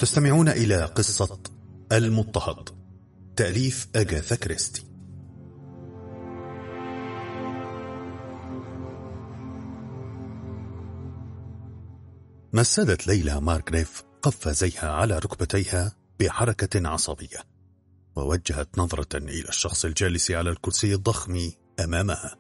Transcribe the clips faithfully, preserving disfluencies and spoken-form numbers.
تستمعون إلى قصة المضطهد، تأليف أغاثا كريستي. مسدت ليلى مارغريف قفازيها على ركبتيها بحركة عصبية، ووجهت نظرة إلى الشخص الجالس على الكرسي الضخم أمامها.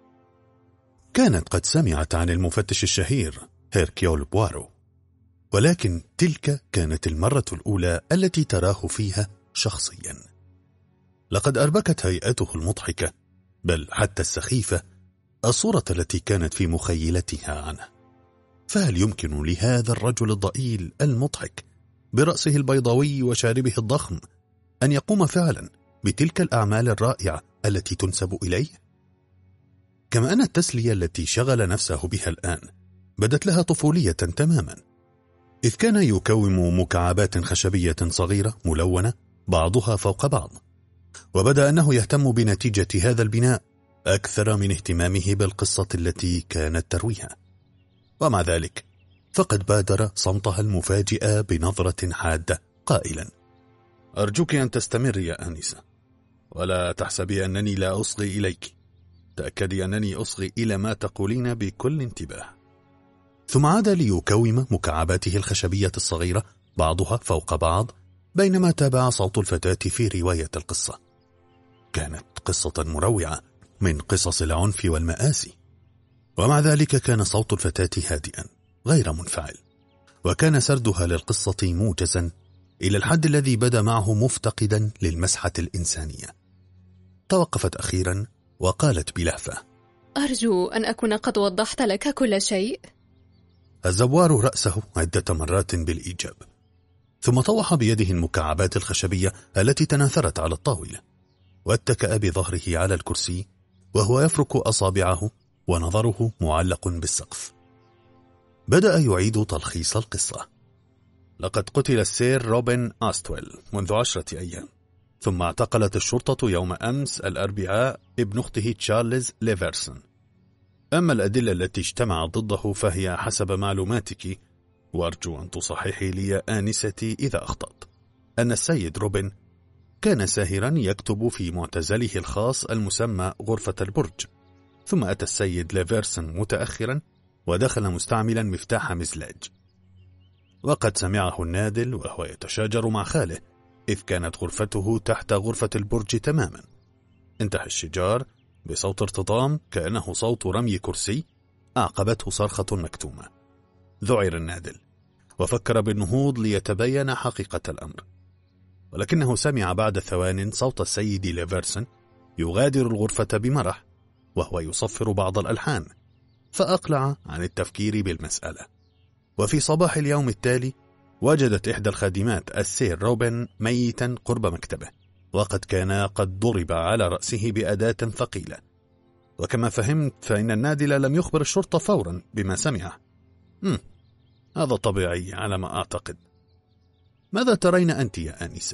كانت قد سمعت عن المفتش الشهير هيركيول بوارو، ولكن تلك كانت المرة الأولى التي تراه فيها شخصيا. لقد أربكت هيئته المضحكة، بل حتى السخيفة، الصورة التي كانت في مخيلتها عنه. فهل يمكن لهذا الرجل الضئيل المضحك برأسه البيضاوي وشاربه الضخم أن يقوم فعلا بتلك الأعمال الرائعة التي تنسب إليه؟ كما أن التسلية التي شغل نفسه بها الآن بدت لها طفولية تماما، إذ كان يكوم مكعبات خشبية صغيرة ملونة بعضها فوق بعض، وبدأ أنه يهتم بنتيجة هذا البناء أكثر من اهتمامه بالقصة التي كانت ترويها. ومع ذلك فقد بادر صمتها المفاجئ بنظرة حادة قائلا: أرجوك أن تستمري يا آنسة، ولا تحسبي أنني لا أصغي إليك. تأكدي أنني أصغي إلى ما تقولين بكل انتباه. ثم عاد ليكوم مكعباته الخشبية الصغيرة بعضها فوق بعض، بينما تابع صوت الفتاة في رواية القصة. كانت قصة مروعة من قصص العنف والمآسي، ومع ذلك كان صوت الفتاة هادئا غير منفعل، وكان سردها للقصة موجزا إلى الحد الذي بدا معه مفتقدا للمسحة الإنسانية. توقفت أخيرا وقالت بلهفة: أرجو أن أكون قد وضحت لك كل شيء. الزوار رأسه عدة مرات بالإيجاب، ثم طوح بيده المكعبات الخشبية التي تناثرت على الطاولة، واتكأ بظهره على الكرسي وهو يفرك أصابعه ونظره معلق بالسقف. بدأ يعيد تلخيص القصة. لقد قتل السير روبن آستويل منذ عشرة أيام، ثم اعتقلت الشرطة يوم أمس الأربعاء ابن أخته تشارلز ليفرسون. أما الأدلة التي اجتمعت ضده فهي حسب معلوماتك، وأرجو أن تصححي لي يا آنستي إذا أخطأت، أن السيد روبن كان ساهرا يكتب في معتزله الخاص المسمى غرفة البرج، ثم أتى السيد ليفرسون متأخرا ودخل مستعملا مفتاح مزلاج، وقد سمعه النادل وهو يتشاجر مع خاله، إذ كانت غرفته تحت غرفة البرج تماما. انتهى الشجار بصوت ارتطام كأنه صوت رمي كرسي، أعقبته صرخة مكتومة. ذعر النادل وفكر بالنهوض ليتبين حقيقة الأمر، ولكنه سمع بعد ثوان صوت السيد ليفرسون يغادر الغرفة بمرح وهو يصفر بعض الألحان، فأقلع عن التفكير بالمسألة. وفي صباح اليوم التالي وجدت إحدى الخادمات السير روبن ميتا قرب مكتبه، وقد كان قد ضرب على رأسه بأداة ثقيلة. وكما فهمت فإن النادل لم يخبر الشرطة فورا بما سمعه. مم. هذا طبيعي على ما أعتقد. ماذا ترين أنت يا آنسة؟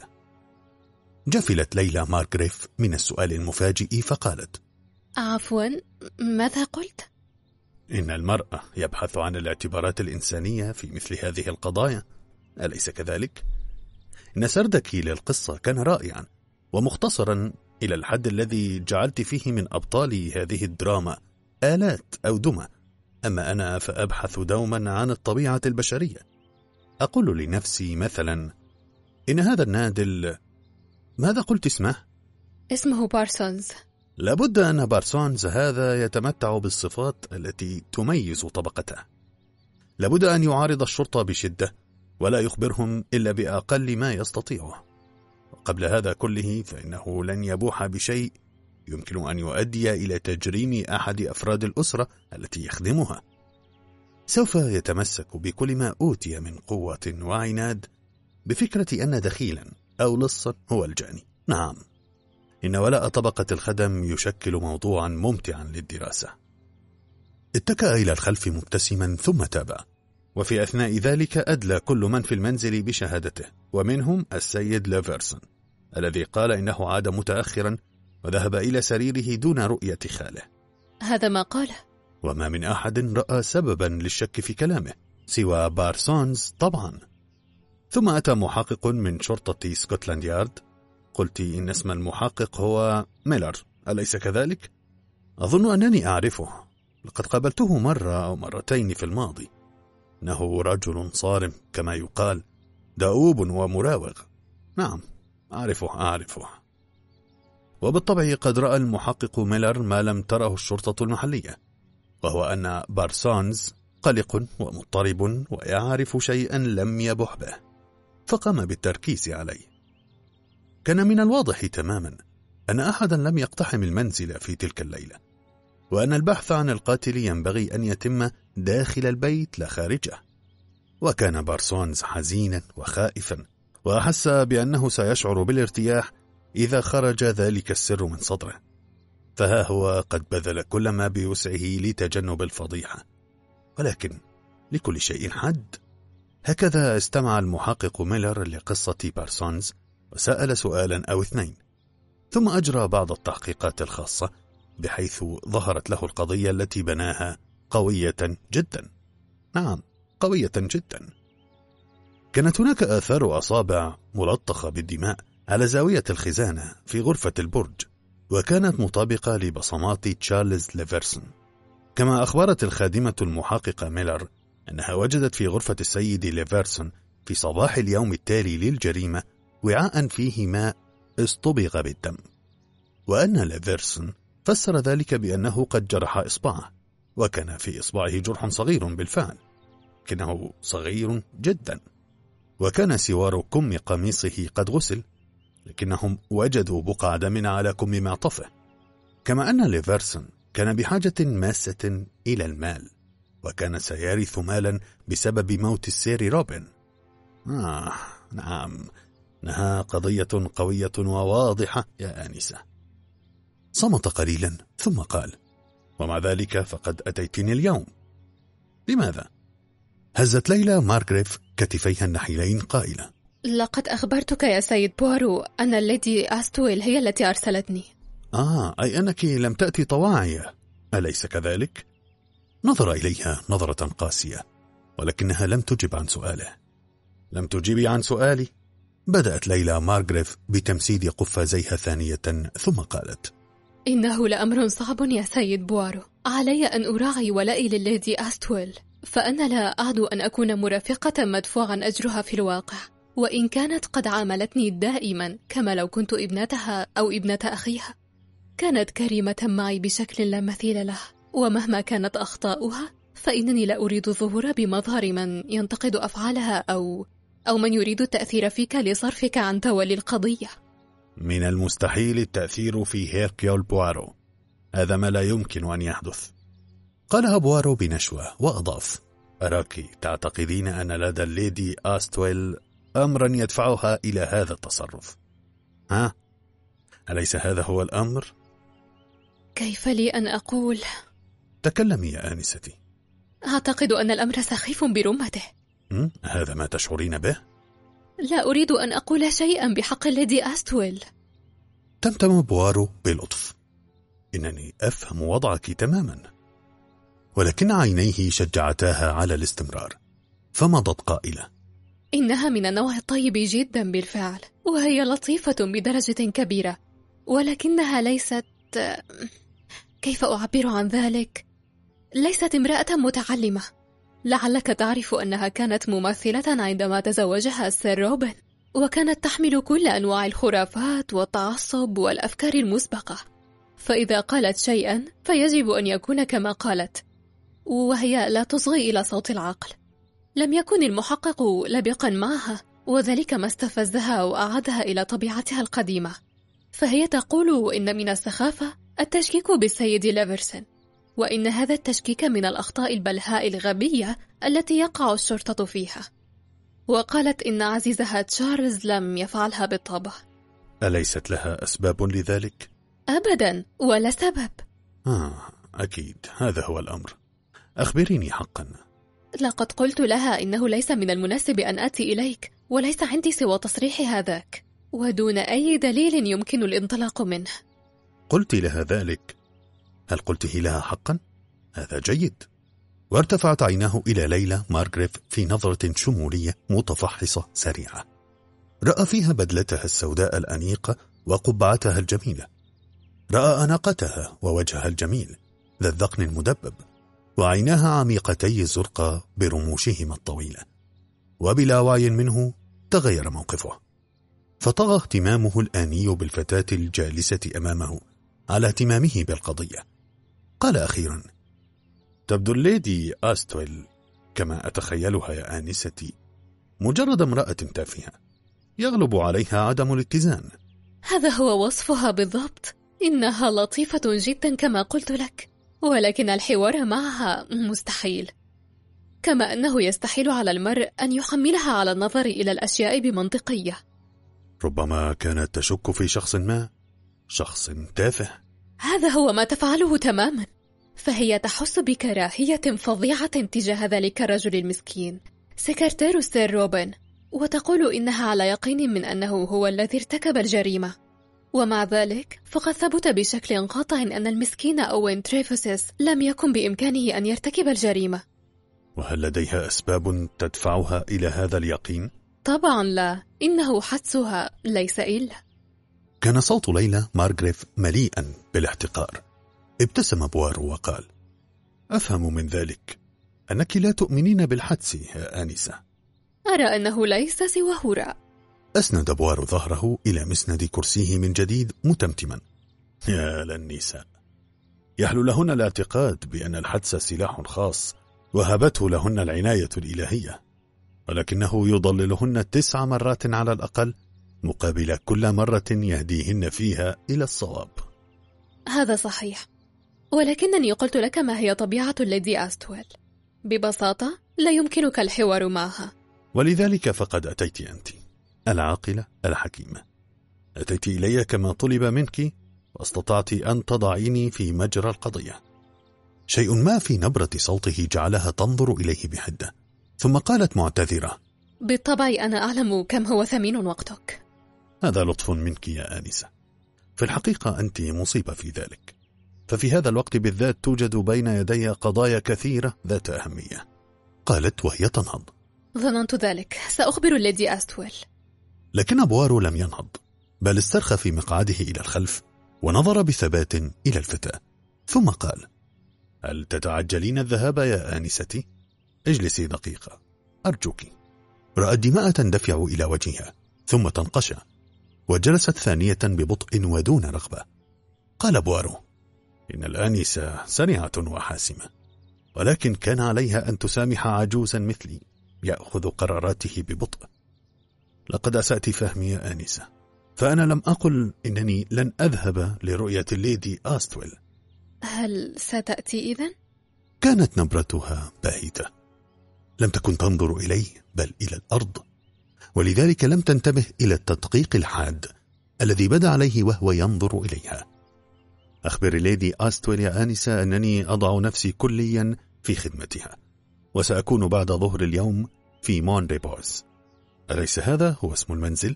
جفلت ليلى مارغريف من السؤال المفاجئ فقالت: عفوا، ماذا قلت؟ إن المرأة يبحث عن الاعتبارات الإنسانية في مثل هذه القضايا، أليس كذلك؟ إن سردك للقصة كان رائعا ومختصرا إلى الحد الذي جعلت فيه من أبطال هذه الدراما آلات أو دمى، أما أنا فأبحث دوما عن الطبيعة البشرية. أقول لنفسي مثلا إن هذا النادل، ماذا قلت اسمه؟ اسمه بارسونز. لابد أن بارسونز هذا يتمتع بالصفات التي تميز طبقته. لابد أن يعارض الشرطة بشدة ولا يخبرهم إلا بأقل ما يستطيعه، وقبل هذا كله فإنه لن يبوح بشيء يمكن أن يؤدي إلى تجريم أحد أفراد الأسرة التي يخدمها. سوف يتمسك بكل ما أوتي من قوة وعناد بفكرة أن دخيلا أو لصا هو الجاني. نعم، إن ولاء طبقة الخدم يشكل موضوعا ممتعا للدراسة. اتكأ إلى الخلف مبتسما ثم تابع، وفي أثناء ذلك أدلى كل من في المنزل بشهادته، ومنهم السيد ليفرسون الذي قال إنه عاد متأخرا وذهب إلى سريره دون رؤية خاله. هذا ما قاله، وما من أحد رأى سببا للشك في كلامه سوى بارسونز طبعا. ثم أتى محقق من شرطة سكوتلاند يارد. قلت إن اسم المحقق هو ميلر، أليس كذلك؟ أظن أنني أعرفه، لقد قابلته مرة أو مرتين في الماضي. إنه رجل صارم كما يقال، دؤوب ومراوغ. نعم أعرفه أعرفه وبالطبع قد رأى المحقق ميلر ما لم تره الشرطة المحلية، وهو أن بارسونز قلق ومضطرب ويعرف شيئا لم يبح به، فقام بالتركيز عليه. كان من الواضح تماما أن أحدا لم يقتحم المنزل في تلك الليلة، وأن البحث عن القاتل ينبغي أن يتم داخل البيت لا خارجه. وكان بارسونز حزينا وخائفا، وأحس بأنه سيشعر بالارتياح إذا خرج ذلك السر من صدره، فها هو قد بذل كل ما بوسعه لتجنب الفضيحة. ولكن لكل شيء حد. هكذا استمع المحقق ميلر لقصة بارسونز وسأل سؤالا أو اثنين، ثم أجرى بعض التحقيقات الخاصة، بحيث ظهرت له القضية التي بناها قوية جدا. نعم قوية جدا. كانت هناك آثار أصابع ملطخة بالدماء على زاوية الخزانة في غرفة البرج، وكانت مطابقة لبصمات تشارلز ليفرسون. كما أخبرت الخادمة المحققة ميلر أنها وجدت في غرفة السيد ليفرسون في صباح اليوم التالي للجريمة وعاء فيه ماء اصطبغ بالدم، وأن ليفرسون فسر ذلك بأنه قد جرح إصبعه، وكان في إصبعه جرح صغير بالفعل، لكنه صغير جدا، وكان سوار كم قميصه قد غسل، لكنهم وجدوا بقع دم على كم معطفه. كما أن ليفرسون كان بحاجة ماسة إلى المال، وكان سيرث مالا بسبب موت السير روبن. آه نعم، إنها قضية قوية وواضحة يا آنسة. صمت قليلا ثم قال: ومع ذلك فقد أتيتني اليوم. لماذا؟ هزت ليلى مارغريف كتفيها النحيلين قائلة: لقد أخبرتك يا سيد بوارو أن الليدي أستويل هي التي أرسلتني. آه أي أنك لم تأتي طواعية، أليس كذلك؟ نظر إليها نظرة قاسية، ولكنها لم تجب عن سؤاله. لم تجيبي عن سؤالي؟ بدأت ليلى مارغريف بتمسيد قفازيها ثانية، ثم قالت: إنه لأمر صعب يا سيد بوارو، علي أن أراعي ولائي لليدي أستويل، فأنا لا أعد أن أكون مرافقة مدفوعا أجرها في الواقع، وإن كانت قد عاملتني دائما كما لو كنت ابنتها أو ابنة أخيها. كانت كريمة معي بشكل لا مثيل له، ومهما كانت أخطاؤها فإنني لا أريد الظهور بمظهر من ينتقد أفعالها أو أو من يريد التأثير فيك لصرفك عن تولي القضية. من المستحيل التأثير في هيركيول بوارو، هذا ما لا يمكن أن يحدث. قالها بوارو بنشوة وأضاف: أراك تعتقدين أن لدى الليدي أستويل أمرا يدفعها إلى هذا التصرف، ها؟ أليس هذا هو الأمر؟ كيف لي أن أقول؟ تكلمي يا آنستي. أعتقد أن الأمر سخيف برمته. هذا ما تشعرين به؟ لا أريد أن أقول شيئا بحق الليدي أستويل. تمتم بوارو بلطف: إنني أفهم وضعك تماما. ولكن عينيه شجعتاها على الاستمرار، فمضت قائلة: إنها من النوع الطيب جدا بالفعل، وهي لطيفة بدرجة كبيرة، ولكنها ليست، كيف أعبر عن ذلك، ليست امرأة متعلمة. لعلك تعرف أنها كانت ممثلة عندما تزوجها السير روبن، وكانت تحمل كل أنواع الخرافات والتعصب والأفكار المسبقة، فإذا قالت شيئا فيجب أن يكون كما قالت، وهي لا تصغي إلى صوت العقل. لم يكن المحقق لبقا معها، وذلك ما استفزها وأعادها إلى طبيعتها القديمة. فهي تقول إن من السخافة التشكيك بالسيد ليفرسون، وإن هذا التشكيك من الأخطاء البلهاء الغبية التي يقع الشرطة فيها. وقالت إن عزيزها تشارلز لم يفعلها بالطبع. أليست لها أسباب لذلك؟ أبدا، ولا سبب. آه أكيد هذا هو الأمر. أخبريني حقا. لقد قلت لها إنه ليس من المناسب أن آتي إليك، وليس عندي سوى تصريح هذاك، ودون أي دليل يمكن الانطلاق منه. قلت لها ذلك؟ هل قلته لها حقا؟ هذا جيد. وارتفعت عيناه إلى ليلى مارغريف في نظرة شمولية متفحصة سريعة. رأى فيها بدلتها السوداء الأنيقة وقبعتها الجميلة، رأى أناقتها ووجهها الجميل ذا الذقن المدبب، وعيناها عميقتي الزرقاء برموشهما الطويلة. وبلا وعي منه تغير موقفه، فطغى اهتمامه الآني بالفتاة الجالسة أمامه على اهتمامه بالقضية. قال أخيرا: تبدو الليدي آستويل كما أتخيلها يا آنستي مجرد امرأة تافهة يغلب عليها عدم الاتزان. هذا هو وصفها بالضبط. إنها لطيفة جدا كما قلت لك، ولكن الحوار معها مستحيل، كما أنه يستحيل على المرء أن يحملها على النظر إلى الأشياء بمنطقية. ربما كانت تشك في شخص ما، شخص تافه. هذا هو ما تفعله تماما، فهي تحس بكراهية فظيعة تجاه ذلك الرجل المسكين سكرتير سير روبن، وتقول إنها على يقين من أنه هو الذي ارتكب الجريمة. ومع ذلك فقد ثبت بشكل قاطع أن المسكين أوين تريفوسيس لم يكن بإمكانه أن يرتكب الجريمة. وهل لديها أسباب تدفعها إلى هذا اليقين؟ طبعا لا، إنه حدسها ليس إلا. كان صوت ليلى مارغريف مليئا بالاحتقار. ابتسم بوارو وقال: أفهم من ذلك أنك لا تؤمنين بالحدس يا آنسة. أرى أنه ليس سوى هراء. أسند بوارو ظهره إلى مسند كرسيه من جديد متمتما. يا للنساء، يحلو لهن الاعتقاد بأن الحدس سلاح خاص وهبته لهن العناية الإلهية، ولكنه يضللهن تسع مرات على الأقل مقابل كل مرة يهديهن فيها إلى الصواب. هذا صحيح، ولكنني قلت لك ما هي طبيعة الليدي آستويل. ببساطة لا يمكنك الحوار معها، ولذلك فقد أتيت أنت العاقلة الحكيمة. أتيت إلي كما طلب منك، واستطعت أن تضعيني في مجرى القضية. شيء ما في نبرة صوته جعلها تنظر إليه بحدة، ثم قالت معتذرة: بالطبع أنا أعلم كم هو ثمين وقتك. هذا لطف منك يا آنسة. في الحقيقة أنت مصيبة في ذلك، ففي هذا الوقت بالذات توجد بين يدي قضايا كثيرة ذات أهمية. قالت وهي تنهض. ظننت ذلك، سأخبر الليدي آستويل. لكن بوارو لم ينهض، بل استرخى في مقعده إلى الخلف ونظر بثبات إلى الفتاة، ثم قال: هل تتعجلين الذهاب يا آنستي؟ اجلسي دقيقة أرجوك. رأت دماء تندفع إلى وجهها ثم تنقشع، وجلست ثانية ببطء ودون رغبة. قال بوارو: إن الآنسة سريعة وحاسمة، ولكن كان عليها أن تسامح عجوزا مثلي يأخذ قراراته ببطء. لقد أسأت فهمي يا آنسة، فأنا لم أقل إنني لن أذهب لرؤية الليدي آستويل. هل ستأتي إذن؟ كانت نبرتها باهتة، لم تكن تنظر إليه بل إلى الأرض، ولذلك لم تنتبه إلى التدقيق الحاد الذي بدا عليه وهو ينظر إليها. أخبر ليدي آستويل يا آنسة أنني أضع نفسي كليا في خدمتها، وسأكون بعد ظهر اليوم في مون ريبوز. أليس هذا هو اسم المنزل؟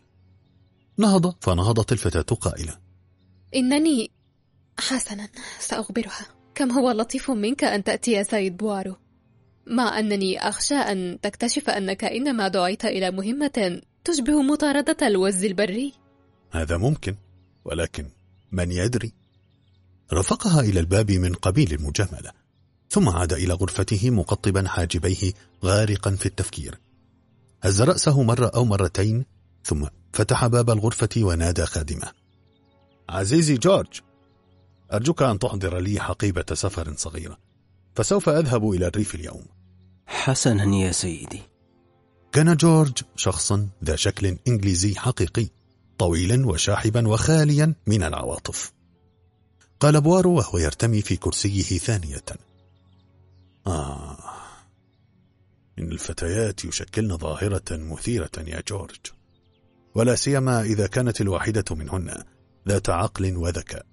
نهض فنهضت الفتاة قائلة: إنني حسنا سأخبرها. كم هو لطيف منك أن تأتي يا سيد بوارو، مع أنني أخشى أن تكتشف أنك إنما دعيت إلى مهمة تشبه مطاردة الوز البري. هذا ممكن، ولكن من يدري. رافقها إلى الباب من قبيل المجاملة، ثم عاد إلى غرفته مقطبا حاجبيه غارقا في التفكير. هز رأسه مرة أو مرتين، ثم فتح باب الغرفة ونادى خادمه: عزيزي جورج، أرجوك أن تحضر لي حقيبة سفر صغيرة، فسوف أذهب إلى الريف اليوم. حسنا يا سيدي. كان جورج شخصا ذا شكل إنجليزي حقيقي، طويلا وشاحبا وخاليا من العواطف. قال بوارو وهو يرتمي في كرسيه ثانية: آه، إن الفتيات يشكلن ظاهرة مثيرة يا جورج، ولا سيما إذا كانت الواحدة منهن ذات عقل وذكاء.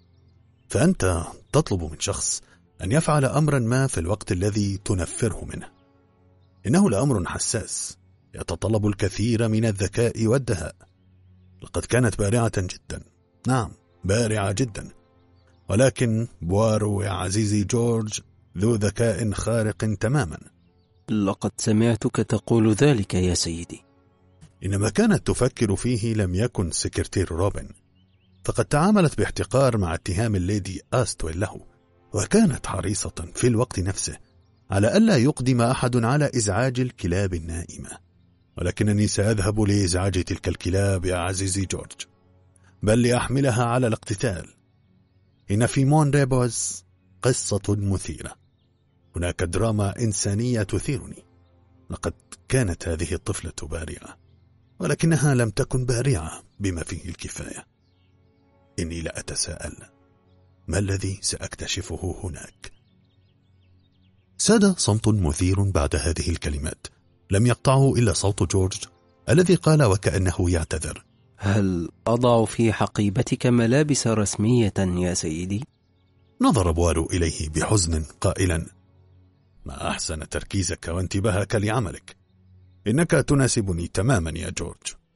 فأنت تطلب من شخص أن يفعل أمرا ما في الوقت الذي تنفره منه. إنه لأمر حساس يتطلب الكثير من الذكاء والدهاء. لقد كانت بارعة جدا، نعم بارعة جدا، ولكن بوارو يا عزيزي جورج ذو ذكاء خارق تماما. لقد سمعتك تقول ذلك يا سيدي. إنما كانت تفكر فيه لم يكن سكرتير روبن، فقد تعاملت باحتقار مع اتهام الليدي آستويل له، وكانت حريصة في الوقت نفسه على ألا يقدم أحد على إزعاج الكلاب النائمة. ولكنني سأذهب لإزعاج تلك الكلاب يا عزيزي جورج، بل لأحملها على الاقتتال. إن في مون ريبوز قصة مثيرة، هناك دراما إنسانية تثيرني. لقد كانت هذه الطفلة بارعة، ولكنها لم تكن بارعة بما فيه الكفاية. إني لا أتساءل ما الذي سأكتشفه هناك. ساد صمت مثير بعد هذه الكلمات، لم يقطعه إلا صوت جورج الذي قال وكأنه يعتذر: هل أضع في حقيبتك ملابس رسمية يا سيدي؟ نظر بوارو إليه بحزن قائلا: ما أحسن تركيزك وانتباهك لعملك، إنك تناسبني تماما يا جورج.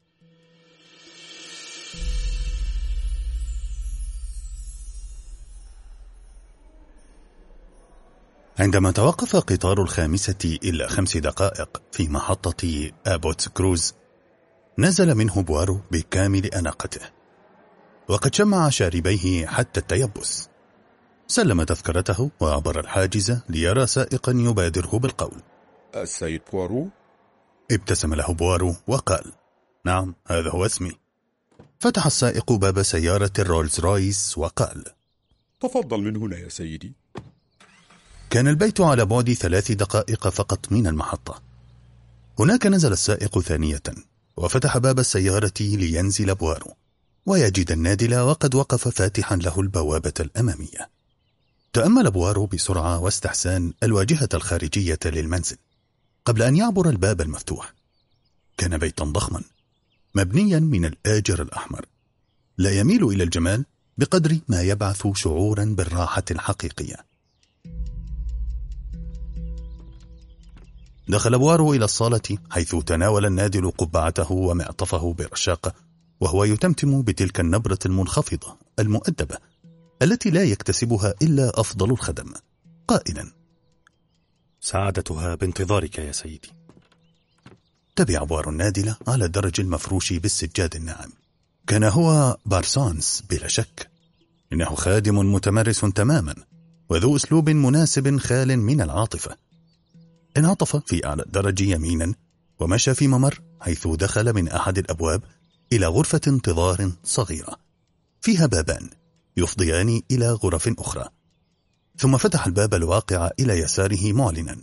عندما توقف قطار الخامسة إلا خمس دقائق في محطة آبوتس كروز، نزل منه بوارو بكامل أناقته، وقد شمع شاربيه حتى التيبس. سلم تذكرته وعبر الحاجز ليرى سائقا يبادره بالقول: السيد بوارو؟ ابتسم له بوارو وقال: نعم، هذا هو اسمي. فتح السائق باب سيارة الرولز رويس وقال: تفضل من هنا يا سيدي. كان البيت على بعد ثلاث دقائق فقط من المحطة. هناك نزل السائق ثانية وفتح باب السيارة لينزل بوارو ويجد النادل وقد وقف فاتحا له البوابة الأمامية. تأمل بوارو بسرعة واستحسان الواجهة الخارجية للمنزل قبل أن يعبر الباب المفتوح. كان بيتا ضخما مبنيا من الآجر الأحمر، لا يميل إلى الجمال بقدر ما يبعث شعورا بالراحة الحقيقية. دخل بوارو إلى الصالة حيث تناول النادل قبعته ومعطفه برشاقة، وهو يتمتم بتلك النبرة المنخفضة المؤدبة التي لا يكتسبها إلا أفضل الخدم، قائلا: سعادتها بانتظارك يا سيدي. تبع بوارو النادل على الدرج المفروش بالسجاد الناعم. كان هو بارسونس بلا شك، إنه خادم متمرس تماما وذو أسلوب مناسب خال من العاطفة. انعطف في أعلى الدرج يمينا ومشى في ممر حيث دخل من أحد الأبواب إلى غرفة انتظار صغيرة فيها بابان يفضيان إلى غرف أخرى، ثم فتح الباب الواقع إلى يساره معلنا: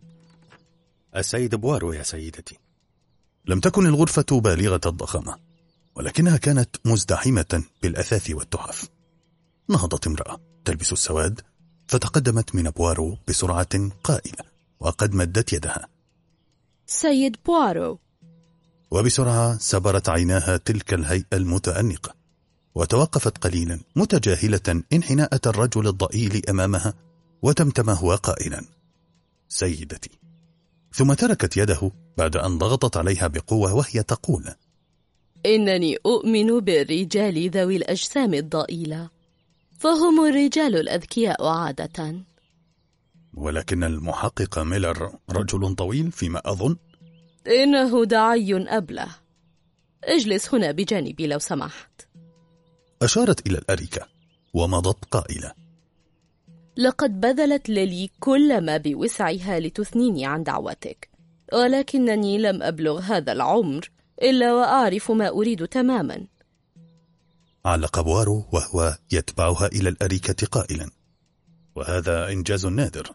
السيد بوارو يا سيدتي. لم تكن الغرفة بالغة الضخامة، ولكنها كانت مزدحمة بالأثاث والتحف. نهضت امرأة تلبس السواد فتقدمت من بوارو بسرعة قائلة وقد مدت يدها: سيد بوارو. وبسرعة سبرت عيناها تلك الهيئة المتأنقة وتوقفت قليلا متجاهلة انحناءة الرجل الضئيل أمامها وتمتم هو قائلا: سيدتي. ثم تركت يده بعد أن ضغطت عليها بقوة وهي تقول: إنني أؤمن بالرجال ذوي الأجسام الضئيلة، فهم الرجال الأذكياء عادة. ولكن المحقق ميلر رجل طويل فيما أظن. إنه دعي أبله. اجلس هنا بجانبي لو سمحت. أشارت إلى الأريكة ومضت قائلة: لقد بذلت ليلي كل ما بوسعها لتثنيني عن دعوتك، ولكنني لم أبلغ هذا العمر إلا وأعرف ما أريد تماما. علق بوارو وهو يتبعها إلى الأريكة قائلا: وهذا إنجاز نادر.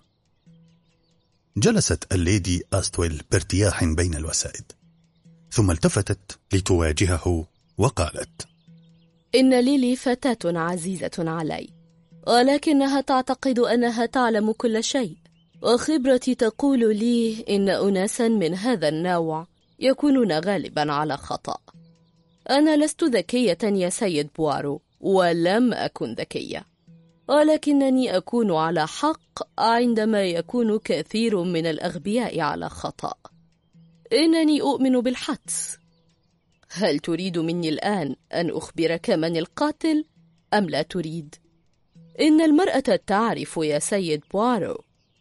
جلست الليدي آستويل بارتياح بين الوسائد، ثم التفتت لتواجهه وقالت: إن ليلي فتاة عزيزة علي، ولكنها تعتقد أنها تعلم كل شيء، وخبرتي تقول لي إن أناسا من هذا النوع يكونون غالبا على خطأ. أنا لست ذكية يا سيد بوارو، ولم أكن ذكية، ولكنني أكون على حق عندما يكون كثير من الأغبياء على خطأ. إنني أؤمن بالحدس. هل تريد مني الآن أن أخبرك من القاتل أم لا تريد؟ إن المرأة تعرف يا سيد بوارو،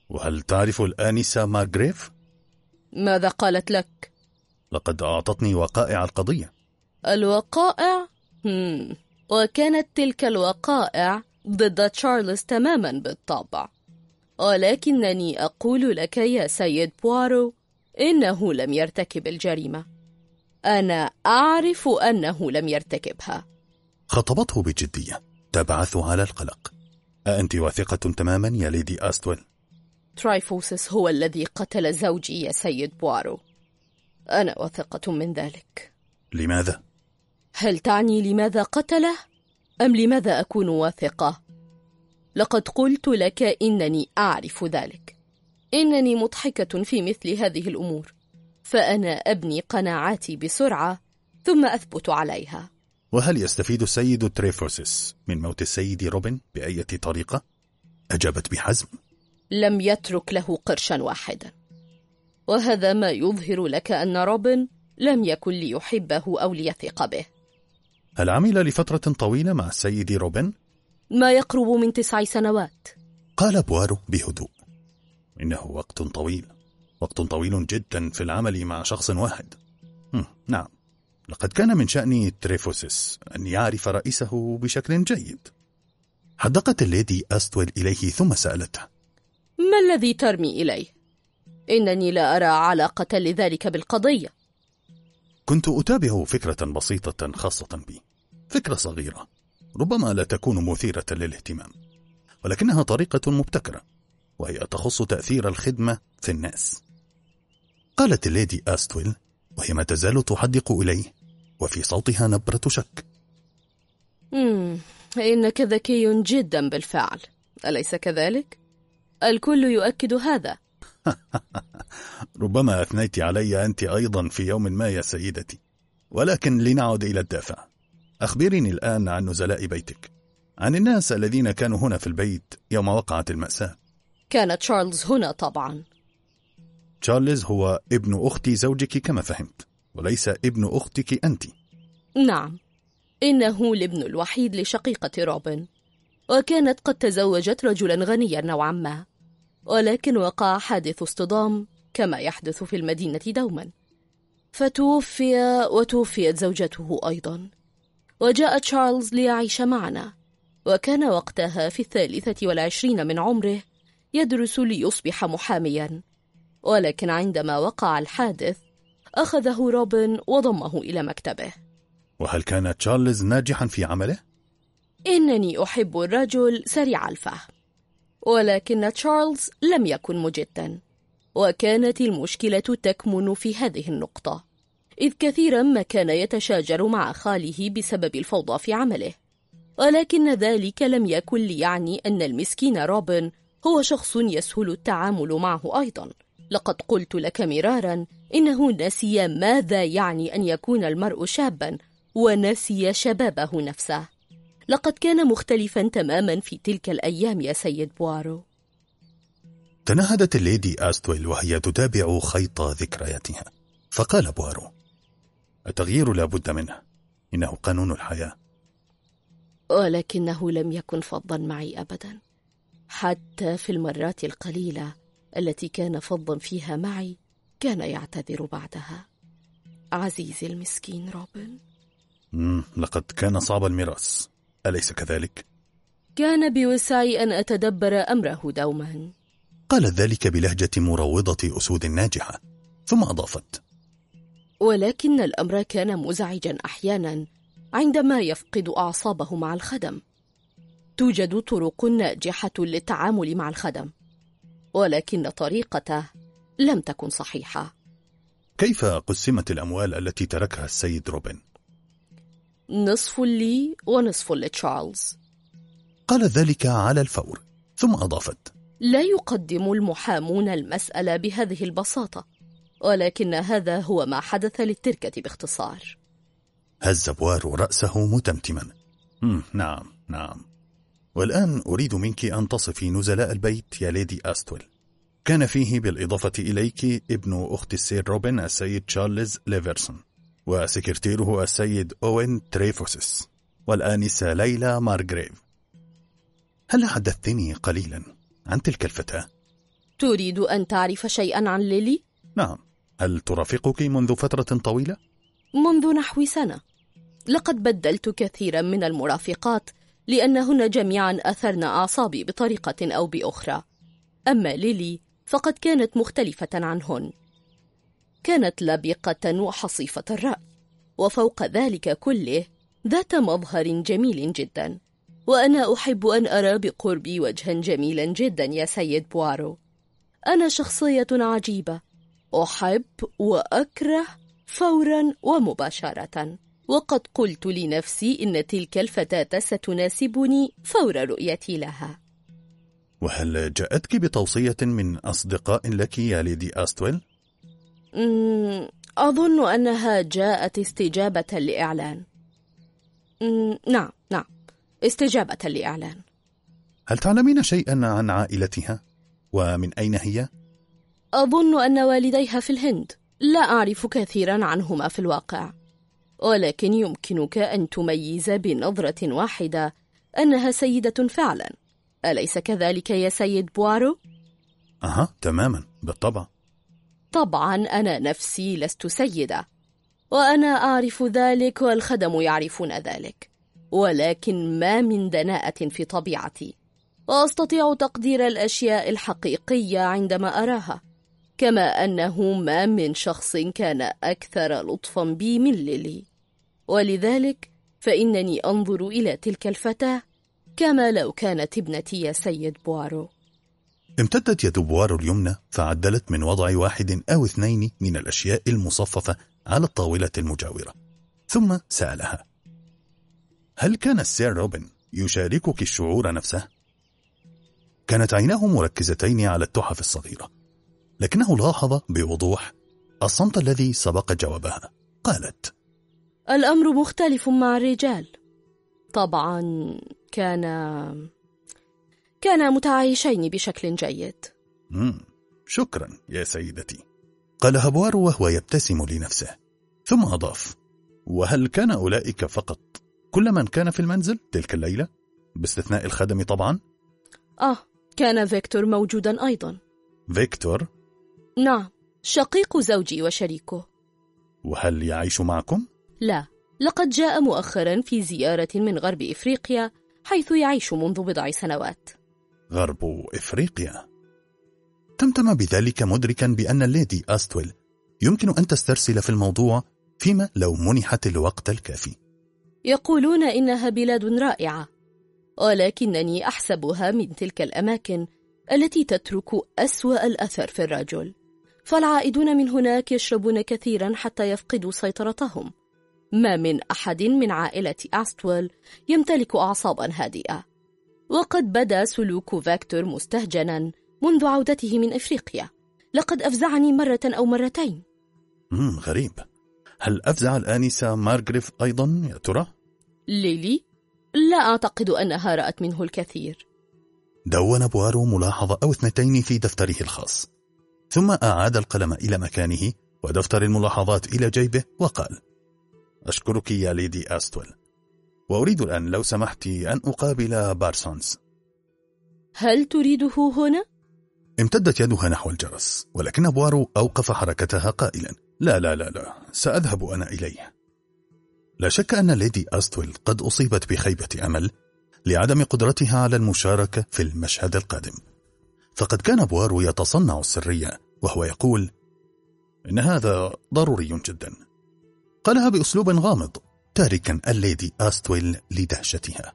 وهل تعرف الآنسة مارغريف؟ ماذا قالت لك؟ لقد أعطتني وقائع القضية. الوقائع؟ هم. وكانت تلك الوقائع ضد تشارلز تماما بالطبع، ولكنني أقول لك يا سيد بوارو إنه لم يرتكب الجريمة. أنا أعرف أنه لم يرتكبها. خطبته بجدية تبعث على القلق. أأنت واثقة تماما يا ليدي أستويل؟ ترايفوسس هو الذي قتل زوجي يا سيد بوارو. أنا واثقة من ذلك. لماذا؟ هل تعني لماذا قتله؟ أم لماذا أكون واثقة؟ لقد قلت لك إنني أعرف ذلك. إنني مضحكة في مثل هذه الأمور، فأنا أبني قناعاتي بسرعة ثم أثبت عليها. وهل يستفيد السيد تريفوسس من موت السيد روبن بأي طريقة؟ أجابت بحزم. لم يترك له قرشا واحدا، وهذا ما يظهر لك أن روبن لم يكن ليحبه أو ليثق به. هل عمل لفترة طويلة مع السيد روبن؟ ما يقرب من تسع سنوات. قال بوارو بهدوء. إنه وقت طويل، وقت طويل جدا في العمل مع شخص واحد. نعم، لقد كان من شأن تريفوسس أن يعرف رئيسه بشكل جيد. حدقت الليدي أستويل إليه ثم سألته: ما الذي ترمي إليه؟ إنني لا أرى علاقة لذلك بالقضية. كنت أتابع فكرة بسيطة خاصة بي، فكرة صغيرة ربما لا تكون مثيرة للاهتمام، ولكنها طريقة مبتكرة، وهي تخص تأثير الخدمة في الناس. قالت الليدي أستويل وهي ما تزال تحدق إليه، وفي صوتها نبرة شك. مم. إنك ذكي جدا بالفعل، أليس كذلك؟ الكل يؤكد هذا. ربما أثنيت علي أنت أيضا في يوم ما يا سيدتي، ولكن لنعد إلى الدافع. أخبريني الآن عن نزلاء بيتك، عن الناس الذين كانوا هنا في البيت يوم وقعت المأساة. كان تشارلز هنا طبعا. تشارلز هو ابن أخت زوجك كما فهمت، وليس ابن أختك أنت. نعم، إنه الابن الوحيد لشقيقة روبن، وكانت قد تزوجت رجلا غنيا نوعا ما، ولكن وقع حادث اصطدام كما يحدث في المدينة دوما، فتوفي وتوفيت زوجته أيضا، وجاء تشارلز ليعيش معنا، وكان وقتها في الثالثة والعشرين من عمره يدرس ليصبح محاميا. ولكن عندما وقع الحادث أخذه روبن وضمه إلى مكتبه. وهل كان تشارلز ناجحا في عمله؟ إنني أحب الرجل سريع الفهم، ولكن تشارلز لم يكن مجدا، وكانت المشكلة تكمن في هذه النقطة، إذ كثيرا ما كان يتشاجر مع خاله بسبب الفوضى في عمله، ولكن ذلك لم يكن ليعني أن المسكين روبن هو شخص يسهل التعامل معه أيضا. لقد قلت لك مرارا إنه نسي ماذا يعني أن يكون المرء شابا، ونسي شبابه نفسه. لقد كان مختلفا تماما في تلك الأيام يا سيد بوارو. تنهدت الليدي أستويل وهي تتابع خيط ذكرياتها، فقال بوارو: التغيير لا بد منه، إنه قانون الحياة. ولكنه لم يكن فظا معي أبدا، حتى في المرات القليلة التي كان فظا فيها معي كان يعتذر بعدها. عزيزي المسكين روبن. مم، لقد كان صعب المراس، أليس كذلك؟ كان بوسعي أن أتدبر أمره دوما. قالت ذلك بلهجة مروضة أسود ناجحة، ثم أضافت: ولكن الأمر كان مزعجا أحيانا عندما يفقد أعصابه مع الخدم. توجد طرق ناجحة للتعامل مع الخدم، ولكن طريقته لم تكن صحيحة. كيف قسمت الأموال التي تركها السيد روبن؟ نصف لي ونصف لتشارلز. قالت ذلك على الفور، ثم أضافت: لا يقدم المحامون المسألة بهذه البساطة، ولكن هذا هو ما حدث للتركة باختصار. هز بوارو رأسه متمتما. مم، نعم نعم، والآن أريد منك أن تصفي نزلاء البيت يا ليدي أستويل. كان فيه بالإضافة إليك ابن أخت السيد روبن السيد تشارلز ليفرسون، وسكرتيره السيد أوين تريفوسس، والآنسة ليلى مارغريف. هل حدثتني قليلا عن تلك الفتاة؟ تريد أن تعرف شيئا عن ليلي؟ نعم. هل ترافقك منذ فترة طويلة؟ منذ نحو سنة. لقد بدلت كثيرا من المرافقات لأنهن جميعا أثرن أعصابي بطريقة أو بأخرى. أما ليلي فقد كانت مختلفة عنهن. كانت لبقة وحصيفة الرأي، وفوق ذلك كله ذات مظهر جميل جدا. وأنا أحب أن أرى بقربي وجها جميلا جدا يا سيد بوارو. أنا شخصية عجيبة، أحب وأكره فورا ومباشرة، وقد قلت لنفسي إن تلك الفتاة ستناسبني فور رؤيتي لها. وهل جاءتك بتوصية من أصدقاء لك يا ليدي أستويل؟ أظن أنها جاءت استجابة لإعلان. نعم نعم استجابة لإعلان. هل تعلمين شيئا عن عائلتها؟ ومن أين هي؟ أظن أن والديها في الهند. لا أعرف كثيرا عنهما في الواقع، ولكن يمكنك أن تميز بنظرة واحدة أنها سيدة فعلا. أليس كذلك يا سيد بوارو؟ أها تماما بالطبع. طبعا أنا نفسي لست سيدة، وأنا أعرف ذلك والخدم يعرفون ذلك، ولكن ما من دناءة في طبيعتي، وأستطيع تقدير الأشياء الحقيقية عندما أراها، كما أنه ما من شخص كان أكثر لطفا بي من ليلي. ولذلك فإنني أنظر إلى تلك الفتاة كما لو كانت ابنتي يا سيد بوارو. امتدت يد بوارو اليمنى فعدلت من وضع واحد أو اثنين من الأشياء المصففة على الطاولة المجاورة، ثم سألها: هل كان السير روبن يشاركك الشعور نفسه؟ كانت عيناه مركزتين على التحف الصغيرة، لكنه لاحظ بوضوح الصمت الذي سبق جوابها. قالت: الأمر مختلف مع الرجال. طبعا كان كان متعايشين بشكل جيد. مم. شكرا يا سيدتي، قالها بوارو وهو يبتسم لنفسه، ثم أضاف: وهل كان أولئك فقط كل من كان في المنزل تلك الليلة باستثناء الخدم طبعا؟ آه كان فيكتور موجودا أيضا. فيكتور؟ نعم، شقيق زوجي وشريكه. وهل يعيش معكم؟ لا، لقد جاء مؤخرا في زيارة من غرب إفريقيا، حيث يعيش منذ بضع سنوات. غرب إفريقيا؟ تمتم بذلك مدركا بأن الليدي أستويل يمكن أن تسترسل في الموضوع فيما لو منحت الوقت الكافي. يقولون إنها بلاد رائعة، ولكنني أحسبها من تلك الأماكن التي تترك أسوأ الأثر في الرجل، فالعائدون من هناك يشربون كثيرا حتى يفقدوا سيطرتهم. ما من أحد من عائلة أستويل يمتلك أعصابا هادئة، وقد بدا سلوك فيكتور مستهجنا منذ عودته من إفريقيا. لقد أفزعني مرة أو مرتين. مم غريب. هل أفزع الآنسة مارغريف أيضا يا ترى؟ ليلي؟ لا أعتقد أنها رأت منه الكثير. دون بوارو ملاحظة أو اثنتين في دفتره الخاص، ثم أعاد القلم إلى مكانه ودفتر الملاحظات إلى جيبه وقال: أشكرك يا ليدي أستويل، وأريد الآن لو سمحت أن أقابل بارسونز. هل تريده هنا؟ امتدت يدها نحو الجرس، ولكن بوارو أوقف حركتها قائلا: لا لا لا لا، سأذهب أنا إليه. لا شك أن ليدي أستويل قد أصيبت بخيبة أمل لعدم قدرتها على المشاركة في المشهد القادم، فقد كان بوارو يتصنع السرية وهو يقول: إن هذا ضروري جدا. قالها بأسلوب غامض، تاركا الليدي أستويل لدهشتها.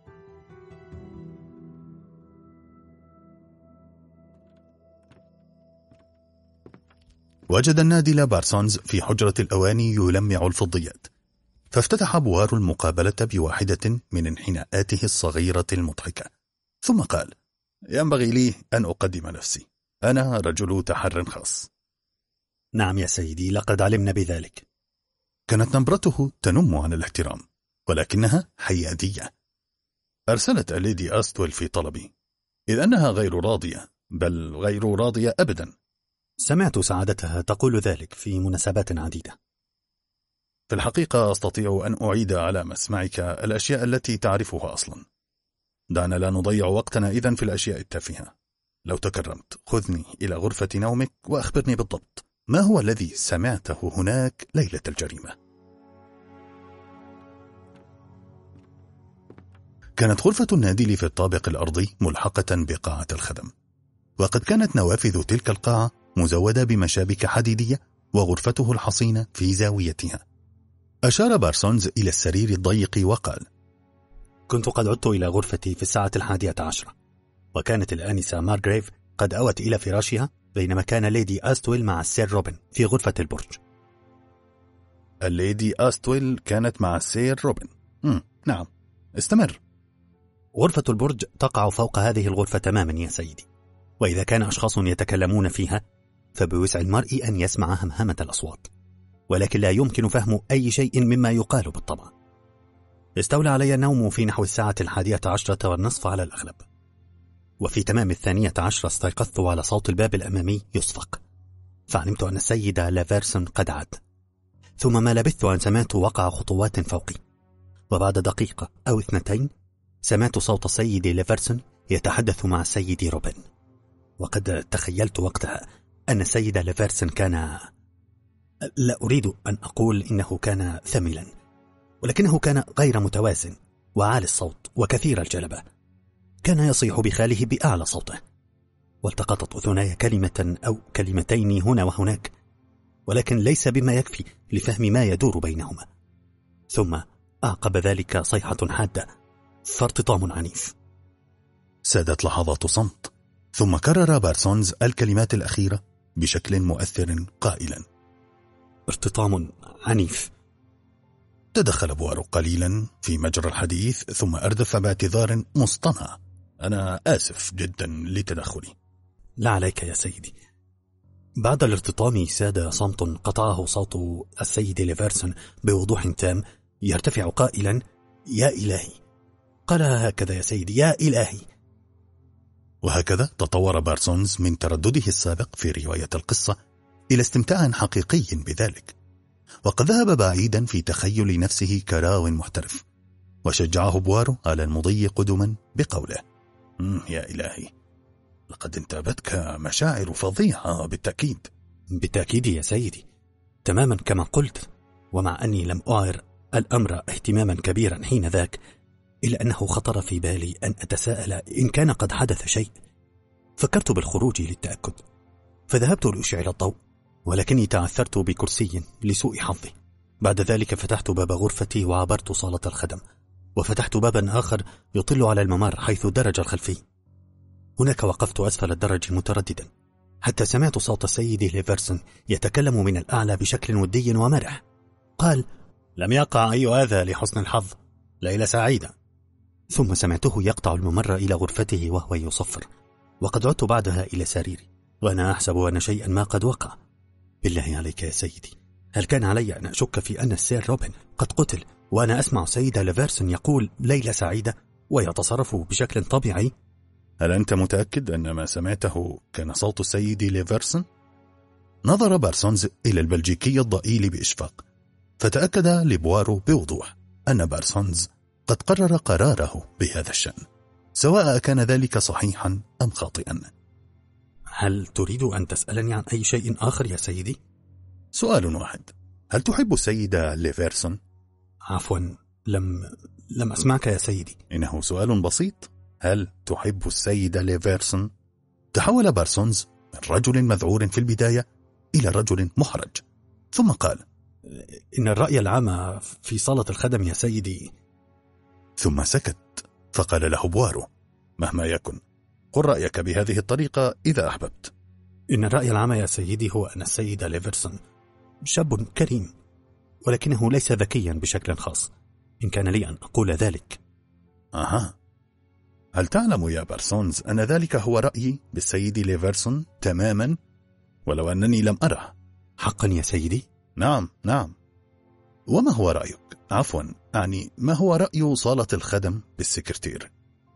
وجد النادل بارسونز في حجرة الأواني يلمع الفضيات، فافتتح بوارو المقابلة بواحدة من انحناءاته الصغيرة المضحكة، ثم قال: ينبغي لي أن أقدم نفسي، أنا رجل تحر خاص. نعم يا سيدي، لقد علمنا بذلك. كانت نبرته تنم عن الاحترام، ولكنها حيادية. أرسلت الليدي أستويل في طلبي، إذ أنها غير راضية، بل غير راضية أبدا. سمعت سعادتها تقول ذلك في مناسبات عديدة. في الحقيقة أستطيع أن أعيد على مسمعك الأشياء التي تعرفها أصلا. دعنا لا نضيع وقتنا إذن في الأشياء التافهة. لو تكرمت خذني إلى غرفة نومك وأخبرني بالضبط ما هو الذي سمعته هناك ليلة الجريمة. كانت غرفة النادل في الطابق الأرضي ملحقة بقاعة الخدم، وقد كانت نوافذ تلك القاعة مزودة بمشابك حديدية، وغرفته الحصينة في زاويتها. أشار بارسونز إلى السرير الضيق وقال: كنت قد عدت إلى غرفتي في الساعة الحادية عشرة، وكانت الآنسة مارغريف قد أوت إلى فراشها، بينما كان ليدي أستويل مع السير روبن في غرفة البرج. الليدي أستويل كانت مع السير روبن. مم. نعم، استمر. غرفة البرج تقع فوق هذه الغرفة تماما يا سيدي، وإذا كان أشخاص يتكلمون فيها فبوسع المرء أن يسمع همهمة الأصوات، ولكن لا يمكن فهم أي شيء مما يقال بالطبع. استولى علي النوم في نحو الساعة الحادية عشرة والنصف على الأغلب، وفي تمام الثانية عشرة استيقظت على صوت الباب الأمامي يصفق، فعلمت أن السيدة لافيرسون قد عاد. ثم ما لبثت أن سمعت وقع خطوات فوقي، وبعد دقيقة أو اثنتين سمعت صوت السيد لافيرسون يتحدث مع السيد روبن. وقد تخيلت وقتها أن السيد لافيرسون كان، لا أريد أن أقول إنه كان ثملا، ولكنه كان غير متوازن وعالي الصوت وكثير الجلبة. كان يصيح بخاله بأعلى صوته، والتقطت أذناي كلمة أو كلمتين هنا وهناك، ولكن ليس بما يكفي لفهم ما يدور بينهما. ثم أعقب ذلك صيحة حادة، فارتطام عنيف. سادت لحظات صمت، ثم كرر بارسونز الكلمات الأخيرة بشكل مؤثر قائلا: ارتطام عنيف. تدخل بوارو قليلا في مجرى الحديث، ثم أردف باعتذار مصطنع: أنا آسف جدا لتدخلي. لا عليك يا سيدي. بعد الارتطام ساد صمت قطعه صوت السيد لافيرسون بوضوح تام يرتفع قائلا: يا إلهي. قال هكذا يا سيدي: يا إلهي. وهكذا تطور بارسونز من تردده السابق في رواية القصة إلى استمتاع حقيقي بذلك، وقد ذهب بعيدا في تخيل نفسه كراو محترف، وشجعه بوارو على المضي قدما بقوله: يا إلهي، لقد انتابتك مشاعر فظيعة بالتأكيد. بالتأكيد يا سيدي، تماما كما قلت. ومع أني لم أعر الأمر اهتماما كبيرا حين ذاك، إلا أنه خطر في بالي أن أتساءل إن كان قد حدث شيء. فكرت بالخروج للتأكد، فذهبت لأشعل الضوء، ولكني تعثرت بكرسي لسوء حظي. بعد ذلك فتحت باب غرفتي وعبرت صالة الخدم، وفتحت بابا آخر يطل على الممر حيث درج الخلفي. هناك وقفت أسفل الدرج مترددا، حتى سمعت صوت السيد لافيرسون يتكلم من الأعلى بشكل ودي ومرح. قال: لم يقع أي أذى لحسن الحظ، ليلة سعيدة. ثم سمعته يقطع الممر إلى غرفته وهو يصفر، وقد عدت بعدها إلى سريري وأنا أحسب أن شيئا ما قد وقع. بالله عليك يا سيدي، هل كان علي أن أشك في أن السير روبن قد قتل وأنا أسمع سيدة لافيرسون يقول ليلة سعيدة ويتصرف بشكل طبيعي؟ هل أنت متأكد أن ما سمعته كان صوت السيد لافيرسون؟ نظر بارسونز إلى البلجيكي الضئيل بإشفاق، فتأكد لبوارو بوضوح أن بارسونز قد قرر قراره بهذا الشأن، سواء كان ذلك صحيحا أم خاطئا. هل تريد أن تسألني عن أي شيء آخر يا سيدي؟ سؤال واحد: هل تحب السيدة لافيرسون؟ عفوا، لم لم أسمعك يا سيدي. إنه سؤال بسيط. هل تحب السيدة لافيرسون؟ تحول بارسونز من رجل مذعور في البداية إلى رجل محرج، ثم قال: إن الرأي العام في صالة الخدم يا سيدي. ثم سكت، فقال له بوارو: مهما يكن، قل رأيك بهذه الطريقة إذا أحببت. إن الرأي العام يا سيدي هو أن السيد لافيرسون شاب كريم، ولكنه ليس ذكيا بشكل خاص، إن كان لي أن أقول ذلك. أها، هل تعلم يا بارسونز أن ذلك هو رأيي بالسيد لافيرسون تماما، ولو أنني لم أره؟ حقا يا سيدي؟ نعم نعم. وما هو رأيك؟ عفوا، أعني ما هو رأي صالة الخدم بالسكرتير؟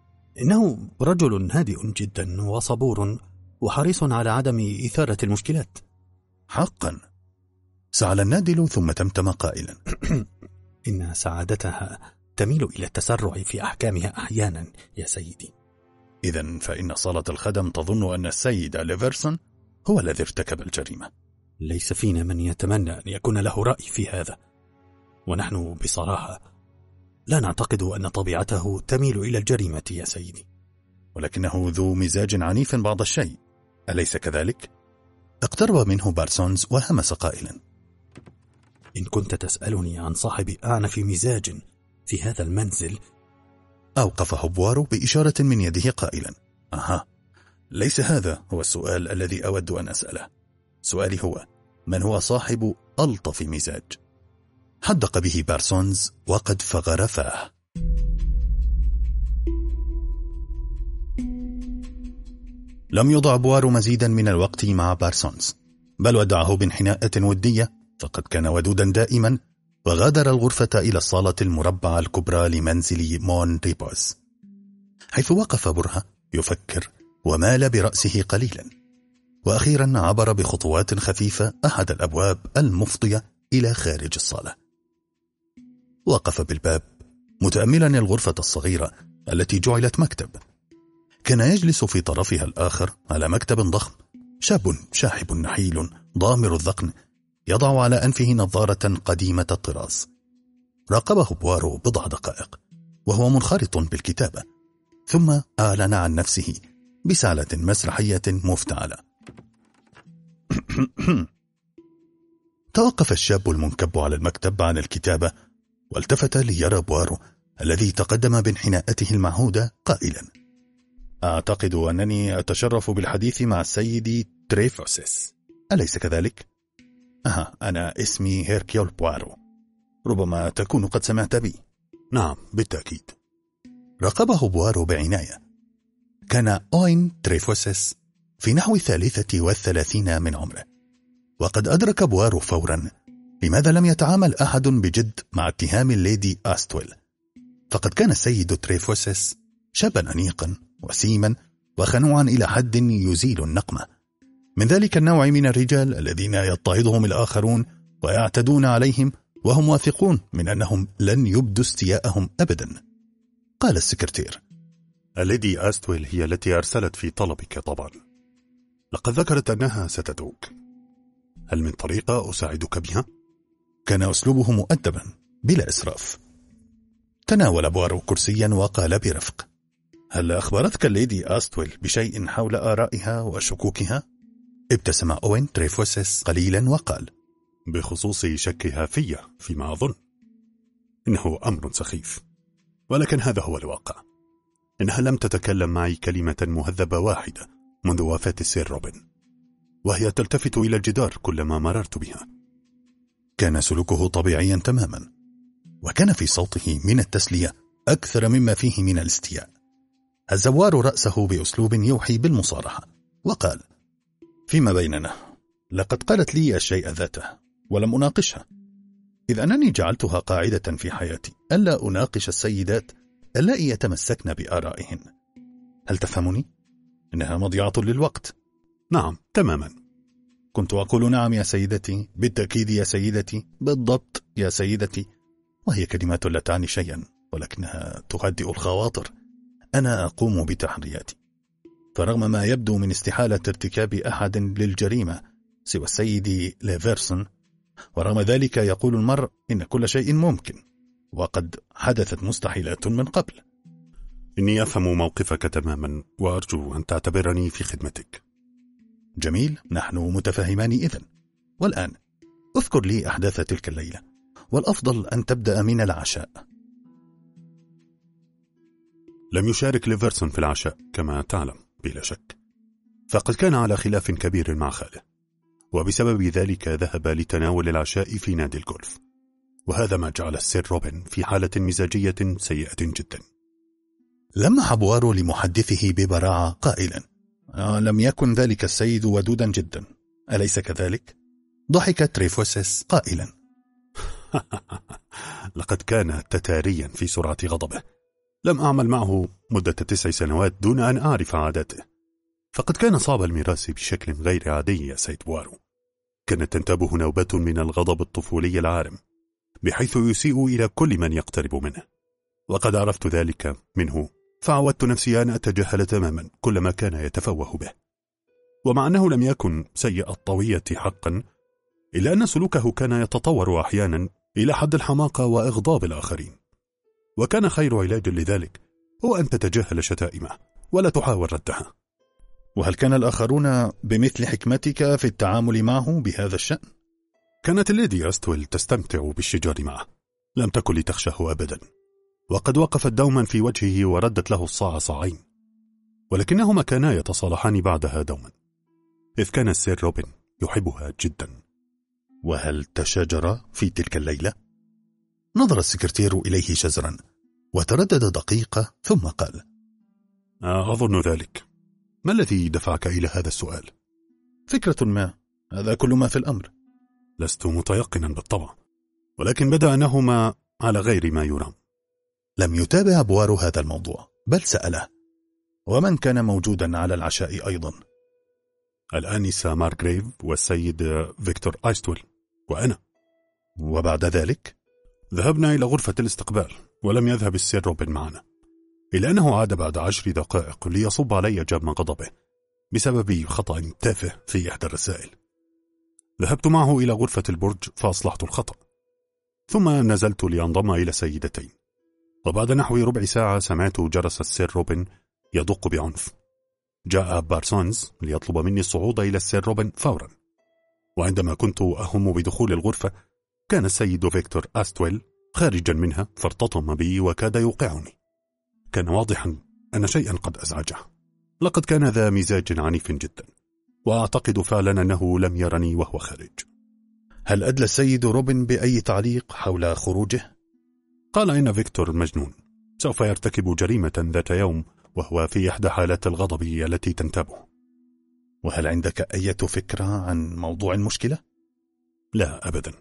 إنه رجل هادئ جدا وصبور وحريص على عدم إثارة المشكلات. حقا. سعل النادل ثم تمتم قائلا: إن سعادتها تميل إلى التسرع في أحكامها أحيانا يا سيدي. إذن فإن صالة الخدم تظن أن السيد ليفرسون هو الذي ارتكب الجريمة. ليس فينا من يتمنى أن يكون له رأي في هذا، ونحن بصراحة لا نعتقد أن طبيعته تميل إلى الجريمة يا سيدي. ولكنه ذو مزاج عنيف بعض الشيء، أليس كذلك؟ اقترب منه بارسونز وهمس قائلا: إن كنت تسألني عن صاحب أعنف مزاج في هذا المنزل. أوقفه بوارو بإشارة من يده قائلا: أها، ليس هذا هو السؤال الذي أود أن أسأله. سؤالي هو: من هو صاحب ألطف مزاج؟ حدق به بارسونز وقد فغر فاه. لم يضع بوارو مزيدا من الوقت مع بارسونز، بل ودعه بانحناءة ودية، فقد كان ودودا دائما، وغادر الغرفة إلى الصالة المربعة الكبرى لمنزل مون ريبوز، حيث وقف برهة يفكر ومال برأسه قليلا، وأخيرا عبر بخطوات خفيفة أحد الأبواب المفضية إلى خارج الصالة. وقف بالباب متأملا الغرفة الصغيرة التي جعلت مكتب. كان يجلس في طرفها الآخر على مكتب ضخم شاب شاحب نحيل ضامر الذقن، يضع على أنفه نظارة قديمة الطراز. راقبه بوارو بضع دقائق وهو منخرط بالكتابة، ثم أعلن عن نفسه بسالة مسرحية مفتعلة. توقف الشاب المنكب على المكتب عن الكتابة والتفت ليرى بوارو الذي تقدم بانحناءته المعهودة قائلا: أعتقد أنني أتشرف بالحديث مع السيد تريفوسس، أليس كذلك؟ أها، أنا اسمي هيركيول بوارو، ربما تكون قد سمعت بي. نعم بالتأكيد. راقبه بوارو بعناية. كان أوين تريفوسس في نحو الثالثة والثلاثين من عمره، وقد أدرك بوارو فورا لماذا لم يتعامل أحد بجد مع اتهام الليدي آستويل. فقد كان السيد تريفوسس شابا أنيقا وسيما وخنوعا إلى حد يزيل النقمة، من ذلك النوع من الرجال الذين يضطهدهم الآخرون ويعتدون عليهم وهم واثقون من أنهم لن يبدوا استياءهم أبدا. قال السكرتير: الليدي آستويل هي التي أرسلت في طلبك طبعا. لقد ذكرت أنها ستدعوك، هل من طريقة أساعدك بها؟ كان أسلوبه مؤدبا بلا إسراف. تناول بوارو كرسيا وقال برفق: هل أخبرتك الليدي آستويل بشيء حول آرائها وشكوكها؟ ابتسم أوين تريفوسس قليلا وقال: بخصوص شكها في فيما أظن إنه أمر سخيف، ولكن هذا هو الواقع. إنها لم تتكلم معي كلمة مهذبة واحدة منذ وفاة السير روبن، وهي تلتفت إلى الجدار كلما مررت بها. كان سلوكه طبيعيا تماما، وكان في صوته من التسلية أكثر مما فيه من الاستياء. الزوار رأسه بأسلوب يوحي بالمصارحة وقال: فيما بيننا، لقد قالت لي الشيء ذاته ولم أناقشها، إذ أنني جعلتها قاعدة في حياتي ألا أناقش السيدات اللائي يتمسكن بآرائهن. هل تفهمني؟ إنها مضيعة للوقت. نعم تماما. كنت أقول نعم يا سيدتي، بالتأكيد يا سيدتي، بالضبط يا سيدتي، وهي كلمات لا تعني شيئا ولكنها تهدئ الخواطر. أنا أقوم بتحرياتي، فرغم ما يبدو من استحالة ارتكاب أحد للجريمة سوى السيد ليفرسون، ورغم ذلك يقول المرء إن كل شيء ممكن، وقد حدثت مستحيلات من قبل. إني أفهم موقفك تماما، وأرجو أن تعتبرني في خدمتك. جميل، نحن متفاهمان إذن. والآن اذكر لي أحداث تلك الليلة، والأفضل أن تبدأ من العشاء. لم يشارك ليفرسون في العشاء كما تعلم بلا شك، فقد كان على خلاف كبير مع خاله، وبسبب ذلك ذهب لتناول العشاء في نادي الجولف، وهذا ما جعل السير روبن في حالة مزاجية سيئة جدا. لمح بوارو لمحدثه ببراعة قائلا: آه لم يكن ذلك السيد ودودا جدا، أليس كذلك؟ ضحك تريفوسس قائلا: لقد كان تتاريا في سرعة غضبه. لم أعمل معه مدة تسع سنوات دون أن أعرف عاداته، فقد كان صعب الميراث بشكل غير عادي يا سيد بوارو. كانت تنتابه نوبة من الغضب الطفولي العارم، بحيث يسيء إلى كل من يقترب منه، وقد عرفت ذلك منه فعودت نفسي أن أتجاهل تماما كل ما كان يتفوه به. ومع أنه لم يكن سيء الطوية حقا، إلا أن سلوكه كان يتطور أحيانا إلى حد الحماقة وإغضاب الآخرين، وكان خير علاج لذلك هو أن تتجاهل شتائمه ولا تحاول ردها. وهل كان الآخرون بمثل حكمتك في التعامل معه بهذا الشأن؟ كانت الليدي أستويل تستمتع بالشجار معه، لم تكن لتخشه أبدا، وقد وقفت دوما في وجهه وردت له الصاع صاعين، ولكنهما كانا يتصالحان بعدها دوما، إذ كان السير روبن يحبها جدا. وهل تشاجرا في تلك الليلة؟ نظر السكرتير إليه شزرا وتردد دقيقة ثم قال: أظن ذلك. ما الذي دفعك إلى هذا السؤال؟ فكرة ما، هذا كل ما في الأمر. لست متيقنا بالطبع، ولكن بدا أنهما على غير ما يرام. لم يتابع بوارو هذا الموضوع، بل سأله: ومن كان موجودا على العشاء أيضا؟ الآنسة مارغريف والسيد فيكتور آستويل وأنا. وبعد ذلك ذهبنا إلى غرفة الاستقبال، ولم يذهب السير روبن معنا، إلا أنه عاد بعد عشر دقائق ليصب علي جام غضبه بسبب خطأ تافه في إحدى الرسائل. ذهبت معه إلى غرفة البرج فأصلحت الخطأ، ثم نزلت لأنضم إلى السيدتين، وبعد نحو ربع ساعة سمعت جرس السير روبن يدق بعنف. جاء بارسونز ليطلب مني الصعود إلى السير روبن فورا، وعندما كنت أهم بدخول الغرفة كان السيد فيكتور آستويل خارجا منها فارتطم بي وكاد يوقعني. كان واضحا أن شيئا قد أزعجه، لقد كان ذا مزاج عنيف جدا، وأعتقد فعلا أنه لم يرني وهو خارج. هل أدلى السيد روبن بأي تعليق حول خروجه؟ قال إن فيكتور مجنون، سوف يرتكب جريمة ذات يوم وهو في إحدى حالات الغضب التي تنتابه. وهل عندك أي فكرة عن موضوع المشكلة؟ لا أبدا.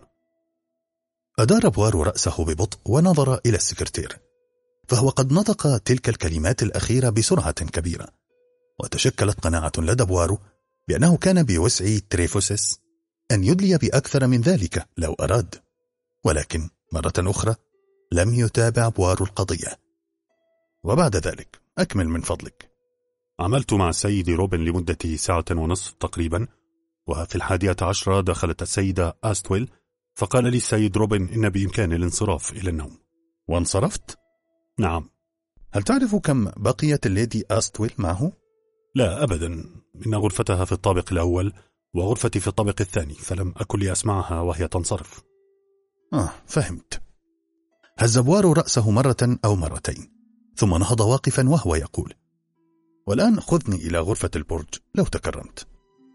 أدار بوارو رأسه ببطء ونظر إلى السكرتير، فهو قد نطق تلك الكلمات الأخيرة بسرعة كبيرة، وتشكلت قناعة لدى بوارو بأنه كان بوسع تريفوسس أن يدلي بأكثر من ذلك لو أراد، ولكن مرة أخرى لم يتابع بوارو القضية. وبعد ذلك أكمل من فضلك. عملت مع السيد روبن لمدة ساعة ونصف تقريبا، وفي الحادية عشرة دخلت السيدة آستويل فقال لي السيد روبن إن بإمكاني الانصراف إلى النوم. وانصرفت؟ نعم. هل تعرف كم بقيت الليدي آستويل معه؟ لا أبدا، إن غرفتها في الطابق الأول وغرفتي في الطابق الثاني، فلم أكن لأسمعها وهي تنصرف. آه فهمت. هز بوارو رأسه مرة أو مرتين، ثم نهض واقفا وهو يقول: والآن خذني إلى غرفة البرج لو تكرمت.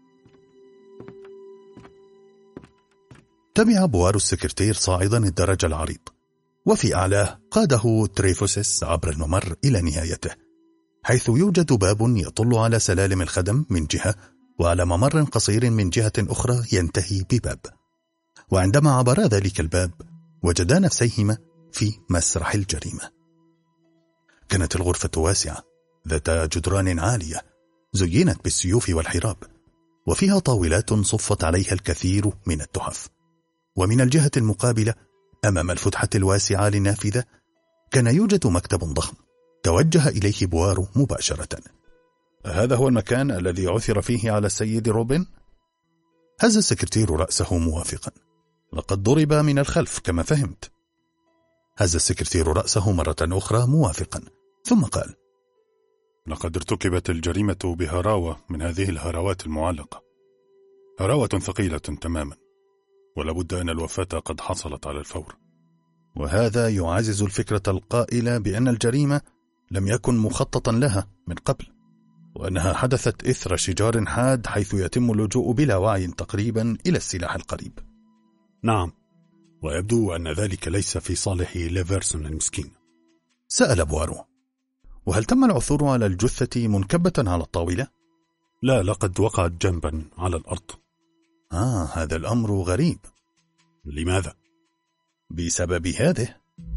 تبع بوارو السكرتير صاعدا الدرج العريض، وفي أعلاه قاده تريفوسس عبر الممر إلى نهايته، حيث يوجد باب يطل على سلالم الخدم من جهة، وعلى ممر قصير من جهة أخرى ينتهي بباب. وعندما عبرا ذلك الباب وجدا نفسيهما في مسرح الجريمة. كانت الغرفة واسعة ذات جدران عالية زينت بالسيوف والحراب، وفيها طاولات صفت عليها الكثير من التحف. ومن الجهة المقابلة أمام الفتحة الواسعة للنافذة كان يوجد مكتب ضخم توجه إليه بوارو مباشرة. هذا هو المكان الذي عثر فيه على السيد روبن؟ هز السكرتير رأسه موافقا. لقد ضرب من الخلف كما فهمت. هز السكرتير رأسه مرة أخرى موافقا، ثم قال: لقد ارتكبت الجريمة بهراوة من هذه الهراوات المعلقة، هراوة ثقيلة تماما، ولابد أن الوفاة قد حصلت على الفور. وهذا يعزز الفكرة القائلة بأن الجريمة لم يكن مخططا لها من قبل، وأنها حدثت إثر شجار حاد حيث يتم اللجوء بلا وعي تقريبا إلى السلاح القريب. نعم، ويبدو أن ذلك ليس في صالح ليفرسون المسكين. سأل بوارو: وهل تم العثور على الجثة منكبة على الطاولة؟ لا، لقد وقعت جنبا على الأرض. آه، هذا الأمر غريب. لماذا؟ بسبب هذه.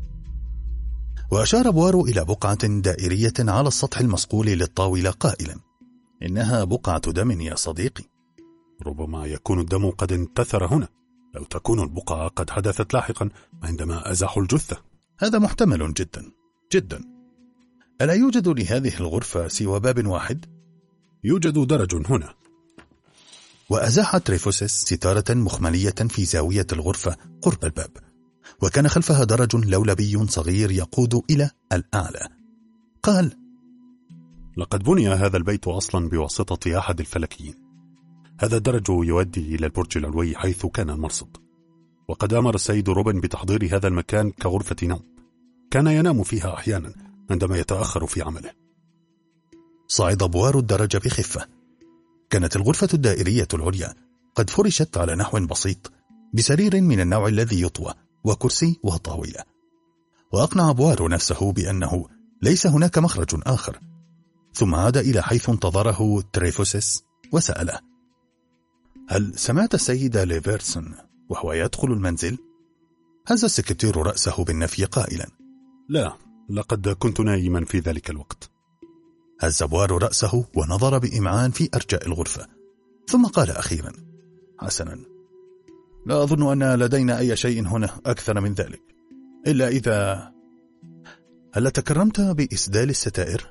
وأشار بوارو إلى بقعة دائرية على السطح المصقول للطاولة قائلا: إنها بقعة دم يا صديقي. ربما يكون الدم قد انتثر هنا، لو تكون البقعة قد حدثت لاحقا عندما أزاحوا الجثة. هذا محتمل جدا جدا. ألا يوجد لهذه الغرفة سوى باب واحد؟ يوجد درج هنا. وأزاح تريفوسس ستارة مخملية في زاوية الغرفة قرب الباب، وكان خلفها درج لولبي صغير يقود إلى الأعلى. قال: لقد بني هذا البيت أصلا بواسطة أحد الفلكيين. هذا الدرج يؤدي إلى البرج العلوي حيث كان المرصد، وقد أمر السيد روبن بتحضير هذا المكان كغرفة نوم كان ينام فيها أحيانا عندما يتأخر في عمله. صعد بوارو الدرج بخفة. كانت الغرفة الدائرية العليا قد فرشت على نحو بسيط بسرير من النوع الذي يطوى وكرسي وطاولة، وأقنع بوارو نفسه بأنه ليس هناك مخرج آخر. ثم عاد إلى حيث انتظره تريفوسس وسأله: هل سمعت السيد ليفرسون وهو يدخل المنزل؟ هز السكرتير رأسه بالنفي قائلا: لا، لقد كنت نائما في ذلك الوقت. هز بوارو رأسه ونظر بإمعان في أرجاء الغرفة، ثم قال أخيرا: حسنا، لا أظن أن لدينا أي شيء هنا أكثر من ذلك، إلا إذا... هل تكرمت بإسدال الستائر؟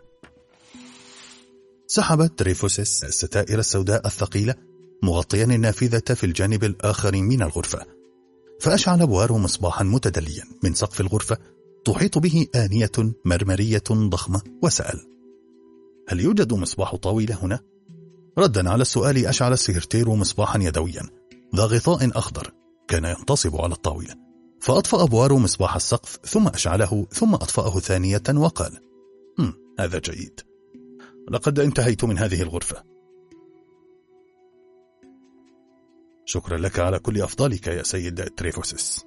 سحبت تريفوسس الستائر السوداء الثقيلة مغطيا النافذة في الجانب الآخر من الغرفة، فأشعل بوارو مصباحا متدليا من سقف الغرفة تحيط به آنية مرمرية ضخمة، وسأل: هل يوجد مصباح طاولة هنا؟ ردا على السؤال أشعل السكرتير مصباحا يدويا ذا غطاء أخضر كان ينتصب على الطاولة، فأطفأ بوارو مصباح السقف ثم أشعله ثم أطفأه ثانية وقال: هم هذا جيد، لقد انتهيت من هذه الغرفة. شكرا لك على كل أفضالك يا سيد تريفوسس.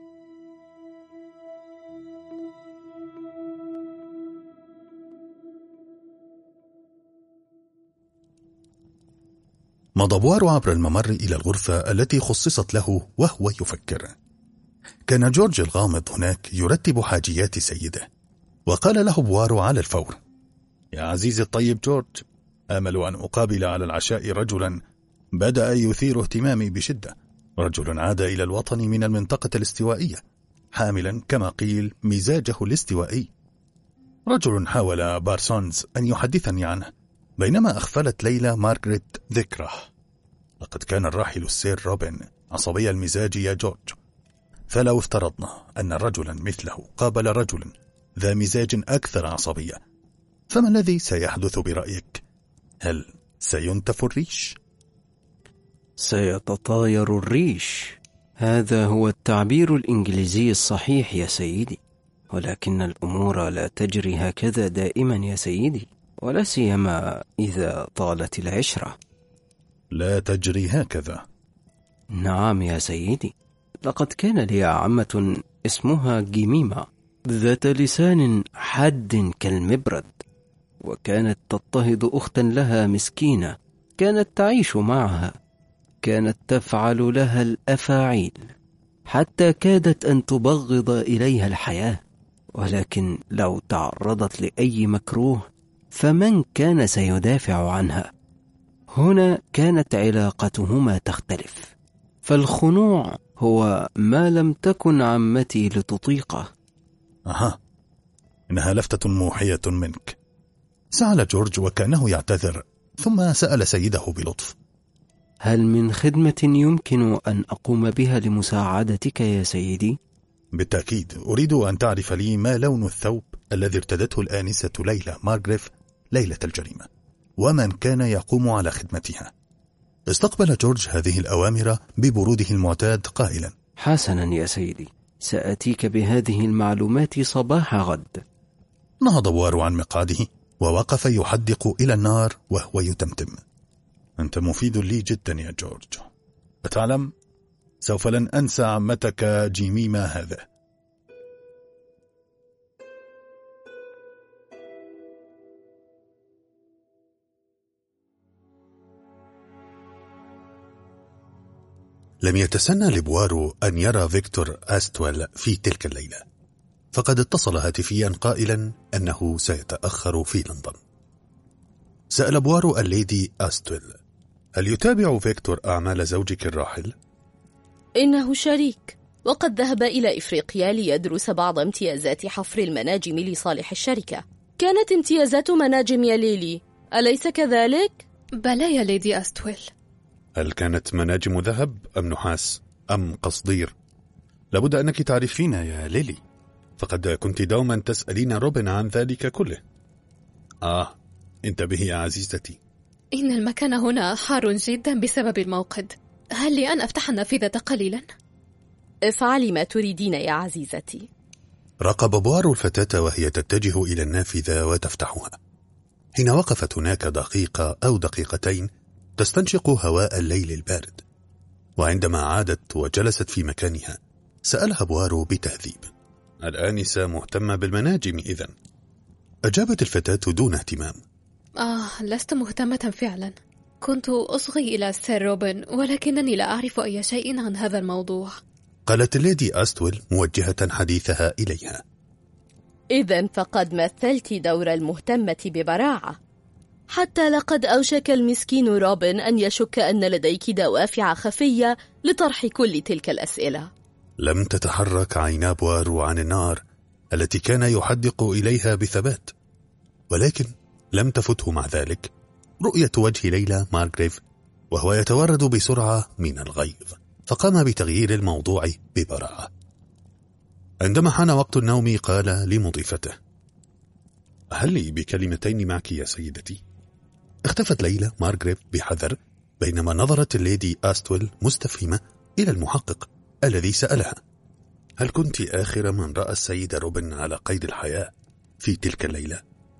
مضى بوارو عبر الممر إلى الغرفة التي خصصت له وهو يفكر. كان جورج الغامض هناك يرتب حاجيات سيده، وقال له بوارو على الفور: يا عزيزي الطيب جورج، آمل أن أقابل على العشاء رجلا بدأ يثير اهتمامي بشدة، رجل عاد إلى الوطن من المنطقة الاستوائية حاملا كما قيل مزاجه الاستوائي، رجل حاول بارسونز أن يحدثني عنه بينما أغفلت ليلى مارغريت ذكره. لقد كان الراحل السير روبن عصبي المزاج يا جورج، فلو افترضنا أن رجلا مثله قابل رجلا ذا مزاج أكثر عصبية، فما الذي سيحدث برأيك؟ هل سينتف الريش؟ سيتطاير الريش، هذا هو التعبير الإنجليزي الصحيح يا سيدي، ولكن الأمور لا تجري هكذا دائما يا سيدي، ولا سيما إذا طالت العشرة. لا تجري هكذا؟ نعم يا سيدي، لقد كان لي عمة اسمها جيميمة ذات لسان حاد كالمبرد، وكانت تضطهد أختا لها مسكينة كانت تعيش معها، كانت تفعل لها الأفاعيل حتى كادت أن تبغض إليها الحياة، ولكن لو تعرضت لأي مكروه فمن كان سيدافع عنها؟ هنا كانت علاقتهما تختلف، فالخنوع هو ما لم تكن عمتي لتطيقه. أها، إنها لفتة موحية منك، سأل جورج وكأنه يعتذر، ثم سأل سيده بلطف: هل من خدمة يمكن أن أقوم بها لمساعدتك يا سيدي؟ بالتأكيد، أريد أن تعرف لي ما لون الثوب الذي ارتدته الآنسة ليلى مارغريف ليلة الجريمة، ومن كان يقوم على خدمتها. استقبل جورج هذه الأوامر ببروده المعتاد قائلا: حسنا يا سيدي، سأتيك بهذه المعلومات صباح غد. نهض بوارو عن مقعده ووقف يحدق إلى النار وهو يتمتم: أنت مفيد لي جدا يا جورج، أتعلم سوف لن أنسى عمتك جيميمة هذا. لم يتسنى لبوارو أن يرى فيكتور أستويل في تلك الليلة، فقد اتصل هاتفيا قائلا أنه سيتأخر في لندن. سأل بوارو الليدي أستويل: هل يتابع فيكتور أعمال زوجك الراحل؟ إنه شريك، وقد ذهب إلى إفريقيا ليدرس بعض امتيازات حفر المناجم لصالح الشركة، كانت امتيازات مناجم يا ليلي، أليس كذلك؟ بلى يا ليدي أستويل. هل كانت مناجم ذهب أم نحاس أم قصدير؟ لابد أنك تعرفين يا ليلي، فقد كنت دوما تسألين روبن عن ذلك كله. آه انتبهي يا عزيزتي. إن المكان هنا حار جدا بسبب الموقد. هل لي أن أفتح النافذة قليلا؟ افعلي ما تريدين يا عزيزتي. راقب بوارو الفتاة وهي تتجه إلى النافذة وتفتحها. حين وقفت هناك دقيقة أو دقيقتين تستنشق هواء الليل البارد، وعندما عادت وجلست في مكانها سألها بوارو بتهذيب: الآنسة مهتمة بالمناجم إذن؟ أجابت الفتاة دون اهتمام: آه لست مهتمة فعلا، كنت أصغي إلى سير روبن ولكنني لا أعرف أي شيء عن هذا الموضوع. قالت الليدي أستويل موجهة حديثها إليها: إذن فقد مثلت دور المهتمة ببراعة، حتى لقد أوشك المسكين روبن أن يشك أن لديك دوافع خفية لطرح كل تلك الأسئلة. لم تتحرك عينا بوارو عن النار التي كان يحدق إليها بثبات، ولكن لم تفته مع ذلك رؤية وجه ليلى مارغريف وهو يتورد بسرعة من الغيظ، فقام بتغيير الموضوع ببراعة. عندما حان وقت النوم قال لمضيفته: هل لي بكلمتين معك يا سيدتي؟ اختفت ليلى مارغريف بحذر، بينما نظرت الليدي أستويل مستفهمة إلى المحقق الذي سألها: هل كنت آخر من رأى السيد روبن على قيد الحياة في تلك الليلة؟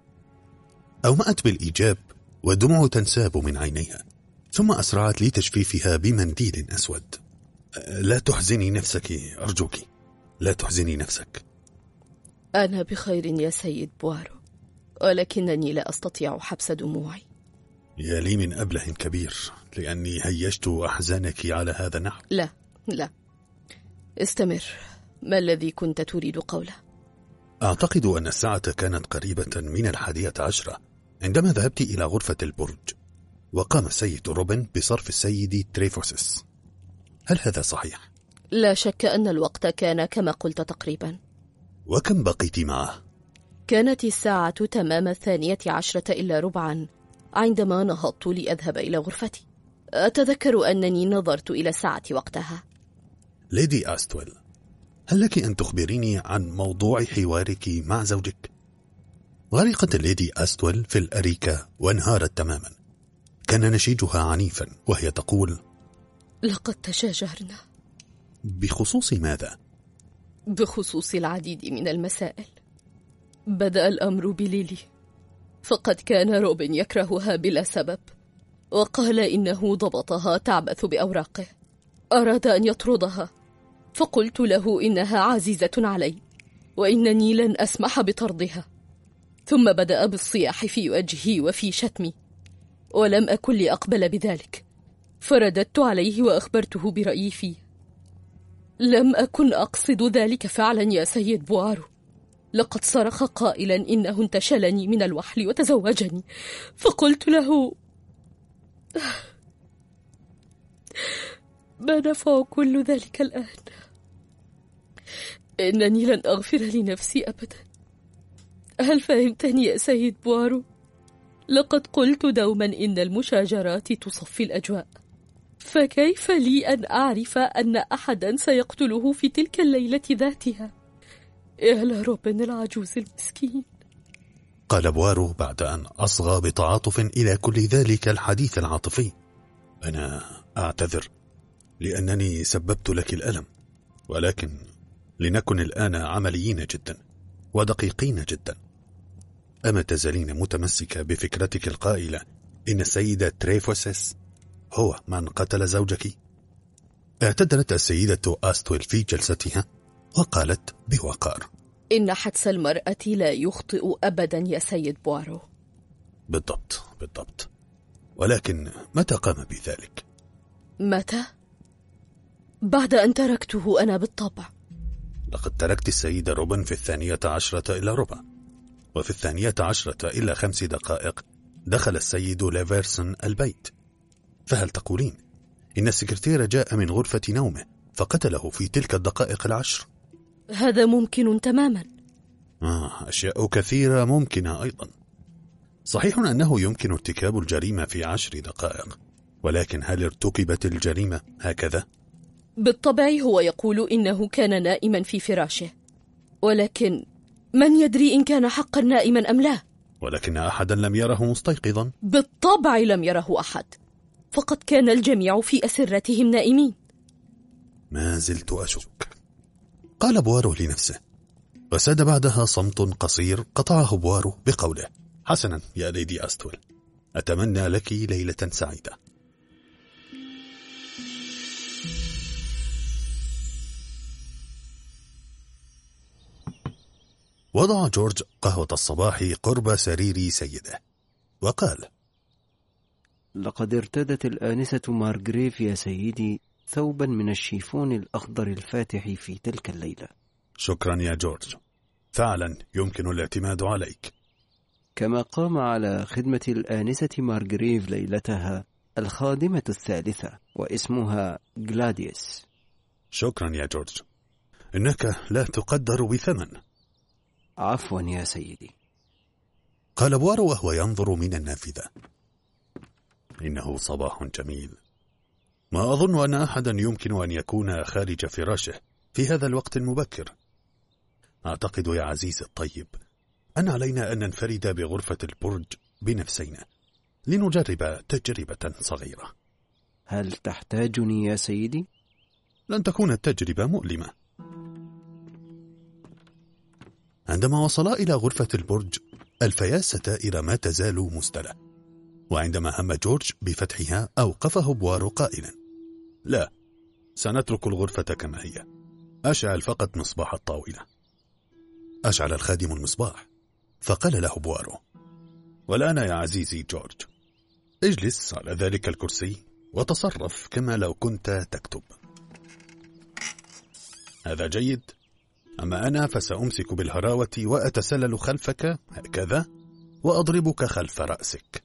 أومأت بالإيجاب والدموع تنساب من عينيها، ثم أسرعت لتجفيفها بمنديل أسود. لا تحزني نفسك أرجوك، لا تحزني نفسك. أنا بخير يا سيد بوارو، ولكنني لا أستطيع حبس دموعي. يا لي من أبله كبير لأني هيجت أحزانك على هذا النحو. لا لا استمر، ما الذي كنت تريد قوله؟ أعتقد أن الساعة كانت قريبة من الحادية عشرة عندما ذهبت إلى غرفة البرج، وقام السيد روبن بصرف السيد تريفوسس. هل هذا صحيح؟ لا شك أن الوقت كان كما قلت تقريبا. وكم بقيت معه؟ كانت الساعة تمام الثانية عشرة إلا ربعا عندما نهضت لأذهب إلى غرفتي. أتذكر أنني نظرت إلى الساعة وقتها. ليدي أستويل، هل لك أن تخبريني عن موضوع حوارك مع زوجك؟ غرقت الليدي أستويل في الأريكة وانهارت تماما. كان نشيجها عنيفا وهي تقول: لقد تشاجرنا. بخصوص ماذا؟ بخصوص العديد من المسائل. بدأ الأمر بليلي، فقد كان روبن يكرهها بلا سبب، وقال إنه ضبطها تعبث بأوراقه. أراد أن يطردها، فقلت له إنها عزيزة علي وإنني لن أسمح بطردها. ثم بدأ بالصياح في وجهي وفي شتمي، ولم أكن لأقبل بذلك، فرددت عليه وأخبرته برأيي فيه. لم أكن أقصد ذلك فعلا يا سيد بوارو، لقد صرخ قائلا إنه انتشلني من الوحل وتزوجني، فقلت له: ما نفع كل ذلك الآن؟ إنني لن أغفر لنفسي أبدا. هل فهمتني يا سيد بوارو؟ لقد قلت دوما إن المشاجرات تصفي الأجواء، فكيف لي أن أعرف أن أحدا سيقتله في تلك الليلة ذاتها؟ يا لروبن العجوز المسكين. قال بوارو بعد أن أصغى بتعاطف إلى كل ذلك الحديث العاطفي: أنا أعتذر لأنني سببت لك الألم، ولكن لنكن الآن عمليين جدا ودقيقين جدا. أما تزالين متمسكة بفكرتك القائلة إن السيدة تريفوسس هو من قتل زوجك؟ اعتذرت السيدة أستويل في جلستها وقالت بوقار: إن حدس المرأة لا يخطئ أبدا يا سيد بوارو. بالضبط بالضبط، ولكن متى قام بذلك؟ متى؟ بعد أن تركته أنا بالطبع. لقد تركت السيد روبن في الثانية عشرة إلا ربع، وفي الثانية عشرة إلا خمس دقائق دخل السيد ليفرسون البيت. فهل تقولين إن السكرتير جاء من غرفة نومه فقتله في تلك الدقائق العشر؟ هذا ممكن تماما. آه أشياء كثيرة ممكنة أيضا. صحيح أنه يمكن ارتكاب الجريمة في عشر دقائق، ولكن هل ارتكبت الجريمة هكذا؟ بالطبع هو يقول إنه كان نائما في فراشه، ولكن من يدري إن كان حقا نائما أم لا؟ ولكن أحدا لم يره مستيقظا. بالطبع لم يره أحد، فقد كان الجميع في أسرتهم نائمين. ما زلت أشك، قال بوارو لنفسه، وساد بعدها صمت قصير قطعه بوارو بقوله: حسنا يا ليدي أستول، أتمنى لك ليلة سعيدة. وضع جورج قهوة الصباح قرب سرير سيده وقال: لقد ارتدت الآنسة مارغريف يا سيدي ثوبا من الشيفون الأخضر الفاتح في تلك الليلة. شكرا يا جورج، فعلا يمكن الاعتماد عليك. كما قام على خدمة الآنسة مارغريف ليلتها الخادمة الثالثة واسمها غلاديس. شكرا يا جورج، إنك لا تقدر بثمن. عفوا يا سيدي، قال بوارو وهو ينظر من النافذة. إنه صباح جميل، ما أظن أن أحدا يمكن أن يكون خارج فراشه في هذا الوقت المبكر. أعتقد يا عزيزي الطيب أن علينا أن ننفرد بغرفة البرج بنفسنا لنجرب تجربة صغيرة. هل تحتاجني يا سيدي؟ لن تكون التجربة مؤلمة. عندما وصلا إلى غرفة البرج ألفيا الستائر ما تزال مسدلة، وعندما هم جورج بفتحها أوقفه بوارو قائلا: لا، سنترك الغرفة كما هي، أشعل فقط مصباح الطاولة. أشعل الخادم المصباح، فقال له بوارو: والآن يا عزيزي جورج، اجلس على ذلك الكرسي وتصرف كما لو كنت تكتب. هذا جيد، أما أنا فسأمسك بالهراوة وأتسلل خلفك هكذا وأضربك خلف رأسك.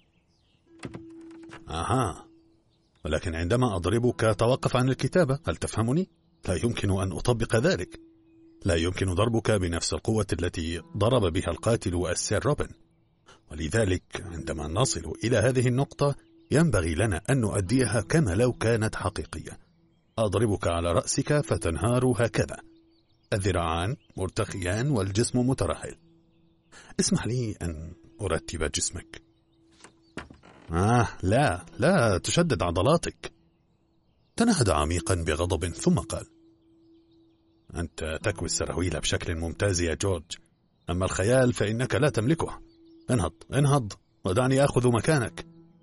أها، ولكن عندما أضربك توقف عن الكتابة، هل تفهمني؟ لا يمكن أن أطبق ذلك. لا يمكن ضربك بنفس القوة التي ضرب بها القاتل السير روبن، ولذلك عندما نصل إلى هذه النقطة ينبغي لنا أن نؤديها كما لو كانت حقيقية. أضربك على رأسك فتنهار هكذا، الذراعان مرتخيان والجسم مترهل. اسمح لي أن أرتب جسمك. آه لا لا تشدد عضلاتك. تنهد عميقا بغضب ثم قال: أنت تكوي السراويل بشكل ممتاز يا جورج، أما الخيال فإنك لا تملكه. انهض انهض ودعني أخذ مكانك.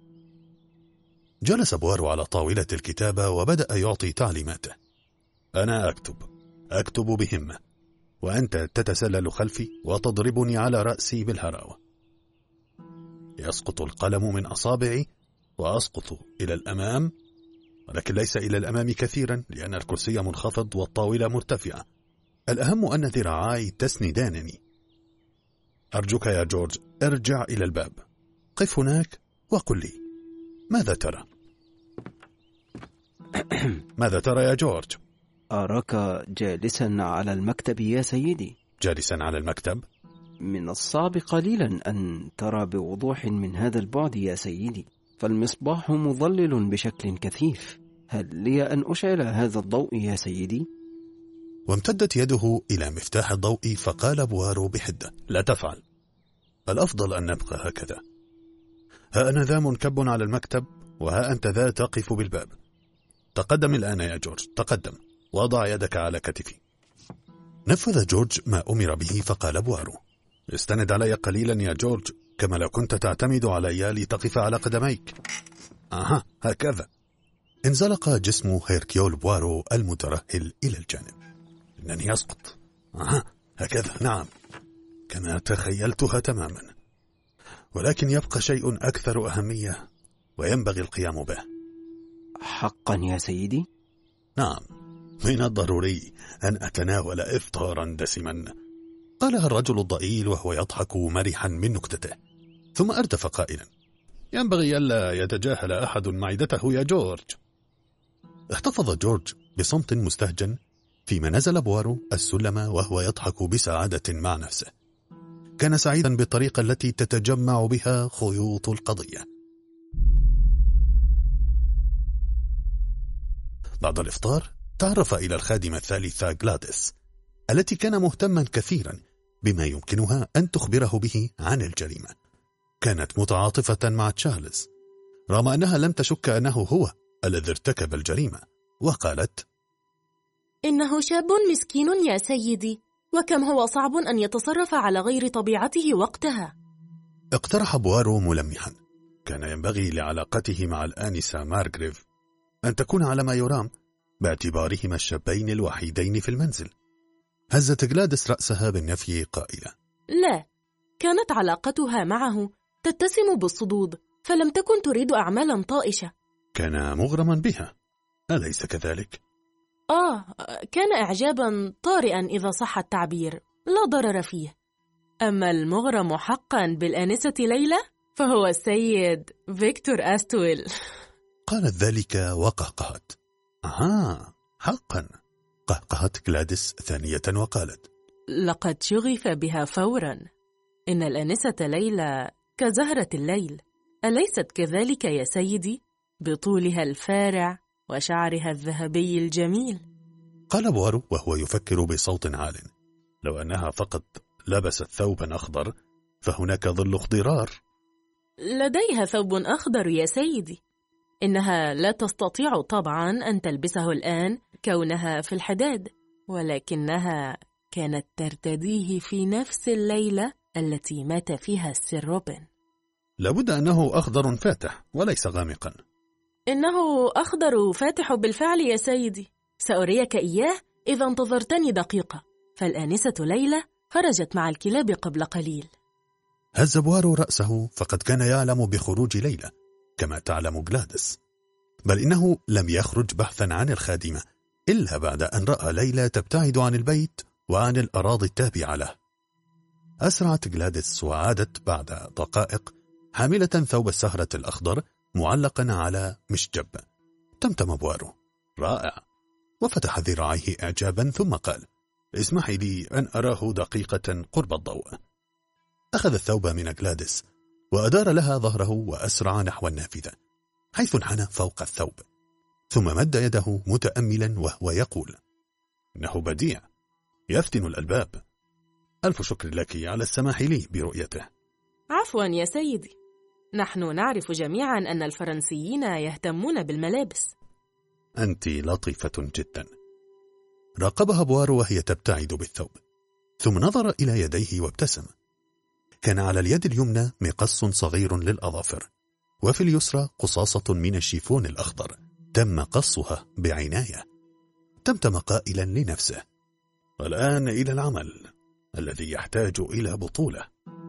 جلس بوارو على طاولة الكتابة وبدأ يعطي تعليماته. أنا أكتب أكتب بهمة، وأنت تتسلل خلفي وتضربني على رأسي بالهراوة. يسقط القلم من أصابعي وأسقط إلى الأمام، ولكن ليس إلى الأمام كثيرا لأن الكرسي منخفض والطاولة مرتفعة. الأهم أن ذراعاي تسندانني. أرجوك يا جورج، ارجع إلى الباب، قف هناك وقل لي ماذا ترى؟ ماذا ترى يا جورج؟ أراك جالسا على المكتب يا سيدي. جالسا على المكتب؟ من الصعب قليلا أن ترى بوضوح من هذا البعد يا سيدي، فالمصباح مظلل بشكل كثيف. هل لي أن أشعل هذا الضوء يا سيدي؟ وامتدت يده إلى مفتاح الضوء، فقال بوارو بحدة: لا تفعل، الأفضل أن نبقى هكذا. ها أنا ذا منكب على المكتب، وها أنت ذا تقف بالباب. تقدم الآن يا جورج، تقدم وضع يدك على كتفي. نفذ جورج ما أمر به، فقال بوارو: استند علي قليلا يا جورج، كما لو كنت تعتمد علي لتقف على قدميك. أها هكذا. انزلق جسم هيركيول بوارو المترهل إلى الجانب. إنني أسقط. أها هكذا، نعم، كما تخيلتها تماما. ولكن يبقى شيء أكثر أهمية وينبغي القيام به. حقا يا سيدي؟ نعم، من الضروري أن أتناول إفطارا دسما، قالها الرجل الضئيل وهو يضحك مرحا من نكتته، ثم أردف قائلا: ينبغي ألا يتجاهل أحد معدته يا جورج. احتفظ جورج بصمت مستهجن فيما نزل بوارو السلم وهو يضحك بسعادة مع نفسه. وكان سعيدا بالطريقة التي تتجمع بها خيوط القضية. بعد الإفطار تعرف إلى الخادمة الثالثة غلاديس، التي كان مهتما كثيرا بما يمكنها أن تخبره به عن الجريمة. كانت متعاطفة مع تشارلز رغم أنها لم تشك أنه هو الذي ارتكب الجريمة، وقالت: إنه شاب مسكين يا سيدي، وكم هو صعب أن يتصرف على غير طبيعته وقتها. اقترح بوارو ملمحا: كان ينبغي لعلاقته مع الآنسة مارغريف أن تكون على ما يرام باعتبارهما الشابين الوحيدين في المنزل. هزت غلاديس رأسها بالنفي قائلة: لا، كانت علاقتها معه تتسم بالصدود، فلم تكن تريد أعمالا طائشة. كان مغرما بها، أليس كذلك؟ آه، كان إعجابا طارئا إذا صح التعبير، لا ضرر فيه. أما المغرم حقا بالآنسة ليلى فهو السيد فيكتور أستويل. قالت ذلك وقهقهت. آه، حقا. قهقهت غلاديس ثانية وقالت: لقد شغف بها فورا. إن الآنسة ليلى كزهرة الليل، أليست كذلك يا سيدي؟ بطولها الفارع وشعرها الذهبي الجميل. قال بوارو وهو يفكر بصوت عال: لو أنها فقط لبست ثوبا أخضر فهناك ظل اخضرار. لديها ثوب أخضر يا سيدي، إنها لا تستطيع طبعا أن تلبسه الآن كونها في الحداد، ولكنها كانت ترتديه في نفس الليلة التي مات فيها السير روبن. لابد أنه أخضر فاتح وليس غامقا. إنه أخضر فاتح بالفعل يا سيدي، سأريك إياه إذا انتظرتني دقيقة. فالآنسة ليلى خرجت مع الكلاب قبل قليل. هز بوارو رأسه، فقد كان يعلم بخروج ليلى كما تعلم غلاديس، بل إنه لم يخرج بحثا عن الخادمة إلا بعد أن رأى ليلى تبتعد عن البيت وعن الأراضي التابعة له. أسرعت غلاديس وعادت بعد دقائق حاملة ثوب السهرة الأخضر معلقا على مشجب. تمتم بوارو: رائع. وفتح ذراعيه إعجابا ثم قال: اسمحي لي أن أراه دقيقة قرب الضوء. أخذ الثوب من غلاديس وأدار لها ظهره وأسرع نحو النافذة حيث انحنى فوق الثوب، ثم مد يده متأملا وهو يقول: إنه بديع، يفتن الألباب. ألف شكر لك على السماح لي برؤيته. عفوا يا سيدي، نحن نعرف جميعا أن الفرنسيين يهتمون بالملابس. أنت لطيفة جدا. راقبها بوارو وهي تبتعد بالثوب، ثم نظر إلى يديه وابتسم. كان على اليد اليمنى مقص صغير للأظافر، وفي اليسرى قصاصة من الشيفون الأخضر تم قصها بعناية. تمتم قائلا لنفسه: والآن إلى العمل الذي يحتاج إلى بطولة.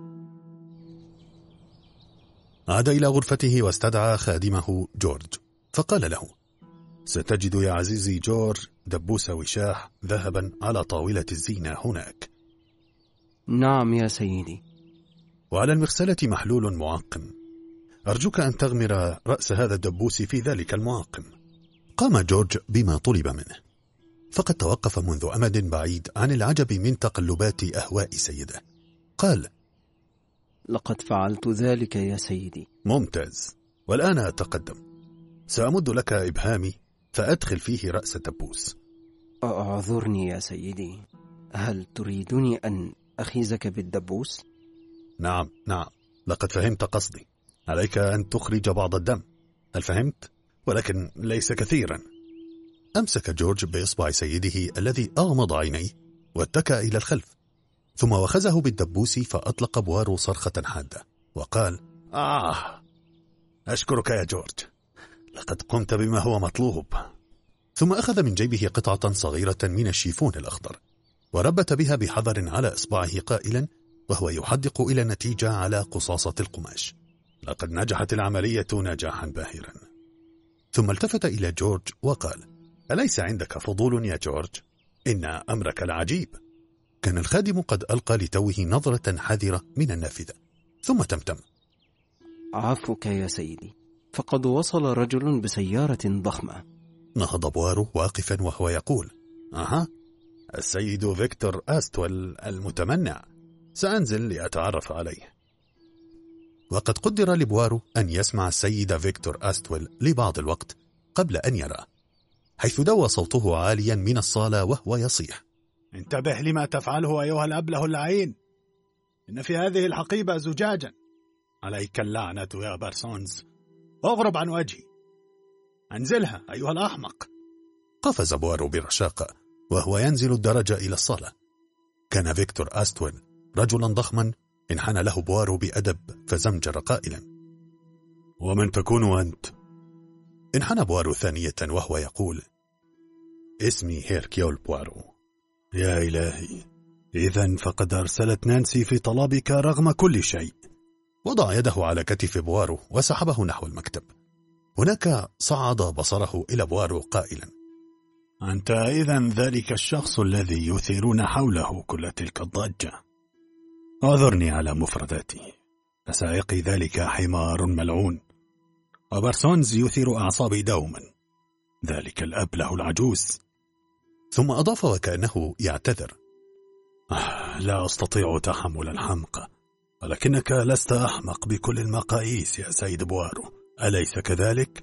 عاد إلى غرفته واستدعى خادمه جورج، فقال له: ستجد يا عزيزي جورج دبوس وشاح ذهبا على طاولة الزينة هناك. نعم يا سيدي. وعلى المغسلة محلول معقم، أرجوك أن تغمر رأس هذا الدبوس في ذلك المعقم. قام جورج بما طلب منه، فقد توقف منذ أمد بعيد عن العجب من تقلبات أهواء سيده. قال: لقد فعلت ذلك يا سيدي. ممتاز، والآن أتقدم. سأمد لك إبهامي فأدخل فيه رأس الدبوس. أعذرني يا سيدي، هل تريدني أن أخيزك بالدبوس؟ نعم نعم، لقد فهمت قصدي. عليك أن تخرج بعض الدم، هل فهمت؟ ولكن ليس كثيرا. أمسك جورج بإصبع سيده الذي أغمض عينيه واتكأ إلى الخلف، ثم وخزه بالدبوس، فأطلق بوارو صرخة حادة وقال: آه، أشكرك يا جورج، لقد قمت بما هو مطلوب. ثم أخذ من جيبه قطعة صغيرة من الشيفون الأخضر وربت بها بحذر على إصبعه قائلا وهو يحدق إلى النتيجة على قصاصة القماش: لقد نجحت العملية نجاحا باهرا. ثم التفت إلى جورج وقال: أليس عندك فضول يا جورج؟ إن أمرك العجيب. كان الخادم قد ألقى لتوه نظرة حذرة من النافذة، ثم تمتم: عفوك يا سيدي، فقد وصل رجل بسيارة ضخمة. نهض بوارو واقفا وهو يقول: أها، السيد فيكتور أستويل المتمنع. سأنزل لأتعرف عليه. وقد قدر لبوارو أن يسمع السيد فيكتور أستويل لبعض الوقت قبل أن يرى، حيث دوى صوته عاليا من الصالة وهو يصيح: انتبه لما تفعله أيها الأبله اللعين، إن في هذه الحقيبة زجاجا، عليك اللعنة يا بارسونز، اغرب عن وجهي، انزلها أيها الأحمق. قفز بوارو برشاقة وهو ينزل الدرجة إلى الصالة. كان فيكتور أستويل رجلا ضخما، انحنى له بوارو بأدب فزمجر قائلا: ومن تكون أنت؟ انحنى بوارو ثانية وهو يقول: اسمي هيركيول بوارو. يا إلهي، إذن فقد أرسلت نانسي في طلبك رغم كل شيء. وضع يده على كتف بوارو وسحبه نحو المكتب. هناك صعد بصره إلى بوارو قائلا: أنت إذن ذلك الشخص الذي يثيرون حوله كل تلك الضجة. أعذرني على مفرداتي، فسائقي ذلك حمار ملعون، وبرسونز يثير أعصابي دوما، ذلك الأبله العجوز. ثم أضاف وكأنه يعتذر: آه لا أستطيع تحمل الحمق، ولكنك لست أحمق بكل المقاييس يا سيد بوارو، أليس كذلك؟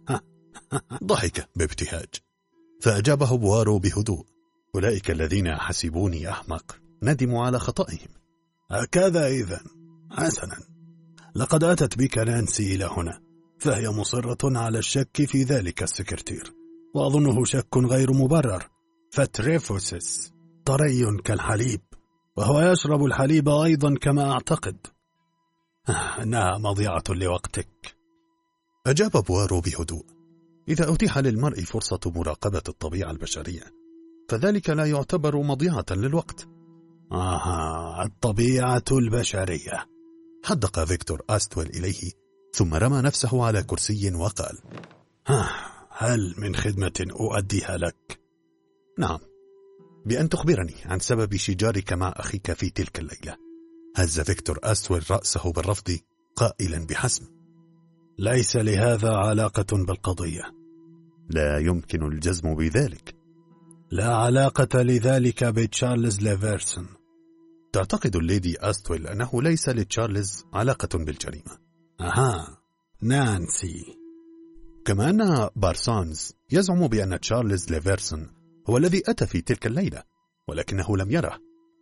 ضحك بابتهاج، فأجابه بوارو بهدوء: أولئك الذين يحسبوني أحمق ندموا على خطئهم. هكذا إذن، حسنا، لقد أتت بك نانسي إلى هنا، فهي مصرة على الشك في ذلك السكرتير، وأظنه شك غير مبرر، فتريفوسس طري كالحليب، وهو يشرب الحليب أيضا كما أعتقد. إنها مضيعة لوقتك. أجاب بوارو بهدوء: إذا أتيح للمرء فرصة مراقبة الطبيعة البشرية فذلك لا يعتبر مضيعة للوقت. آها، الطبيعة البشرية، حدق فيكتور أستويل إليه، ثم رمى نفسه على كرسي وقال: هل من خدمة أؤديها لك؟ نعم، بأن تخبرني عن سبب شجارك مع أخيك في تلك الليلة. هز فيكتور أستويل رأسه بالرفض قائلا بحسم: ليس لهذا علاقة بالقضية. لا يمكن الجزم بذلك. لا علاقة لذلك بتشارلز ليفرسون. تعتقد الليدي أستويل أنه ليس لتشارلز علاقة بالجريمة. أها، نانسي. كما أن بارسونز يزعم بأن تشارلز ليفرسون هو الذي أتى في تلك الليلة ولكنه لم يره.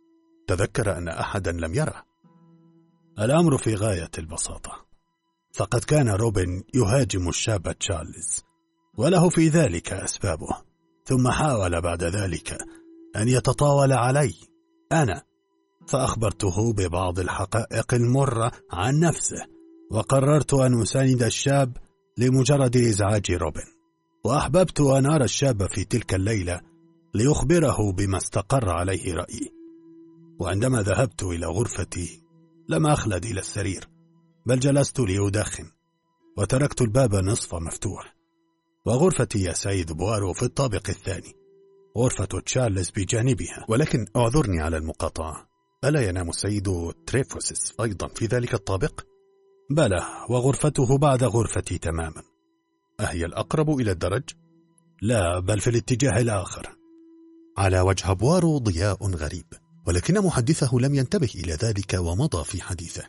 تذكر أن أحدا لم يره. الأمر في غاية البساطة، فقد كان روبن يهاجم الشاب تشارلز، وله في ذلك أسبابه، ثم حاول بعد ذلك أن يتطاول علي أنا، فأخبرته ببعض الحقائق المرة عن نفسه، وقررت أن أساند الشاب لمجرد إزعاج روبن، وأحببت أن أرى الشاب في تلك الليلة ليخبره بما استقر عليه رأيي. وعندما ذهبت إلى غرفتي لم أخلد إلى السرير، بل جلست لأدخن، وتركت الباب نصف مفتوح. وغرفتي يا سيد بوارو في الطابق الثاني، غرفة تشارلز بجانبها. ولكن أعذرني على المقاطعة، ألا ينام السيد تريفوسس أيضا في ذلك الطابق؟ بلى، وغرفته بعد غرفتي تماما. أهي الأقرب إلى الدرج؟ لا، بل في الاتجاه الآخر. على وجه بوارو ضياء غريب، ولكن محدثه لم ينتبه إلى ذلك ومضى في حديثه.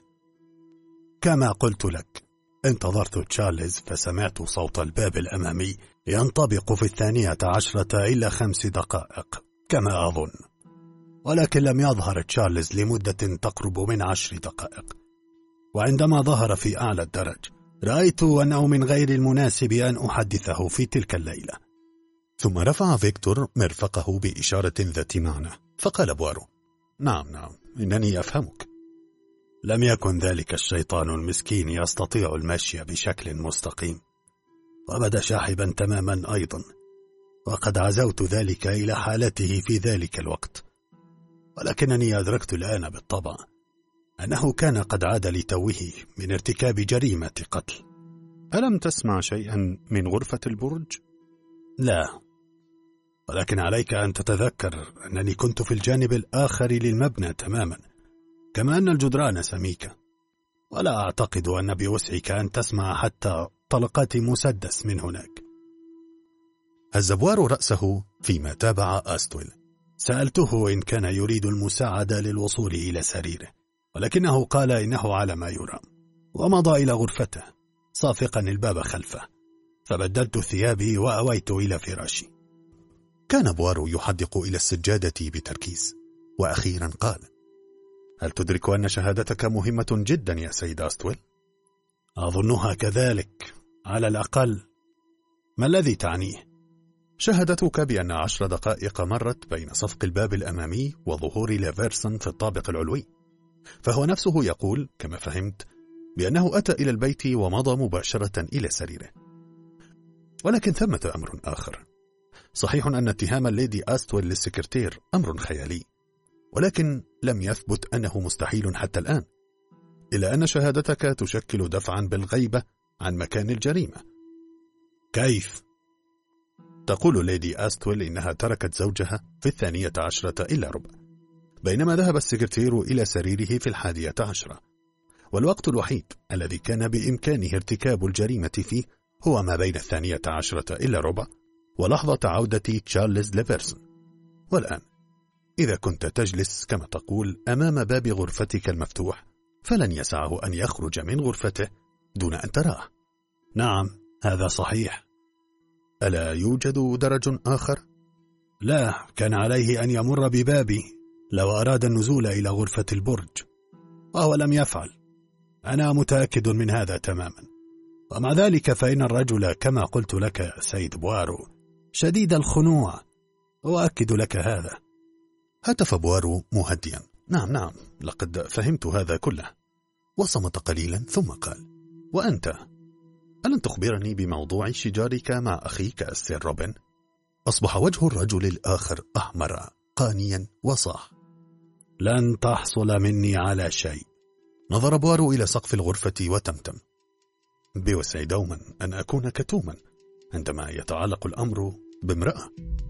كما قلت لك، انتظرت تشارلز فسمعت صوت الباب الأمامي ينطبق في الثانية عشرة إلى خمس دقائق كما أظن، ولكن لم يظهر تشارلز لمدة تقرب من عشر دقائق. وعندما ظهر في أعلى الدرج رأيت أنه من غير المناسب أن أحدثه في تلك الليلة. ثم رفع فيكتور مرفقه بإشارة ذات معنى، فقال بوارو: نعم نعم، إنني أفهمك. لم يكن ذلك الشيطان المسكين يستطيع المشي بشكل مستقيم، وبدا شاحبا تماما أيضا، وقد عزوت ذلك إلى حالته في ذلك الوقت، ولكنني أدركت الآن بالطبع أنه كان قد عاد لتوه من ارتكاب جريمة قتل. ألم تسمع شيئا من غرفة البرج؟ لا، ولكن عليك أن تتذكر أنني كنت في الجانب الآخر للمبنى تماما، كما أن الجدران سميكة، ولا أعتقد أن بوسعك أن تسمع حتى طلقات مسدس من هناك. هز بوارو رأسه فيما تابع أستويل، سألته إن كان يريد المساعدة للوصول إلى سريره، ولكنه قال إنه على ما يرام، ومضى إلى غرفته صافقا الباب خلفه. فبدلت ثيابي وأويت إلى فراشي. كان بوارو يحدق إلى السجادة بتركيز، وأخيرا قال: هل تدرك أن شهادتك مهمة جدا يا سيد أستويل؟ أظنها كذلك على الأقل. ما الذي تعنيه؟ شهادتك بأن عشر دقائق مرت بين صفق الباب الأمامي وظهور ليفرسون في الطابق العلوي، فهو نفسه يقول كما فهمت بأنه أتى إلى البيت ومضى مباشرة إلى سريره. ولكن ثمة أمر آخر. صحيح أن اتهام الليدي أستويل للسكرتير أمر خيالي، ولكن لم يثبت أنه مستحيل حتى الآن، إلا أن شهادتك تشكل دفعا بالغيبة عن مكان الجريمة. كيف؟ تقول ليدي أستويل إنها تركت زوجها في الثانية عشرة إلا ربع، بينما ذهب السكرتير إلى سريره في الحادية عشرة، والوقت الوحيد الذي كان بإمكانه ارتكاب الجريمة فيه هو ما بين الثانية عشرة إلا ربع ولحظة عودة تشارلز ليفرسون. والآن إذا كنت تجلس كما تقول أمام باب غرفتك المفتوح، فلن يسعه أن يخرج من غرفته دون أن تراه. نعم، هذا صحيح. ألا يوجد درج آخر؟ لا، كان عليه أن يمر ببابي لو أراد النزول إلى غرفة البرج، وهو لم يفعل. أنا متأكد من هذا تماما. ومع ذلك فإن الرجل كما قلت لك سيد بوارو شديد الخنوع، وأؤكد لك هذا. هتف بوارو مهديا: نعم نعم، لقد فهمت هذا كله. وصمت قليلا ثم قال: وأنت ألن تخبرني بموضوع شجارك مع أخيك السير روبن؟ أصبح وجه الرجل الآخر أحمر قانيا وصاح: لن تحصل مني على شيء. نظر بوارو إلى سقف الغرفة وتمتم: بوسعي دوما أن أكون كتوما عندما يتعلق الأمر بامرأة.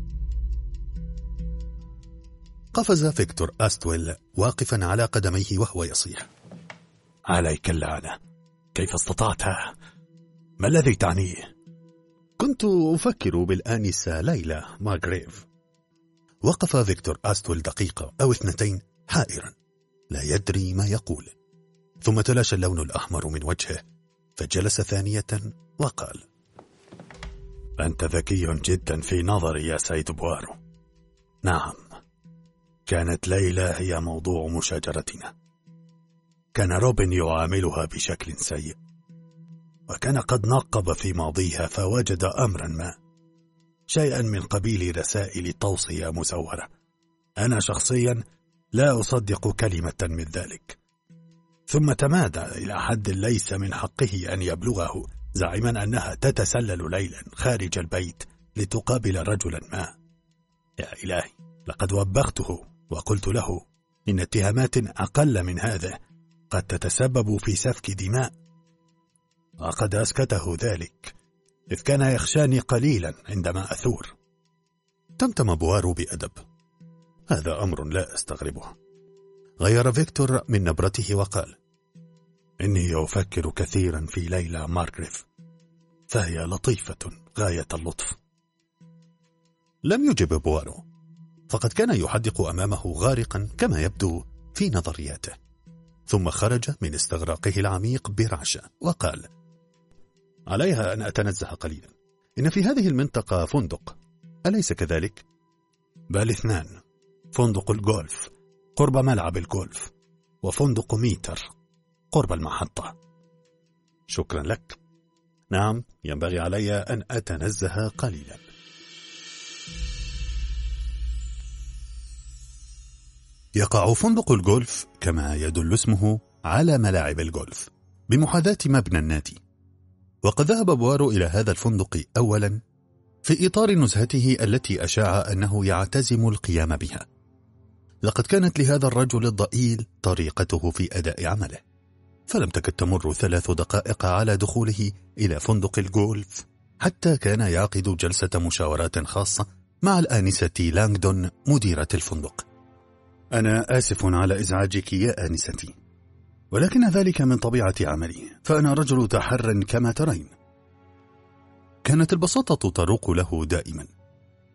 قفز فيكتور أستويل واقفا على قدميه وهو يصيح: عليك اللعنة، كيف استطعت؟ ما الذي تعنيه؟ كنت أفكر بالآنسة ليلى مارغريف. وقف فيكتور أستويل دقيقة أو اثنتين حائرا لا يدري ما يقول، ثم تلاشى اللون الأحمر من وجهه فجلس ثانية وقال: أنت ذكي جدا في نظري يا سيد بوارو. نعم، كانت ليلى هي موضوع مشاجرتنا. كان روبن يعاملها بشكل سيء، وكان قد نقب في ماضيها فوجد أمرا ما، شيئا من قبيل رسائل توصية مزورة. أنا شخصيا لا أصدق كلمة من ذلك. ثم تمادى إلى حد ليس من حقه أن يبلغه، زعما أنها تتسلل ليلا خارج البيت لتقابل رجلا ما. يا إلهي، لقد وبخته وقلت له إن اتهامات أقل من هذا قد تتسبب في سفك دماء، وقد أسكته ذلك إذ كان يخشاني قليلا عندما أثور. تمتم بوارو بأدب: هذا أمر لا أستغربه. غير فيكتور من نبرته وقال: إني أفكر كثيرا في ليلى مارغريف، فهي لطيفة غاية اللطف. لم يجب بوارو، فقد كان يحدق أمامه غارقا كما يبدو في نظرياته، ثم خرج من استغراقه العميق برعشة وقال: عليها أن أتنزه قليلا. إن في هذه المنطقة فندق، أليس كذلك؟ بل اثنان: فندق الجولف قرب ملعب الجولف، وفندق ميتر قرب المحطة. شكرا لك. نعم، ينبغي علي أن أتنزه قليلا. يقع فندق الجولف كما يدل اسمه على ملاعب الجولف بمحاذاة مبنى النادي، وقد ذهب بوارو إلى هذا الفندق أولا في إطار نزهته التي أشاع أنه يعتزم القيام بها. لقد كانت لهذا الرجل الضئيل طريقته في أداء عمله، فلم تكد تمر ثلاث دقائق على دخوله إلى فندق الجولف حتى كان يعقد جلسة مشاورات خاصة مع الآنسة لانغدون مديرة الفندق. أنا آسف على إزعاجك يا آنستي، ولكن ذلك من طبيعة عملي، فأنا رجل تحر كما ترين. كانت البساطة تروق له دائما،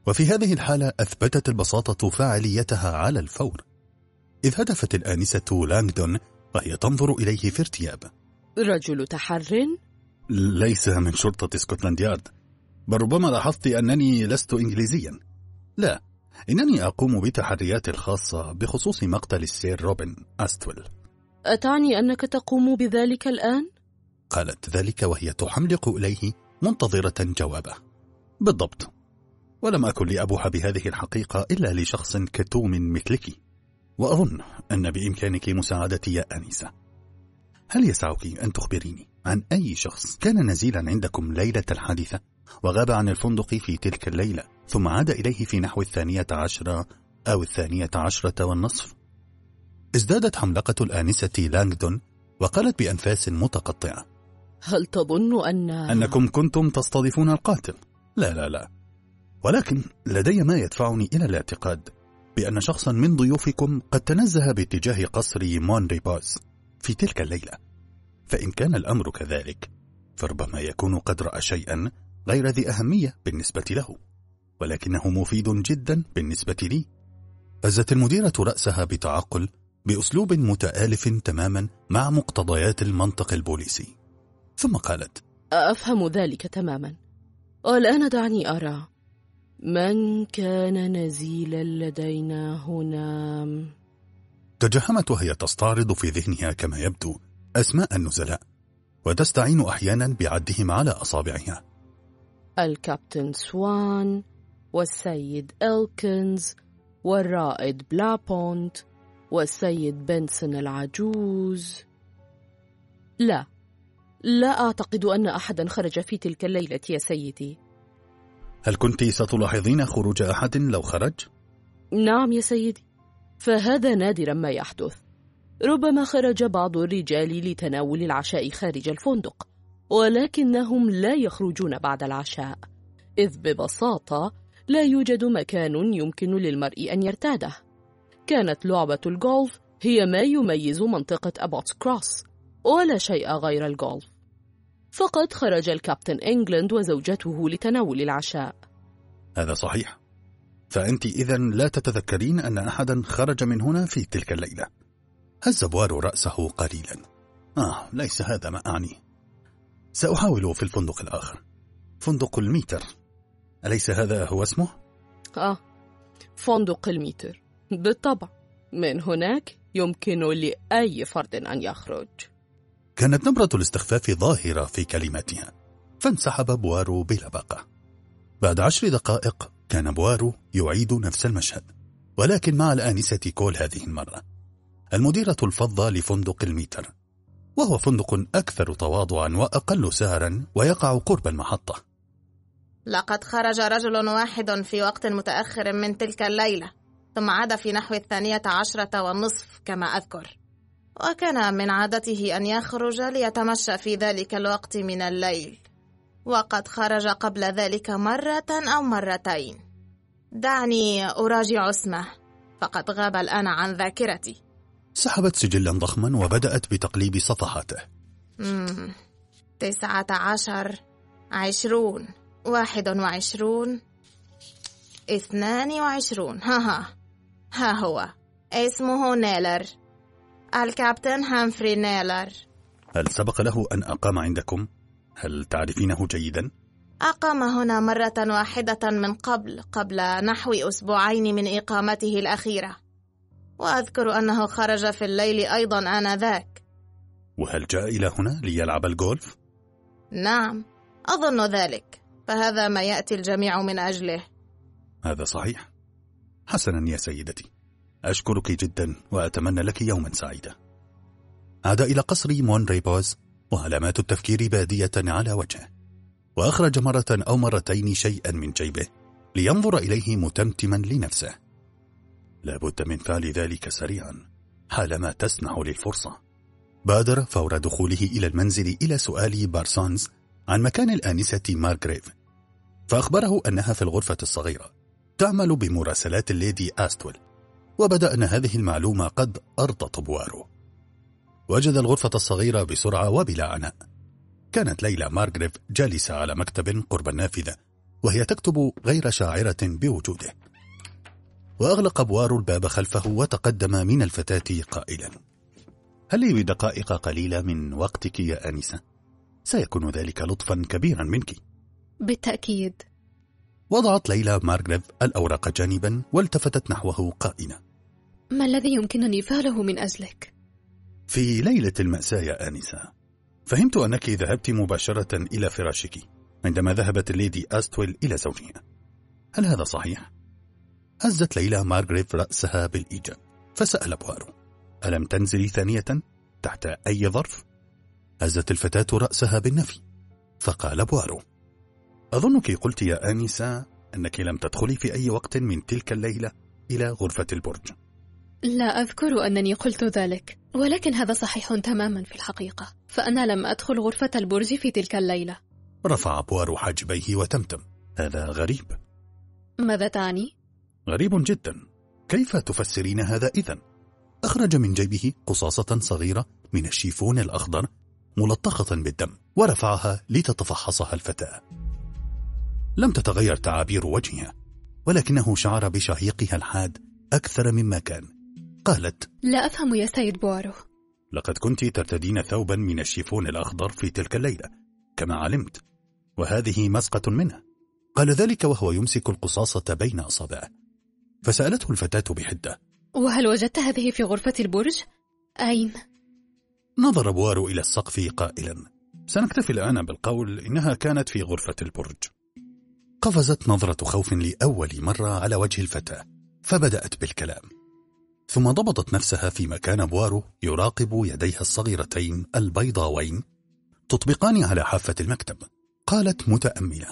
وفي هذه الحالة أثبتت البساطة فاعليتها على الفور، إذ هدفت الآنسة لانغدون وهي تنظر إليه في ارتياب. رجل تحر؟ ليس من شرطة سكوتلاند يارد، بل ربما لاحظت أنني لست إنجليزيا. لا، إنني أقوم بتحريات الخاصة بخصوص مقتل السير روبن أستويل. أتعني أنك تقوم بذلك الآن؟ قالت ذلك وهي تحملق إليه منتظرة جوابه. بالضبط، ولم أكن لأبوح بهذه الحقيقة إلا لشخص كتوم مثلك، وأظن أن بإمكانك مساعدتي يا آنسة. هل يسعك أن تخبريني عن أي شخص كان نزيلا عندكم ليلة الحادثة وغاب عن الفندق في تلك الليلة ثم عاد إليه في نحو الثانية عشرة أو الثانية عشرة والنصف؟ ازدادت حملقة الآنسة لانغدون وقالت بأنفاس متقطعة: هل تظن أن... أنكم كنتم تستضيفون القاتل؟ لا لا لا، ولكن لدي ما يدفعني إلى الاعتقاد بأن شخصا من ضيوفكم قد تنزه باتجاه قصر مونريبوز في تلك الليلة، فإن كان الأمر كذلك فربما يكون قد رأى شيئا غير ذي أهمية بالنسبة له، ولكنه مفيد جدا بالنسبة لي. هزت المديرة رأسها بتعقل بأسلوب متآلف تماما مع مقتضيات المنطق البوليسي، ثم قالت: أفهم ذلك تماما. والآن دعني أرى من كان نزيلا لدينا هنا. تجهمت وهي تستعرض في ذهنها كما يبدو أسماء النزلاء، وتستعين أحيانا بعدهم على أصابعها. الكابتن سوان، والسيد إلكنز، والرائد بلابونت، والسيد بنسون العجوز. لا، لا أعتقد أن أحدا خرج في تلك الليلة يا سيدي. هل كنت ستلاحظين خروج أحد لو خرج؟ نعم يا سيدي، فهذا نادرا ما يحدث. ربما خرج بعض الرجال لتناول العشاء خارج الفندق، ولكنهم لا يخرجون بعد العشاء، إذ ببساطة لا يوجد مكان يمكن للمرء أن يرتاده. كانت لعبة الجولف هي ما يميز منطقة أبوتس كروس، ولا شيء غير الجولف. فقد خرج الكابتن إنجلاند وزوجته لتناول العشاء. هذا صحيح، فأنت إذن لا تتذكرين أن أحدا خرج من هنا في تلك الليلة. هز بوارو رأسه قليلا. آه، ليس هذا ما أعني. سأحاول في الفندق الآخر، فندق الميتر، أليس هذا هو اسمه؟ آه، فندق الميتر بالطبع. من هناك يمكن لأي فرد أن يخرج. كانت نبرة الاستخفاف ظاهرة في كلماتها، فانسحب بوارو بلا باقة. بعد عشر دقائق كان بوارو يعيد نفس المشهد، ولكن مع الآنسة كول هذه المرة، المديرة الفضة لفندق الميتر، وهو فندق أكثر تواضعا وأقل سعرا ويقع قرب المحطة. لقد خرج رجل واحد في وقت متأخر من تلك الليلة، ثم عاد في نحو الثانية عشرة والنصف كما أذكر، وكان من عادته أن يخرج ليتمشى في ذلك الوقت من الليل، وقد خرج قبل ذلك مرة أو مرتين. دعني أراجع اسمه، فقد غاب الآن عن ذاكرتي. سحبت سجلا ضخما وبدأت بتقليب صفحاته. مم. تسعة عشر، عشرون، واحد وعشرون، اثنان وعشرون. ها ها ها هو اسمه نيلر، الكابتن هامفري نيلر. هل سبق له أن أقام عندكم؟ هل تعرفينه جيدا؟ أقام هنا مرة واحدة من قبل قبل نحو أسبوعين من إقامته الأخيرة، وأذكر أنه خرج في الليل أيضا آنذاك. وهل جاء إلى هنا ليلعب الجولف؟ نعم، أظن ذلك، فهذا ما يأتي الجميع من أجله. هذا صحيح. حسنا يا سيدتي، أشكرك جدا وأتمنى لك يوما سعيدا. عاد إلى قصر مونريبوز وعلامات التفكير بادية على وجهه، وأخرج مرة أو مرتين شيئا من جيبه لينظر إليه متمتما لنفسه. لابد من فعل ذلك سريعا حالما تسنح للفرصة. بادر فور دخوله إلى المنزل إلى سؤال بارسونز عن مكان الآنسة مارغريف، فأخبره أنها في الغرفة الصغيرة تعمل بمراسلات الليدي أستويل، وبدأ أن هذه المعلومة قد أرضت بوارو. وجد الغرفة الصغيرة بسرعة وبلا عناء. كانت ليلى مارغريف جالسة على مكتب قرب النافذة وهي تكتب غير شاعرة بوجوده. وأغلق بوارو الباب خلفه وتقدم من الفتاة قائلا: هل لي بدقائق قليلة من وقتك يا آنسة؟ سيكون ذلك لطفا كبيرا منك. بالتأكيد. وضعت ليلى مارغريف الأوراق جانبا والتفتت نحوه قائلة: ما الذي يمكنني فعله من أجلك؟ في ليلة المأساة يا آنسة، فهمت أنك ذهبت مباشرة إلى فراشك عندما ذهبت الليدي أستويل إلى زوجها. هل هذا صحيح؟ هزت ليلى مارغريف رأسها بالإيجاب، فسأل بوارو: ألم تنزلي ثانية تحت أي ظرف؟ هزت الفتاة رأسها بالنفي، فقال بوارو: أظنك قلت يا آنسة أنك لم تدخلي في أي وقت من تلك الليلة إلى غرفة البرج. لا أذكر أنني قلت ذلك، ولكن هذا صحيح تماما في الحقيقة، فأنا لم أدخل غرفة البرج في تلك الليلة. رفع بوارو حاجبيه وتمتم: هذا غريب. ماذا تعني؟ غريب جدا. كيف تفسرين هذا إذن؟ أخرج من جيبه قصاصة صغيرة من الشيفون الأخضر ملطخة بالدم ورفعها لتتفحصها الفتاة. لم تتغير تعابير وجهها، ولكنه شعر بشهيقها الحاد أكثر مما كان. قالت: لا أفهم يا سيد بوارو. لقد كنت ترتدين ثوبا من الشيفون الأخضر في تلك الليلة كما علمت، وهذه مسقة منه. قال ذلك وهو يمسك القصاصة بين أصابعه. فسألته الفتاة بحدة: وهل وجدت هذه في غرفة البرج؟ أين؟ نظر بوارو إلى السقف قائلا: سنكتفي الآن بالقول إنها كانت في غرفة البرج. قفزت نظرة خوف لأول مرة على وجه الفتاة، فبدأت بالكلام، ثم ضبطت نفسها في مكان بوارو يراقب يديها الصغيرتين البيضاوين تطبقان على حافة المكتب. قالت متأملة: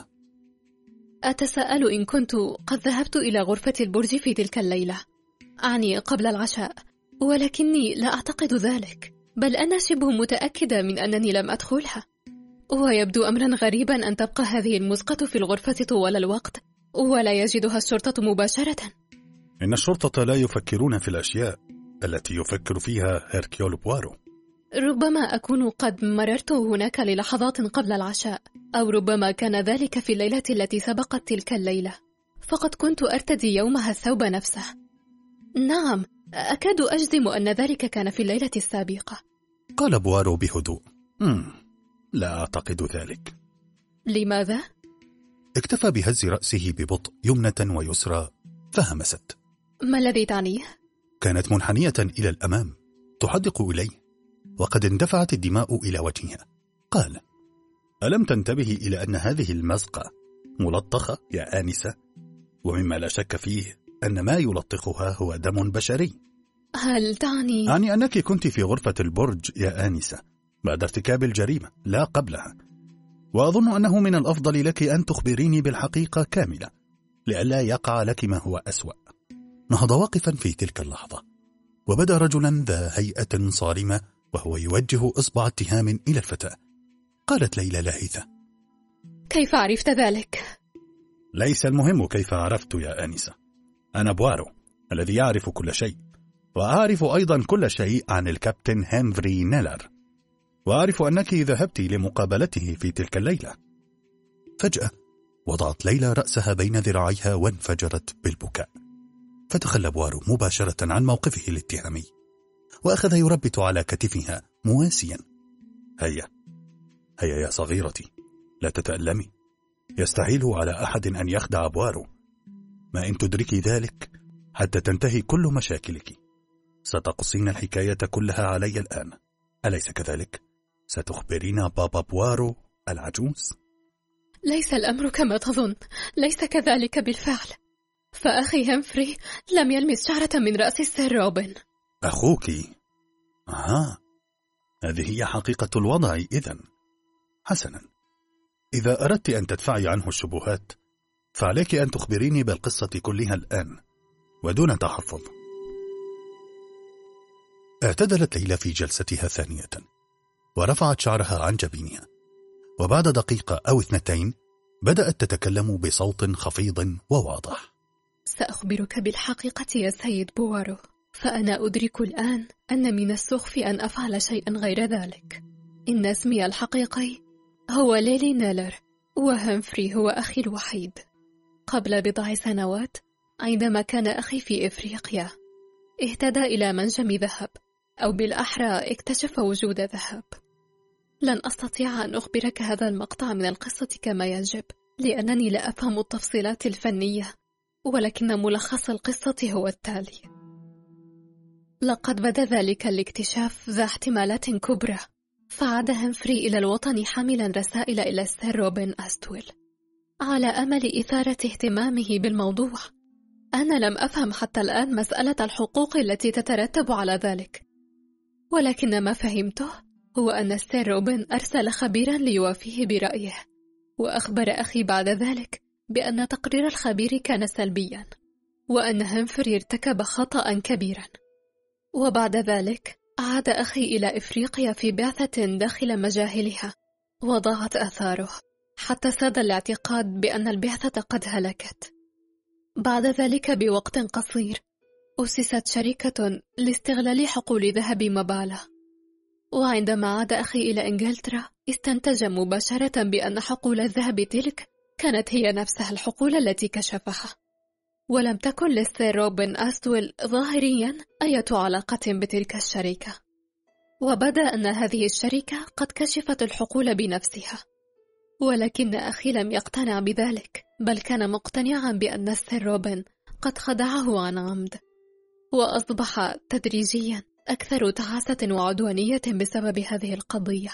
أتساءل إن كنت قد ذهبت إلى غرفة البرج في تلك الليلة، أعني قبل العشاء، ولكني لا أعتقد ذلك، بل أنا شبه متأكدة من أنني لم أدخلها. ويبدو أمرا غريبا أن تبقى هذه المزقة في الغرفة طوال الوقت ولا يجدها الشرطة مباشرة. إن الشرطة لا يفكرون في الأشياء التي يفكر فيها هيركيول بوارو. ربما أكون قد مررت هناك للحظات قبل العشاء، أو ربما كان ذلك في الليلة التي سبقت تلك الليلة، فقد كنت أرتدي يومها الثوب نفسه. نعم، أكاد أجزم أن ذلك كان في الليلة السابقة. قال بوارو بهدوء: مم. لا أعتقد ذلك. لماذا؟ اكتفى بهز رأسه ببطء يمنة ويسرى فهمست. ما الذي تعنيه؟ كانت منحنية إلى الأمام تحدق إليه، وقد اندفعت الدماء إلى وجهها. قال: ألم تنتبهي إلى أن هذه المزقة ملطخة يا آنسة؟ ومما لا شك فيه أن ما يلطخها هو دم بشري. هل تعني؟ أعني أنك كنت في غرفة البرج يا آنسة بعد ارتكاب الجريمة لا قبلها، وأظن أنه من الأفضل لك أن تخبريني بالحقيقة كاملة لئلا يقع لك ما هو أسوأ. نهض واقفا في تلك اللحظة، وبدا رجلا ذا هيئة صارمة وهو يوجه إصبع اتهام إلى الفتاة. قالت ليلى لاهثة: كيف عرفت ذلك؟ ليس المهم كيف عرفت يا آنسة، أنا بوارو الذي يعرف كل شيء، وأعرف أيضا كل شيء عن الكابتن هنري نيلر، وأعرف أنك ذهبت لمقابلته في تلك الليلة. فجأة وضعت ليلى رأسها بين ذراعيها وانفجرت بالبكاء، فتخلى بوارو مباشرة عن موقفه الاتهامي وأخذ يربط على كتفها مواسيا: هيا هيا يا صغيرتي، لا تتألمي، يستحيل على أحد أن يخدع بوارو، ما إن تدركي ذلك حتى تنتهي كل مشاكلك. ستقصين الحكاية كلها علي الآن، أليس كذلك؟ ستخبرين بابا بوارو العجوز؟ ليس الأمر كما تظن، ليس كذلك بالفعل، فأخي هنفري لم يلمس شعرة من رأس السير روبن. أخوك؟ آه، هذه هي حقيقة الوضع إذن. حسنا، إذا أردت أن تدفعي عنه الشبهات فعليك أن تخبريني بالقصة كلها الآن ودون تحفظ. اعتدلت ليلى في جلستها ثانية ورفعت شعرها عن جبينها، وبعد دقيقة أو اثنتين بدأت تتكلم بصوت خفيض وواضح: سأخبرك بالحقيقة يا سيد بوارو، فأنا أدرك الآن أن من السخف أن أفعل شيئا غير ذلك. إن اسمي الحقيقي هو ليلي نيلر، وهمفري هو أخي الوحيد. قبل بضع سنوات عندما كان أخي في إفريقيا اهتدى إلى منجم ذهب، أو بالأحرى اكتشف وجود ذهب. لن أستطيع أن أخبرك هذا المقطع من القصة كما يجب، لأنني لا أفهم التفصيلات الفنية، ولكن ملخص القصة هو التالي. لقد بدا ذلك الاكتشاف ذا احتمالات كبرى، فعاد همفري إلى الوطن حاملا رسائل إلى السير روبن أستويل على أمل إثارة اهتمامه بالموضوع. أنا لم أفهم حتى الآن مسألة الحقوق التي تترتب على ذلك، ولكن ما فهمته هو أن السير روبن أرسل خبيرا ليوافيه برأيه، وأخبر أخي بعد ذلك بأن تقرير الخبير كان سلبيا، وأن همفري ارتكب خطأ كبيرا. وبعد ذلك عاد أخي إلى إفريقيا في بعثة داخل مجاهلها، وضاعت آثاره حتى ساد الاعتقاد بأن البعثة قد هلكت. بعد ذلك بوقت قصير أسست شركة لاستغلال حقول ذهب مبالة، وعندما عاد أخي إلى إنجلترا استنتج مباشرة بأن حقول الذهب تلك كانت هي نفسها الحقول التي كشفها، ولم تكن للسير روبن أستويل ظاهريا أي علاقة بتلك الشركة. وبدا أن هذه الشركة قد كشفت الحقول بنفسها، ولكن أخي لم يقتنع بذلك، بل كان مقتنعا بأن السير روبن قد خدعه عن عمد، وأصبح تدريجيا أكثر تعاسة وعدوانية بسبب هذه القضية.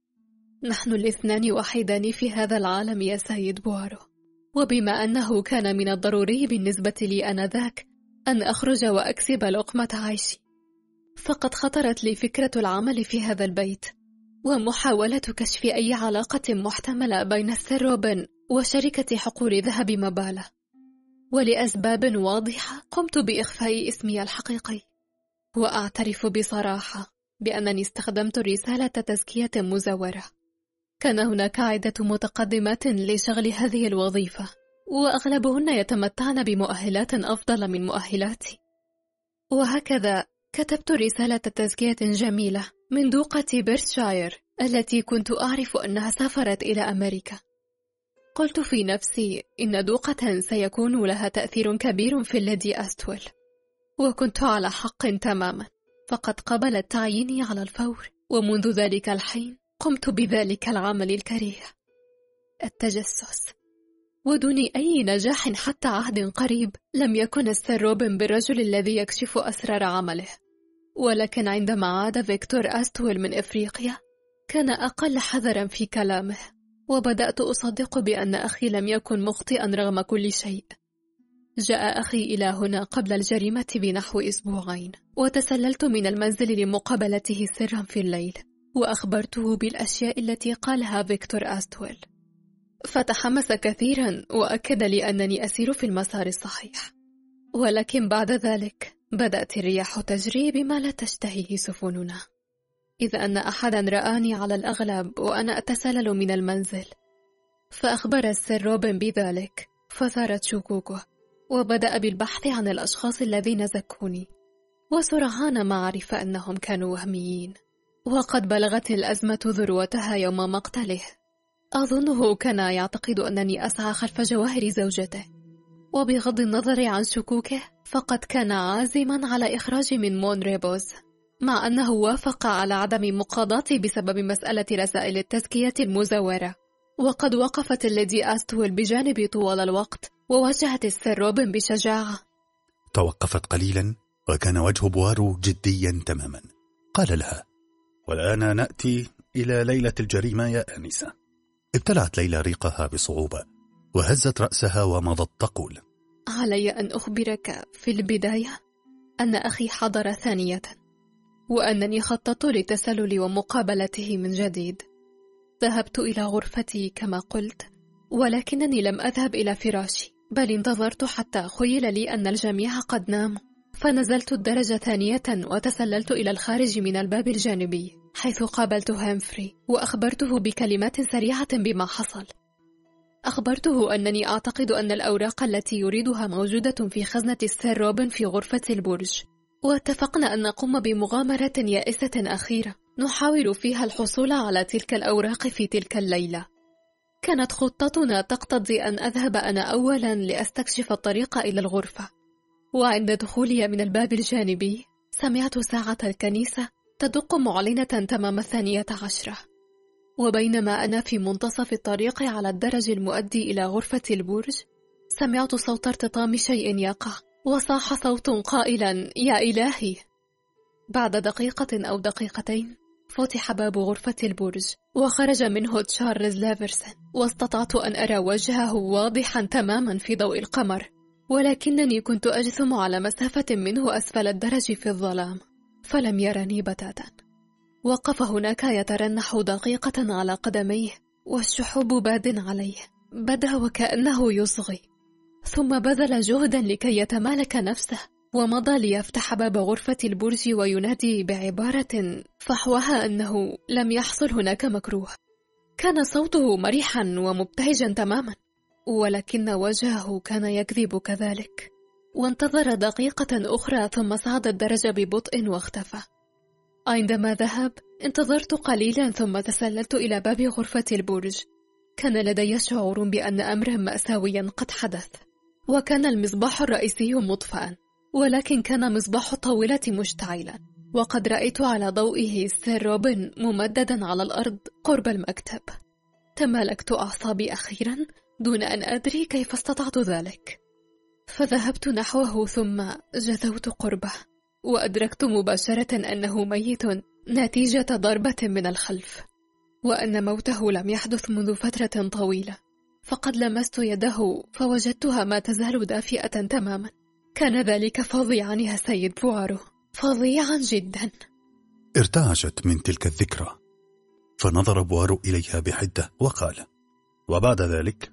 نحن الاثنان وحيدان في هذا العالم يا سيد بوارو، وبما أنه كان من الضروري بالنسبة لي آنذاك أن أخرج وأكسب لقمة عيشي، فقد خطرت لي فكرة العمل في هذا البيت ومحاولة كشف أي علاقة محتملة بين السير روبن وشركة حقول ذهب مبالة، ولأسباب واضحة قمت بإخفاء اسمي الحقيقي. وأعترف بصراحة بأنني استخدمت رسالة تزكية مزورة. كان هناك عدة متقدمات لشغل هذه الوظيفة، وأغلبهن يتمتعن بمؤهلات أفضل من مؤهلاتي. وهكذا كتبت رسالة تزكية جميلة من دوقة بيرشاير التي كنت أعرف أنها سافرت إلى أمريكا. قلت في نفسي إن دوقة سيكون لها تأثير كبير في الليدي أستويل، وكنت على حق تماما، فقد قبلت تعييني على الفور. ومنذ ذلك الحين قمت بذلك العمل الكريه، التجسس، ودون أي نجاح حتى عهد قريب لم يكن السير روبن بالرجل الذي يكشف أسرار عمله. ولكن عندما عاد فيكتور أستويل من إفريقيا كان أقل حذرا في كلامه، وبدأت أصدق بأن أخي لم يكن مخطئا رغم كل شيء. جاء أخي إلى هنا قبل الجريمة بنحو أسبوعين، وتسللت من المنزل لمقابلته سرا في الليل، وأخبرته بالأشياء التي قالها فيكتور أستويل. فتحمس كثيرا وأكد لي أنني أسير في المسار الصحيح. ولكن بعد ذلك بدأت الرياح تجري بما لا تشتهيه سفننا، إذ أن أحدا رآني على الأغلب وأنا أتسلل من المنزل. فأخبر السير روبن بذلك، فثارت شكوكه، وبدأ بالبحث عن الأشخاص الذين زكوني، وسرعان ما عرف أنهم كانوا وهميين. وقد بلغت الأزمة ذروتها يوم مقتله. أظنه كان يعتقد أنني أسعى خلف جواهر زوجته، وبغض النظر عن شكوكه فقد كان عازما على إخراجي من مونريبوز، مع أنه وافق على عدم مقاضاتي بسبب مسألة رسائل التزكية المزورة. وقد وقفت الليدي أستويل بجانبي طوال الوقت، وواجهت السير روبن بشجاعة. توقفت قليلا وكان وجه بوارو جديا تماما. قال لها: والآن نأتي إلى ليلة الجريمة يا آنسة. ابتلعت ليلى ريقها بصعوبة وهزت رأسها ومضت تقول: علي أن أخبرك في البداية أن أخي حضر ثانية، وأنني خططت لتسلل ومقابلته من جديد. ذهبت إلى غرفتي كما قلت، ولكنني لم أذهب إلى فراشي، بل انتظرت حتى خيل لي أن الجميع قد ناموا، فنزلت الدرجة ثانية وتسللت إلى الخارج من الباب الجانبي، حيث قابلت همفري وأخبرته بكلمات سريعة بما حصل. أخبرته أنني أعتقد أن الأوراق التي يريدها موجودة في خزنة السير روبن في غرفة البرج، واتفقنا أن نقوم بمغامرة يائسة أخيرة نحاول فيها الحصول على تلك الأوراق في تلك الليلة. كانت خطتنا تقتضي أن أذهب أنا أولا لأستكشف الطريق إلى الغرفة، وعند دخولي من الباب الجانبي سمعت ساعة الكنيسة تدق معلنة تمام الثانية عشرة. وبينما أنا في منتصف الطريق على الدرج المؤدي إلى غرفة البرج، سمعت صوت ارتطام شيء يقع، وصاح صوت قائلا: يا إلهي! بعد دقيقة أو دقيقتين فتح باب غرفة البرج، وخرج منه تشارلز ليفرسون، واستطعت أن أرى وجهه واضحا تماما في ضوء القمر، ولكنني كنت أجثم على مسافة منه أسفل الدرج في الظلام، فلم يرني بتاتا. وقف هناك يترنح دقيقة على قدميه، والشحوب باد عليه، بدا وكأنه يصغي، ثم بذل جهدا لكي يتمالك نفسه، ومضى ليفتح باب غرفة البرج وينادي بعبارة فحوها أنه لم يحصل هناك مكروه. كان صوته مريحا ومبتهجا تماما، ولكن وجهه كان يكذب كذلك. وانتظر دقيقة أخرى ثم صعد الدرج ببطء واختفى. عندما ذهب انتظرت قليلا ثم تسللت إلى باب غرفة البرج. كان لدي شعور بأن أمرا مأساويا قد حدث، وكان المصباح الرئيسي مطفأ، ولكن كان مصباح الطاولة مشتعلا، وقد رأيت على ضوئه سير روبن ممددا على الأرض قرب المكتب. تمالكت أعصابي أخيرا دون أن أدري كيف استطعت ذلك، فذهبت نحوه ثم جثوت قربه، وأدركت مباشرة أنه ميت نتيجة ضربة من الخلف، وأن موته لم يحدث منذ فترة طويلة. فقد لمست يده فوجدتها ما تزال دافئة تماما. كان ذلك فظيعا يا سيد بوارو، فظيعا جدا. ارتعشت من تلك الذكرى، فنظر بوارو إليها بحدة وقال: وبعد ذلك؟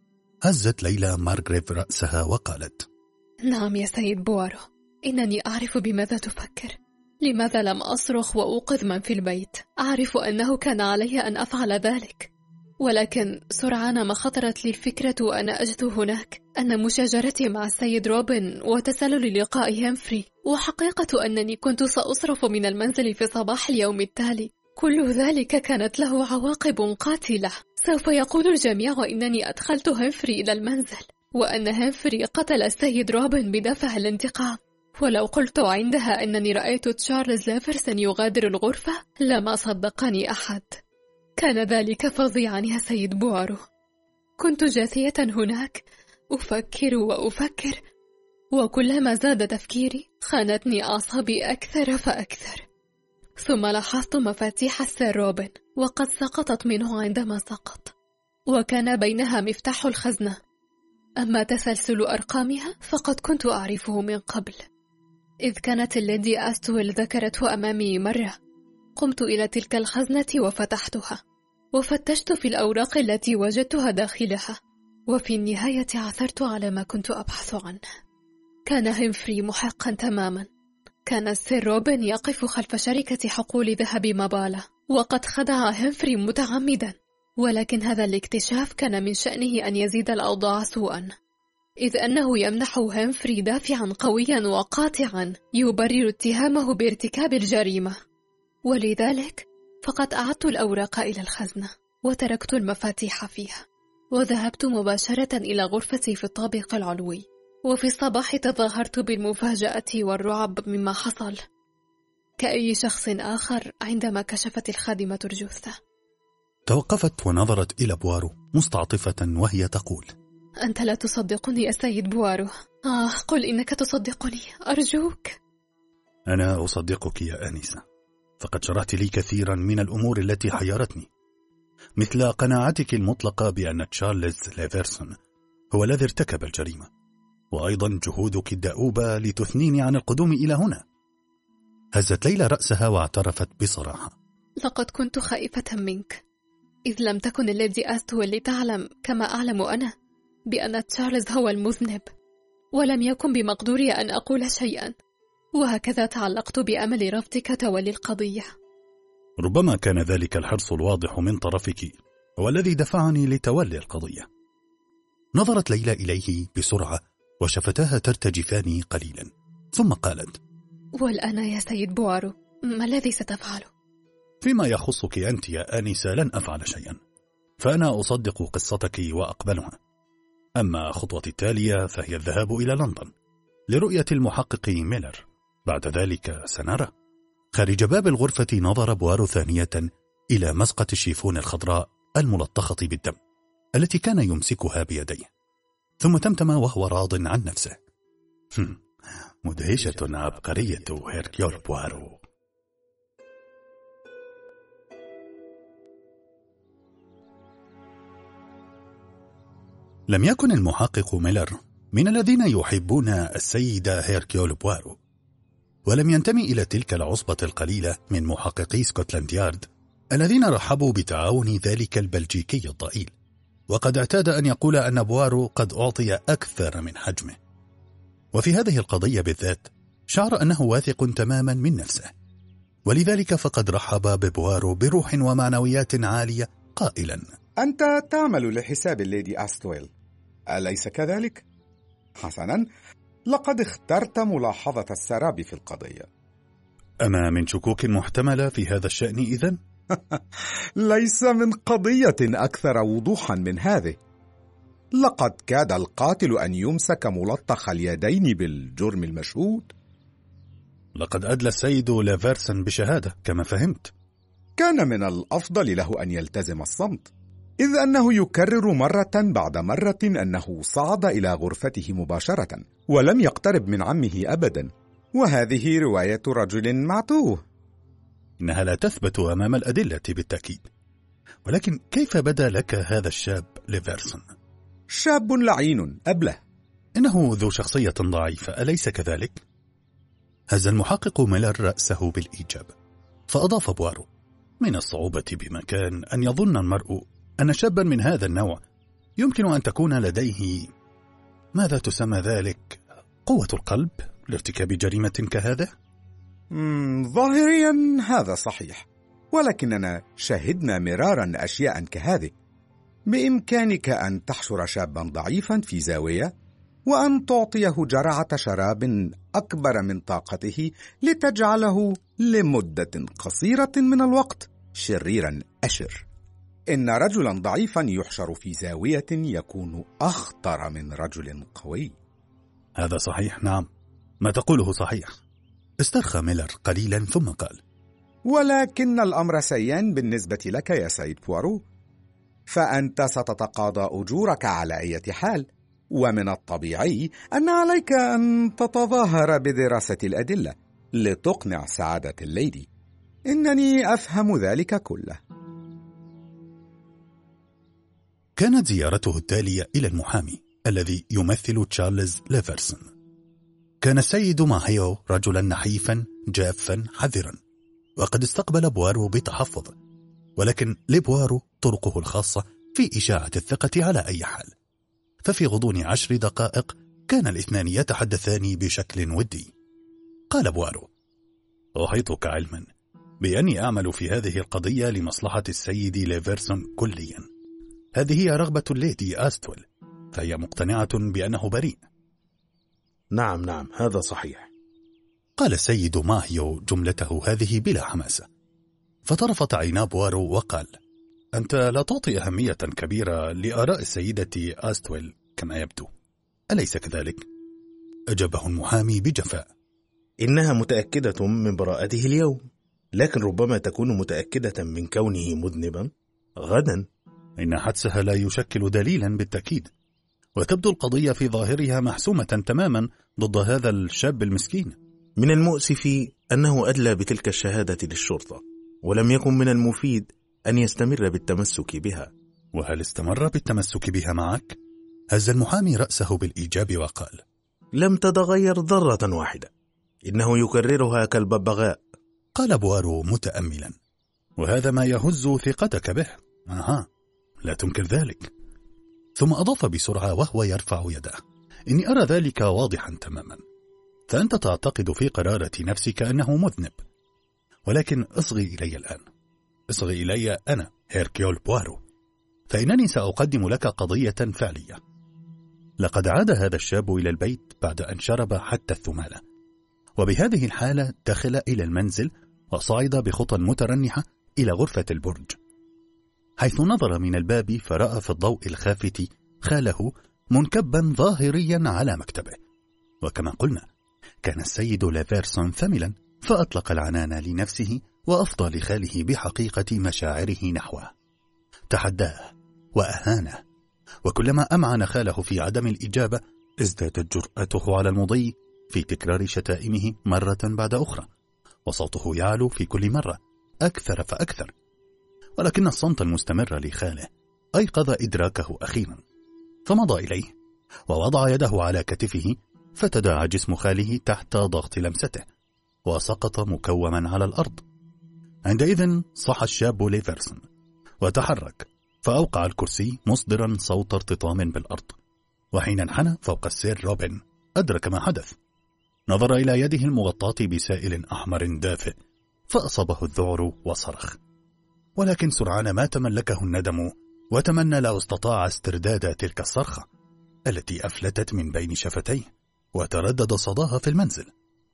هزت ليلى مارغريف رأسها وقالت: نعم يا سيد بوارو، إنني أعرف بماذا تفكر. لماذا لم أصرخ وأوقظ من في البيت؟ أعرف أنه كان علي أن أفعل ذلك، ولكن سرعان ما خطرت لي الفكرة وأنا أجثو هناك أن مشاجرتي مع السيد روبن وتسلل لقاء هنفري وحقيقة أنني كنت سأصرف من المنزل في صباح اليوم التالي، كل ذلك كانت له عواقب قاتلة. سوف يقول الجميع إنني أدخلت هنفري إلى المنزل، وأن هنفري قتل السيد روبن بدافع الانتقام. ولو قلت عندها أنني رأيت تشارلز ليفرسون يغادر الغرفة لما صدقني أحد. كان ذلك فظيعا يا سيد بوارو. كنت جاثية هناك أفكر وأفكر، وكلما زاد تفكيري خانتني أعصابي أكثر فأكثر. ثم لاحظت مفاتيح السير روبن وقد سقطت منه عندما سقط، وكان بينها مفتاح الخزنة. أما تسلسل أرقامها فقد كنت أعرفه من قبل، إذ كانت الليدي أستويل ذكرته أمامي مرة. قمت إلى تلك الخزنة وفتحتها، وفتشت في الأوراق التي وجدتها داخلها، وفي النهاية عثرت على ما كنت أبحث عنه. كان هنفري محقا تماما. كان السير روبن يقف خلف شركة حقول ذهب مبالة، وقد خدع هنفري متعمدا، ولكن هذا الاكتشاف كان من شأنه أن يزيد الأوضاع سوءا، إذ أنه يمنح هنفري دافعا قويا وقاطعا يبرر اتهامه بارتكاب الجريمة. ولذلك فقد أعدت الأوراق إلى الخزنة وتركت المفاتيح فيها، وذهبت مباشرة إلى غرفتي في الطابق العلوي. وفي الصباح تظاهرت بالمفاجأة والرعب مما حصل، كأي شخص آخر عندما كشفت الخادمة الجثة. توقفت ونظرت إلى بوارو مستعطفة وهي تقول: أنت لا تصدقني يا سيد بوارو. آه قل إنك تصدقني أرجوك. أنا أصدقك يا آنسة، فقد شرحت لي كثيرا من الأمور التي حيرتني، مثل قناعتك المطلقة بأن تشارلز ليفرسون هو الذي ارتكب الجريمة، وأيضا جهودك الدؤوبة لتثنيني عن القدوم إلى هنا. هزت ليلى رأسها واعترفت بصراحة: لقد كنت خائفة منك، إذ لم تكن الليدي أستويل لتعلم كما أعلم أنا بأن تشارلز هو المذنب، ولم يكن بمقدوري أن أقول شيئا، وهكذا تعلقت بأمل رفضك تولي القضية. ربما كان ذلك الحرص الواضح من طرفك هو الذي دفعني لتولي القضية. نظرت ليلى إليه بسرعة وشفتاها ترتجفان قليلا، ثم قالت: والآن يا سيد بوارو ما الذي ستفعله؟ فيما يخصك أنت يا آنسة لن أفعل شيئا، فأنا أصدق قصتك وأقبلها. أما خطوتي التالية فهي الذهاب إلى لندن لرؤية المحقق ميلر. بعد ذلك سنرى. خارج باب الغرفة نظر بوارو ثانية إلى مسقة الشيفون الخضراء الملطخة بالدم التي كان يمسكها بيديه، ثم تمتم وهو راض عن نفسه. مدهشة عبقرية هيركيول بوارو. لم يكن المحقق ميلر من الذين يحبون السيد هيركيول بوارو، ولم ينتمي إلى تلك العصبة القليلة من محققي سكوتلاند يارد الذين رحبوا بتعاون ذلك البلجيكي الضئيل، وقد اعتاد أن يقول أن بوارو قد أعطي أكثر من حجمه. وفي هذه القضية بالذات شعر أنه واثق تماما من نفسه، ولذلك فقد رحب ببوارو بروح ومعنويات عالية قائلا: أنت تعمل لحساب الليدي أستويل، أليس كذلك؟ حسنا، لقد اخترت ملاحظة السراب في القضية. أما من شكوك محتملة في هذا الشأن إذن؟ ليس من قضية أكثر وضوحا من هذه. لقد كاد القاتل أن يمسك ملطخ اليدين بالجرم المشهود. لقد أدلى السيد ليفرسون بشهادة كما فهمت. كان من الأفضل له أن يلتزم الصمت، إذ أنه يكرر مرة بعد مرة أنه صعد إلى غرفته مباشرة ولم يقترب من عمه أبدا، وهذه رواية رجل معتوه. إنها لا تثبت أمام الأدلة بالتأكيد، ولكن كيف بدا لك هذا الشاب ليفرسون؟ شاب لعين أبله. إنه ذو شخصية ضعيفة، أليس كذلك؟ هز المحقق ميلر رأسه بالإيجاب، فأضاف بوارو: من الصعوبة بمكان أن يظن المرء أن شابا من هذا النوع يمكن أن تكون لديه ماذا تسمى ذلك قوة القلب لارتكاب جريمة كهذا؟ ظاهريا هذا صحيح، ولكننا شهدنا مرارا أشياء كهذه. بإمكانك أن تحشر شابا ضعيفا في زاوية وأن تعطيه جرعة شراب أكبر من طاقته لتجعله لمدة قصيرة من الوقت شريرا أشر. إن رجلا ضعيفا يحشر في زاوية يكون أخطر من رجل قوي. هذا صحيح، نعم، ما تقوله صحيح. استرخى ميلر قليلا ثم قال: ولكن الأمر سيان بالنسبة لك يا سيد بوارو، فأنت ستتقاضى أجورك على أي حال، ومن الطبيعي أن عليك أن تتظاهر بدراسة الأدلة لتقنع سعادة الليدي. إنني أفهم ذلك كله. كانت زيارته التالية إلى المحامي الذي يمثل تشارلز ليفرسون. كان السيد ماهيو رجلا نحيفا جافا حذرا، وقد استقبل بوارو بتحفظ، ولكن لبوارو طرقه الخاصة في إشاعة الثقة على أي حال. ففي غضون عشر دقائق كان الاثنان يتحدثان بشكل ودي. قال بوارو: أحيطك علما بأني أعمل في هذه القضية لمصلحة السيد ليفرسون كليا. هذه هي رغبة الليدي أستول، فهي مقتنعة بأنه بريء. نعم نعم هذا صحيح. قال السيد ماهيو جملته هذه بلا حماسة، فطرفت عينا بوارو وقال: أنت لا تعطي أهمية كبيرة لآراء السيدة أستويل كما يبدو، أليس كذلك؟ أجابه المحامي بجفاء: إنها متأكدة من براءته اليوم، لكن ربما تكون متأكدة من كونه مذنبا غدا. إن حدسها لا يشكل دليلا بالتأكيد، وتبدو القضية في ظاهرها محسومة تماما ضد هذا الشاب المسكين. من المؤسف أنه أدلى بتلك الشهادة للشرطة، ولم يكن من المفيد أن يستمر بالتمسك بها. وهل استمر بالتمسك بها معك؟ هز المحامي رأسه بالإيجاب وقال: لم تتغير ذرة واحدة، إنه يكررها كالببغاء. قال بوارو متأملا: وهذا ما يهز ثقتك به. أها، لا تنكر ذلك. ثم أضاف بسرعة وهو يرفع يده: إني أرى ذلك واضحا تماما، فأنت تعتقد في قرارة نفسك أنه مذنب، ولكن اصغي إلي الآن، اصغي إلي أنا هيركيول بوارو، فإنني سأقدم لك قضية فعلية. لقد عاد هذا الشاب إلى البيت بعد أن شرب حتى الثمالة، وبهذه الحالة دخل إلى المنزل وصعد بخطى مترنحة إلى غرفة البرج. حيث نظر من الباب فرأى في الضوء الخافت خاله منكبا ظاهريا على مكتبه. وكما قلنا كان السيد ليفرسون ثملا، فأطلق العنان لنفسه وأفضى لخاله بحقيقة مشاعره نحوه. تحداه وأهانه، وكلما أمعن خاله في عدم الإجابة ازدادت جرأته على المضي في تكرار شتائمه مرة بعد أخرى، وصوته يعلو في كل مرة أكثر فأكثر. ولكن الصمت المستمر لخاله أيقظ إدراكه أخيرا، فمضى إليه ووضع يده على كتفه، فتداعى جسم خاله تحت ضغط لمسته وسقط مكوما على الأرض. عندئذ صح الشاب ليفرسون وتحرك، فأوقع الكرسي مصدرا صوت ارتطام بالأرض. وحين انحنى فوق السير روبن أدرك ما حدث. نظر إلى يده المغطاة بسائل أحمر دافئ، فأصابه الذعر وصرخ، ولكن سرعان ما تملكه الندم وتمنى لو استطاع استرداد تلك الصرخة التي أفلتت من بين شفتيه وتردد صداها في المنزل.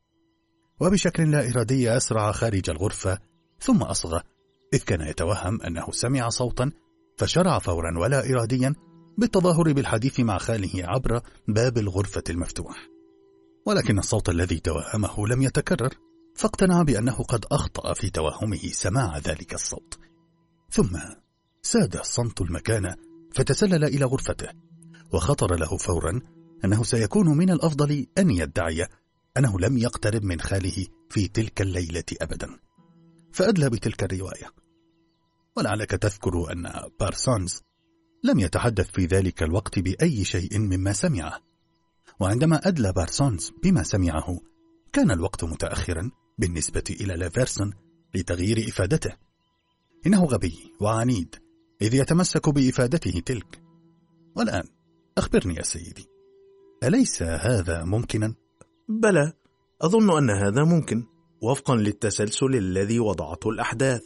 وبشكل لا إرادي أسرع خارج الغرفة، ثم أصغى إذ كان يتوهم أنه سمع صوتا، فشرع فورا ولا إراديا بالتظاهر بالحديث مع خاله عبر باب الغرفة المفتوح. ولكن الصوت الذي توهمه لم يتكرر، فاقتنع بأنه قد أخطأ في توهمه سماع ذلك الصوت. ثم ساد الصمت المكان، فتسلل إلى غرفته، وخطر له فورا أنه سيكون من الأفضل أن يدعي أنه لم يقترب من خاله في تلك الليلة أبدا، فأدلى بتلك الرواية. ولعلك تذكر أن بارسونز لم يتحدث في ذلك الوقت بأي شيء مما سمعه، وعندما أدلى بارسونز بما سمعه كان الوقت متأخرا بالنسبة إلى ليفرسون لتغيير إفادته. إنه غبي وعنيد إذ يتمسك بإفادته تلك. والآن أخبرني يا سيدي، أليس هذا ممكنا؟ بلى، أظن أن هذا ممكن وفقا للتسلسل الذي وضعته الأحداث.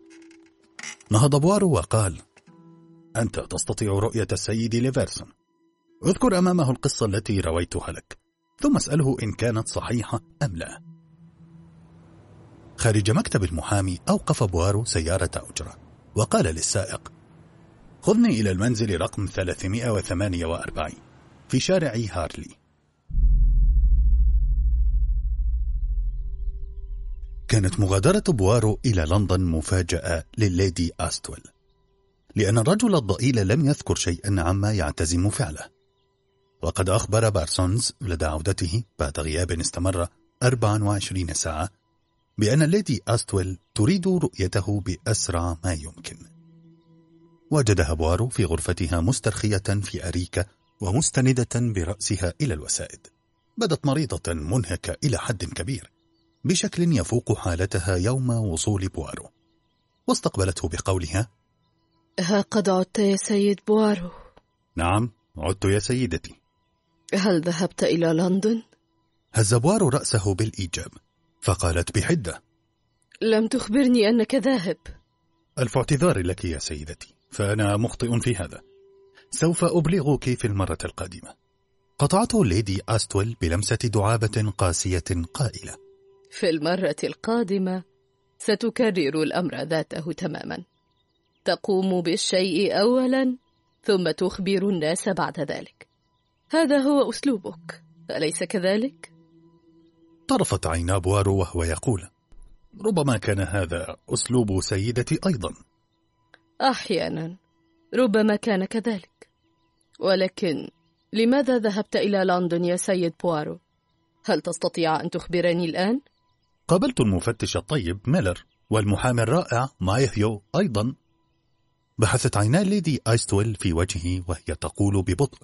نهض بوارو وقال: أنت تستطيع رؤية السيد ليفرسون. اذكر أمامه القصة التي رويتها لك، ثم اسأله إن كانت صحيحة أم لا. خارج مكتب المحامي أوقف بوارو سيارة أجرة وقال للسائق: خذني إلى المنزل رقم ثلاثمائة وثمانية وأربعين في شارع هارلي. كانت مغادرة بوارو إلى لندن مفاجأة لليدي آستويل، لأن الرجل الضئيل لم يذكر شيئا عما يعتزم فعله. وقد أخبر بارسونز لدى عودته بعد غياب استمر أربع وعشرين ساعة بأن الليدي آستويل تريد رؤيته بأسرع ما يمكن. وجدها بوارو في غرفتها مسترخية في أريكة ومستندة برأسها إلى الوسائد. بدت مريضة منهكة إلى حد كبير بشكل يفوق حالتها يوم وصول بوارو، واستقبلته بقولها: ها قد عدت يا سيد بوارو. نعم، عدت يا سيدتي. هل ذهبت إلى لندن؟ هز بوارو رأسه بالإيجاب، فقالت بحدة: لم تخبرني أنك ذاهب. ألف اعتذار لك يا سيدتي، فأنا مخطئ في هذا. سوف أبلغك في المرة القادمة. قطعته ليدي آستويل بلمسة دعابة قاسية قائلة: في المرة القادمة ستكرر الأمر ذاته تماما. تقوم بالشيء أولا ثم تخبر الناس بعد ذلك. هذا هو أسلوبك، أليس كذلك؟ طرفت عينا بوارو وهو يقول: ربما كان هذا أسلوب سيدتي أيضا. أحيانا ربما كان كذلك، ولكن لماذا ذهبت إلى لندن يا سيد بوارو؟ هل تستطيع أن تخبرني الآن؟ قابلت المفتش الطيب ميلر والمحامي الرائع مايثيو أيضا. بحثت عينا ليدي آستويل في وجهي وهي تقول ببطء: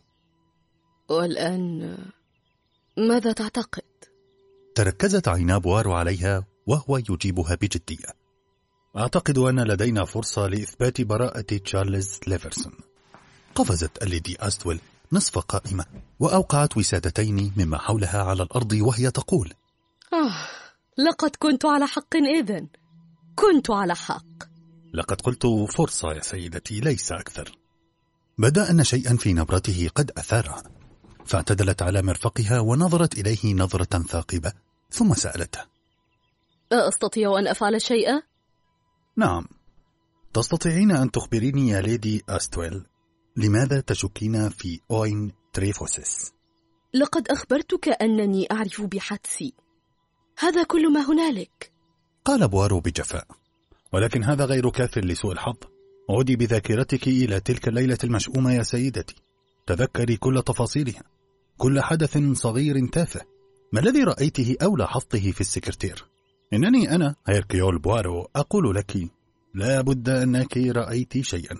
والآن ماذا تعتقد؟ تركزت عينا بوارو عليها وهو يجيبها بجدية: أعتقد أن لدينا فرصة لإثبات براءة تشارلز ليفرسون. قفزت الليدي آستويل نصف قائمة وأوقعت وسادتين مما حولها على الأرض وهي تقول: آه، لقد كنت على حق إذن، كنت على حق. لقد قلت فرصة يا سيدتي، ليس أكثر. بدا أن شيئا في نبرته قد أثارها، فاعتدلت على مرفقها ونظرت إليه نظرة ثاقبة، ثم سألته: أستطيع أن أفعل شيئا؟ نعم، تستطيعين أن تخبريني يا ليدي أستويل لماذا تشكين في أوين تريفوسس؟ لقد أخبرتك أنني أعرف بحدسي، هذا كل ما هنالك. قال بوارو بجفاء. ولكن هذا غير كاف لسوء الحظ. عودي بذاكرتك إلى تلك الليلة المشؤومة يا سيدتي، تذكري كل تفاصيلها، كل حدث صغير تافه. ما الذي رأيته أو لاحظته في السكرتير؟ إنني أنا هيركيول بوارو أقول لك لا بد أنك رأيت شيئا.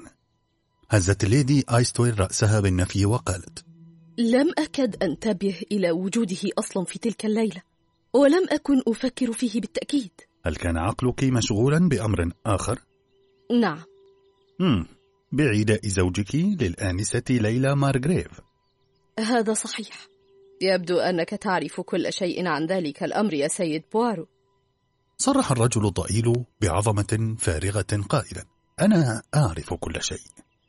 هزت الليدي آيستويل رأسها بالنفي وقالت: لم أكد أنتبه إلى وجوده أصلا في تلك الليلة، ولم أكن أفكر فيه بالتأكيد. هل كان عقلك مشغولا بأمر آخر؟ نعم. مم. بعيداء زوجك للآنسة ليلى مارغريف. هذا صحيح. يبدو أنك تعرف كل شيء عن ذلك الأمر يا سيد بوارو. صرح الرجل الضئيل بعظمة فارغة قائلا: أنا أعرف كل شيء.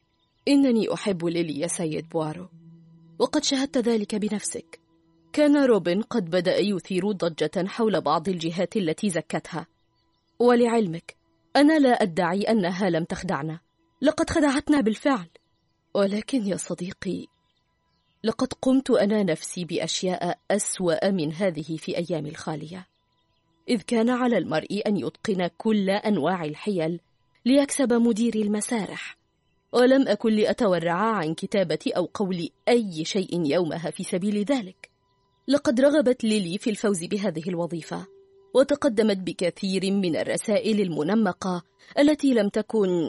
إنني أحب ليلي يا سيد بوارو، وقد شاهدت ذلك بنفسك. كان روبن قد بدأ يثير ضجة حول بعض الجهات التي زكتها، ولعلمك أنا لا أدعي أنها لم تخدعنا، لقد خدعتنا بالفعل. ولكن يا صديقي، لقد قمت أنا نفسي بأشياء أسوأ من هذه في أيام الخالية، إذ كان على المرء أن يتقن كل أنواع الحيل ليكسب مدير المسارح، ولم أكن لأتورع عن كتابة أو قول أي شيء يومها في سبيل ذلك. لقد رغبت ليلي في الفوز بهذه الوظيفة، وتقدمت بكثير من الرسائل المنمقة التي لم تكن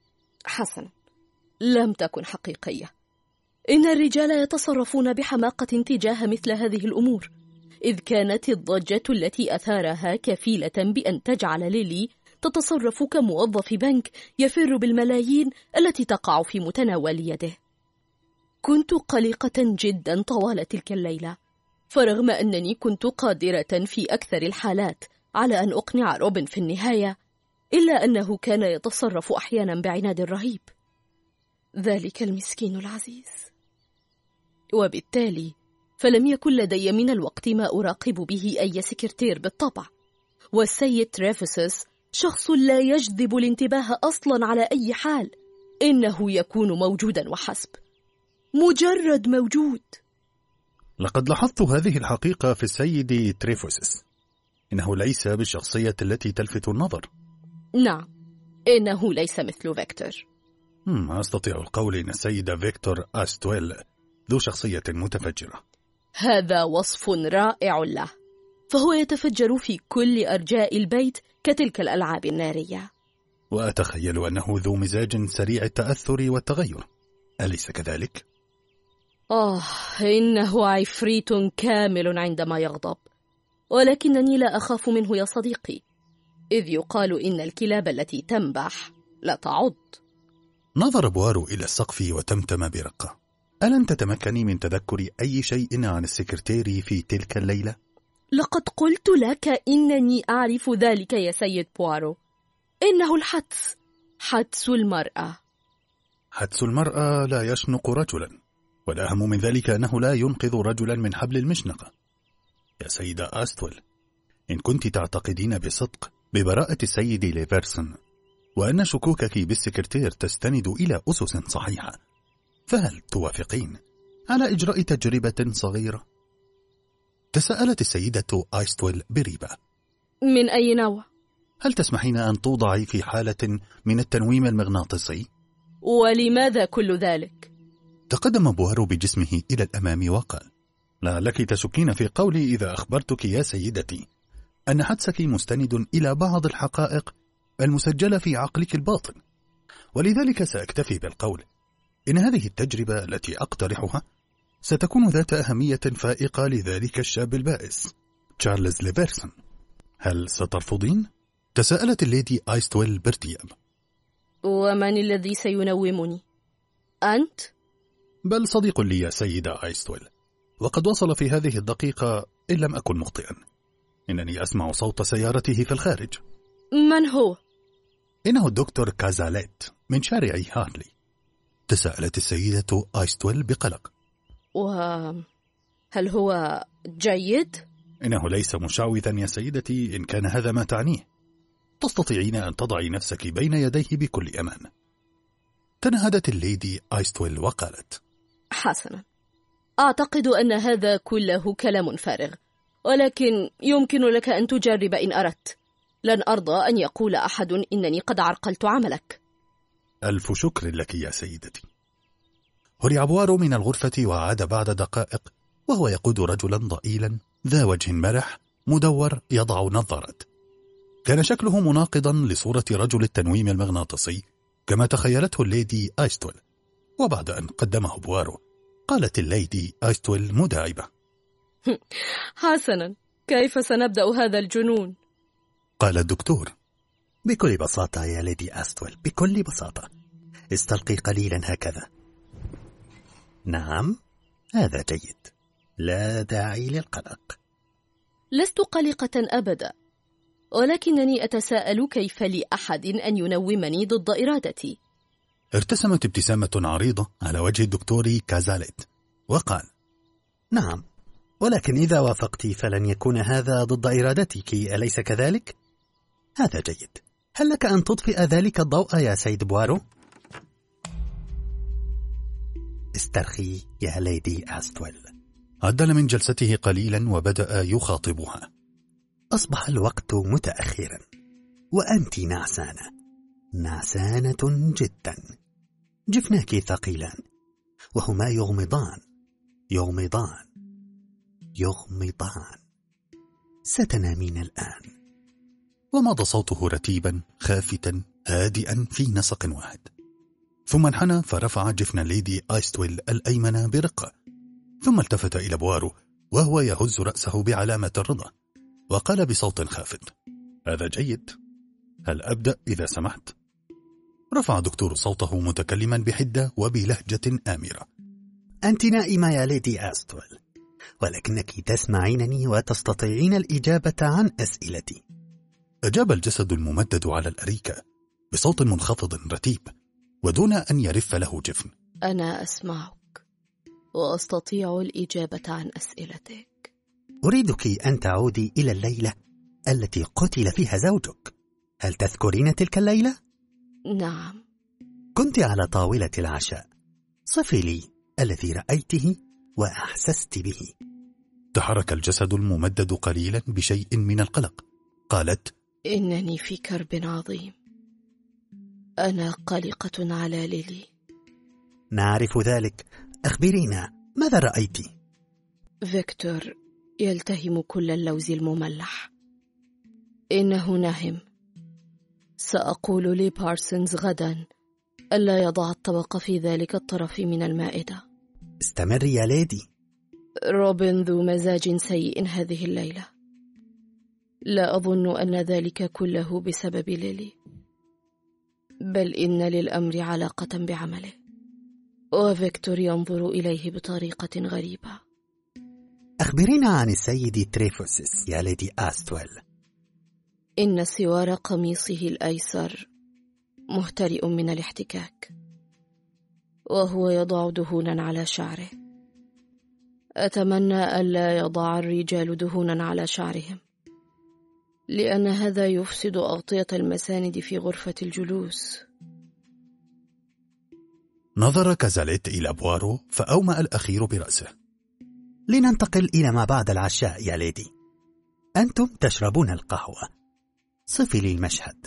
حسن لم تكن حقيقية. إن الرجال يتصرفون بحماقة تجاه مثل هذه الأمور، إذ كانت الضجة التي أثارها كفيلة بأن تجعل ليلي تتصرف كموظف بنك يفر بالملايين التي تقع في متناول يده. كنت قلقة جدا طوال تلك الليلة، فرغم أنني كنت قادرة في أكثر الحالات على أن أقنع روبن في النهاية، إلا أنه كان يتصرف أحيانا بعناد رهيب، ذلك المسكين العزيز. وبالتالي فلم يكن لدي من الوقت ما أراقب به أي سكرتير بالطبع، والسيد تريفوسس شخص لا يجذب الانتباه أصلا على أي حال، إنه يكون موجودا وحسب، مجرد موجود. لقد لاحظت هذه الحقيقة في السيد تريفوسس، إنه ليس بالشخصية التي تلفت النظر. نعم، إنه ليس مثل فيكتور. ما أستطيع القول إن السيد فيكتور أستويل ذو شخصية متفجرة. هذا وصف رائع له، فهو يتفجر في كل أرجاء البيت كتلك الألعاب النارية. وأتخيل أنه ذو مزاج سريع التأثر والتغير، أليس كذلك؟ آه، إنه عفريت كامل عندما يغضب، ولكنني لا أخاف منه يا صديقي، إذ يقال إن الكلاب التي تنبح لا تعض. نظر بوارو إلى السقف وتمتم برقة. ألن تتمكني من تذكر أي شيء عن السكرتير في تلك الليلة؟ لقد قلت لك إنني أعرف ذلك يا سيد بوارو. إنه الحدس، حدس المرأة. حدس المرأة لا يشنق رجلا، والأهم من ذلك أنه لا ينقذ رجلا من حبل المشنقة. يا سيدة أستويل، إن كنت تعتقدين بصدق ببراءة السيد ليفرسون، وأن شكوكك بالسكرتير تستند إلى أسس صحيحة، فهل توافقين على إجراء تجربة صغيرة؟ تساءلت السيدة آيستويل بريبة. من أي نوع؟ هل تسمحين أن توضعي في حالة من التنويم المغناطيسي؟ ولماذا كل ذلك؟ تقدم بوارو بجسمه إلى الأمام وقال: لعلك تشكين في قولي إذا أخبرتك يا سيدتي أن حدسك مستند إلى بعض الحقائق المسجلة في عقلك الباطن، ولذلك سأكتفي بالقول إن هذه التجربة التي أقترحها ستكون ذات أهمية فائقة لذلك الشاب البائس تشارلز ليفرسون. هل سترفضين؟ تساءلت الليدي آيستويل بارتياب. ومن الذي سينومني؟ أنت؟ بل صديق لي يا سيدة آيستويل، وقد وصل في هذه الدقيقة إن لم أكن مخطئا. إنني أسمع صوت سيارته في الخارج. من هو؟ إنه الدكتور كازاليت من شارع هارلي. تساءلت السيدة آيستويل بقلق. وهل هو جيد؟ إنه ليس مشعوذا يا سيدتي إن كان هذا ما تعنيه. تستطيعين أن تضعي نفسك بين يديه بكل أمان. تنهدت الليدي آيستويل وقالت: حسنا، أعتقد أن هذا كله كلام فارغ، ولكن يمكن لك أن تجرب إن أردت. لن أرضى أن يقول أحد إنني قد عرقلت عملك. ألف شكر لك يا سيدتي. هرع بوارو من الغرفة وعاد بعد دقائق وهو يقود رجلا ضئيلا ذا وجه مرح مدور يضع نظارات. كان شكله مناقضا لصورة رجل التنويم المغناطيسي كما تخيلته الليدي آيستويل. وبعد أن قدمه بوارو قالت الليدي آيستويل مداعبة: حسنا، كيف سنبدأ هذا الجنون؟ قال الدكتور: بكل بساطة يا ليدي آيستويل، بكل بساطة. استلقي قليلا هكذا. نعم، هذا جيد، لا داعي للقلق. لست قلقة أبدا، ولكنني أتساءل كيف لأحد أن ينومني ضد إرادتي. ارتسمت ابتسامة عريضة على وجه الدكتور كازاليت وقال: نعم، ولكن إذا وافقت فلن يكون هذا ضد إرادتك، أليس كذلك؟ هذا جيد. هل لك أن تطفئ ذلك الضوء يا سيد بوارو؟ استرخي يا ليدي آيستويل. عدل من جلسته قليلا وبدأ يخاطبها: أصبح الوقت متأخرا وأنت نعسانة، نعسانة جدا. جفناك ثقيلان وهما يغمضان يغمضان يغمضان. ستنامين الآن. ومضى صوته رتيبا خافتا هادئا في نسق واحد، ثم انحنى فرفع جفن ليدي آيستويل الأيمن برقة، ثم التفت إلى بوارو وهو يهز رأسه بعلامة الرضا وقال بصوت خافت: هذا جيد، هل أبدأ إذا سمحت؟ رفع دكتور صوته متكلما بحدة وبلهجة آمرة: أنت نائمة يا ليدي آيستويل، ولكنك تسمعينني وتستطيعين الإجابة عن أسئلتي. أجاب الجسد الممدد على الأريكة بصوت منخفض رتيب ودون أن يرف له جفن: أنا أسمعك وأستطيع الإجابة عن أسئلتك. أريدك أن تعودي إلى الليلة التي قتل فيها زوجك. هل تذكرين تلك الليلة؟ نعم. كنت على طاولة العشاء. صفي لي الذي رأيته وأحسست به. تحرك الجسد الممدد قليلا بشيء من القلق. قالت: إنني في كرب عظيم. أنا قلقة على ليلي. نعرف ذلك. أخبرينا، ماذا رأيت؟ فيكتور يلتهم كل اللوز المملح. إنه نهم. سأقول لبارسونز غدا ألا يضع الطبق في ذلك الطرف من المائدة. استمري يا ليدي. روبن ذو مزاج سيء هذه الليلة. لا أظن أن ذلك كله بسبب ليلي، بل إن للأمر علاقة بعمله، وفيكتور ينظر إليه بطريقة غريبة. أخبرينا عن السيد تريفوسس يا ليدي آيستويل. إن سوار قميصه الأيسر مهترئ من الاحتكاك، وهو يضع دهونا على شعره. أتمنى ألا يضع الرجال دهونا على شعرهم، لأن هذا يفسد أغطية المساند في غرفة الجلوس. نظر كازاليت إلى بوارو فأومأ الأخير برأسه. لننتقل إلى ما بعد العشاء يا ليدي. أنتم تشربون القهوة. صفي لي المشهد.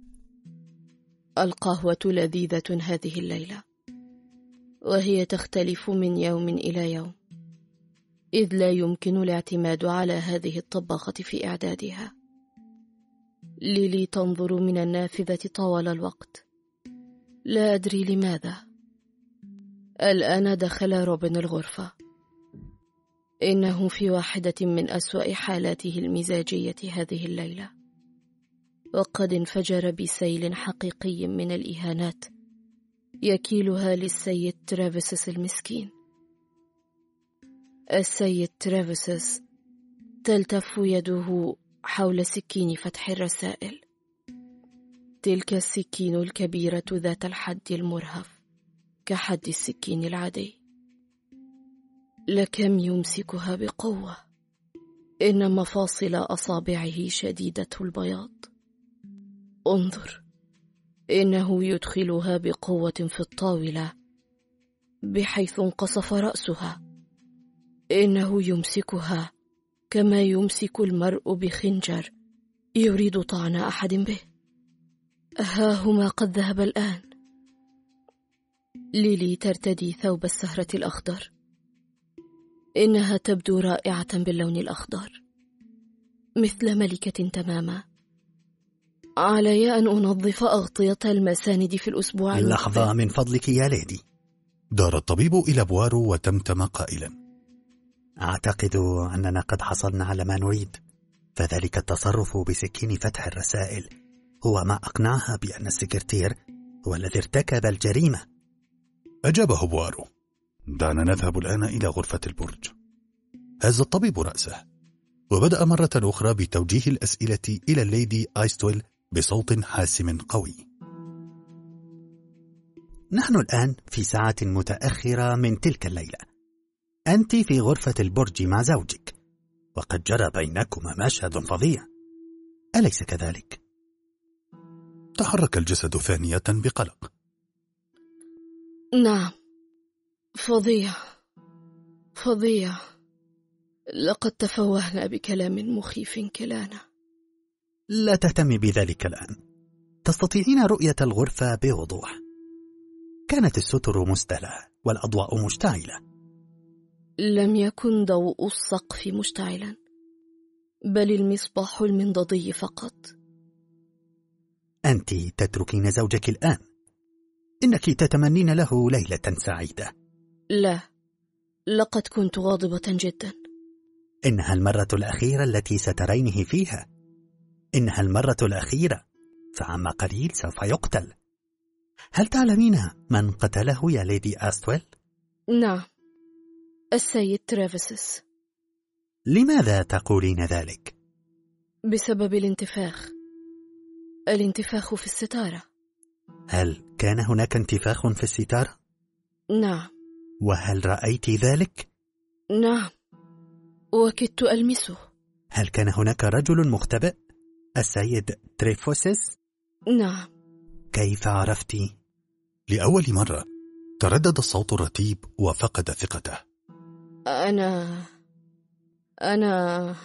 القهوة لذيذة هذه الليلة، وهي تختلف من يوم إلى يوم، إذ لا يمكن الاعتماد على هذه الطباخة في إعدادها. ليلي تنظر من النافذة طوال الوقت، لا أدري لماذا. الآن دخل روبن الغرفة. إنه في واحدة من أسوأ حالاته المزاجية هذه الليلة، وقد انفجر بسيل حقيقي من الإهانات يكيلها للسيد ترافيسس المسكين. السيد ترافيسس تلتف يده حول سكين فتح الرسائل، تلك السكين الكبيرة ذات الحد المرهف كحد السكين العادي. لكم يمسكها بقوة، إن مفاصل أصابعه شديدة البياض. انظر، إنه يدخلها بقوة في الطاولة بحيث انقصف رأسها. إنه يمسكها كما يمسك المرء بخنجر يريد طعن أحد به. ها هما قد ذهب الآن. ليلي ترتدي ثوب السهرة الأخضر. إنها تبدو رائعة باللون الأخضر مثل ملكة تماما. علي أن أنظف أغطية المساند في الأسبوع المقبل. لحظة من فضلك يا ليدي. دار الطبيب إلى بوارو وتمتم قائلا: أعتقد أننا قد حصلنا على ما نريد، فذلك التصرف بسكين فتح الرسائل هو ما أقنعها بأن السكرتير هو الذي ارتكب الجريمة. أجابه بوارو: دعنا نذهب الآن إلى غرفة البرج. هز الطبيب رأسه وبدأ مرة أخرى بتوجيه الأسئلة إلى الليدي آيستويل بصوت حاسم قوي. نحن الآن في ساعة متأخرة من تلك الليلة. أنت في غرفة البرج مع زوجك، وقد جرى بينكما مشهد فظيع، أليس كذلك؟ تحرك الجسد ثانية بقلق. نعم، فظيع فظيع. لقد تفوهنا بكلام مخيف كلانا. لا تهتمي بذلك الآن. تستطيعين رؤية الغرفة بوضوح. كانت الستر مستلة والأضواء مشتعلة. لم يكن ضوء السقف مشتعلا، بل المصباح المنضدي فقط. أنت تتركين زوجك الآن. إنك تتمنين له ليلة سعيدة. لا، لقد كنت غاضبة جدا. إنها المرة الأخيرة التي سترينه فيها. إنها المرة الأخيرة، فعما قليل سوف يقتل. هل تعلمين من قتله يا ليدي آستويل؟ نعم، السيد ترافيسس. لماذا تقولين ذلك؟ بسبب الانتفاخ. الانتفاخ في الستارة. هل كان هناك انتفاخ في الستارة؟ نعم. وهل رأيت ذلك؟ نعم، وكدت ألمسه. هل كان هناك رجل مختبئ؟ السيد تريفوسس؟ نعم. كيف عرفتِ؟ لأول مرة تردد الصوت الرتيب وفقد ثقته. أنا أنا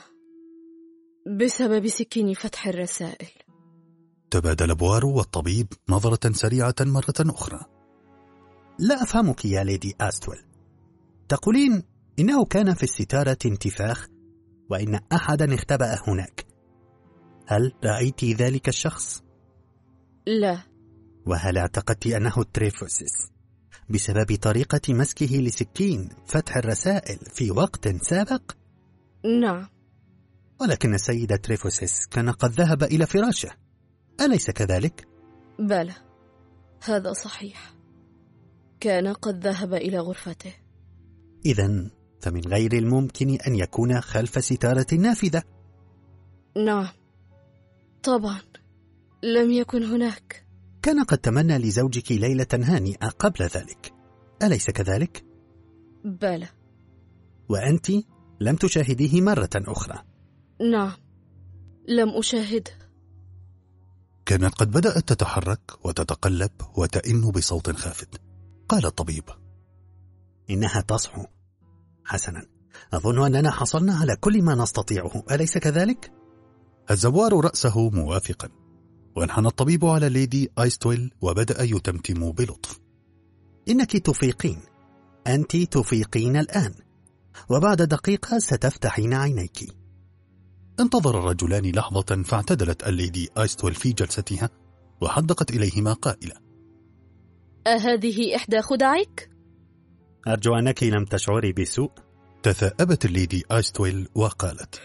بسبب سكين فتح الرسائل. تبادل بوارو والطبيب نظرة سريعة مرة أخرى. لا أفهمك يا ليدي آستويل. تقولين إنه كان في الستارة انتفاخ وإن أحدا اختبأ هناك. هل رأيت ذلك الشخص؟ لا. وهل اعتقدت أنه تريفوسس بسبب طريقة مسكه لسكين فتح الرسائل في وقت سابق؟ نعم. ولكن السيد تريفوسس كان قد ذهب إلى فراشه، أليس كذلك؟ بلى، هذا صحيح. كان قد ذهب إلى غرفته. إذن فمن غير الممكن أن يكون خلف ستارة نافذة. نعم طبعا، لم يكن هناك. كان قد تمنى لزوجك ليلة هانئة قبل ذلك، أليس كذلك؟ بلى. وأنت لم تشاهديه مرة أخرى؟ نعم، لم أشاهده. كانت قد بدأت تتحرك وتتقلب وتئن بصوت خافت. قال الطبيب: إنها تصحو. حسنا، أظن أننا حصلنا على كل ما نستطيعه، أليس كذلك؟ الزوار رأسه موافقا، وانحنى الطبيب على ليدي آيستويل وبدأ يتمتم بلطف. إنك تفيقين، أنت تفيقين الآن، وبعد دقيقة ستفتحين عينيك. انتظر الرجلان لحظة فاعتدلت الليدي آيستويل في جلستها وحدقت إليهما قائلة: أهذه إحدى خدعك؟ أرجو أنك لم تشعري بسوء. تثاءبت الليدي آيستويل وقالت: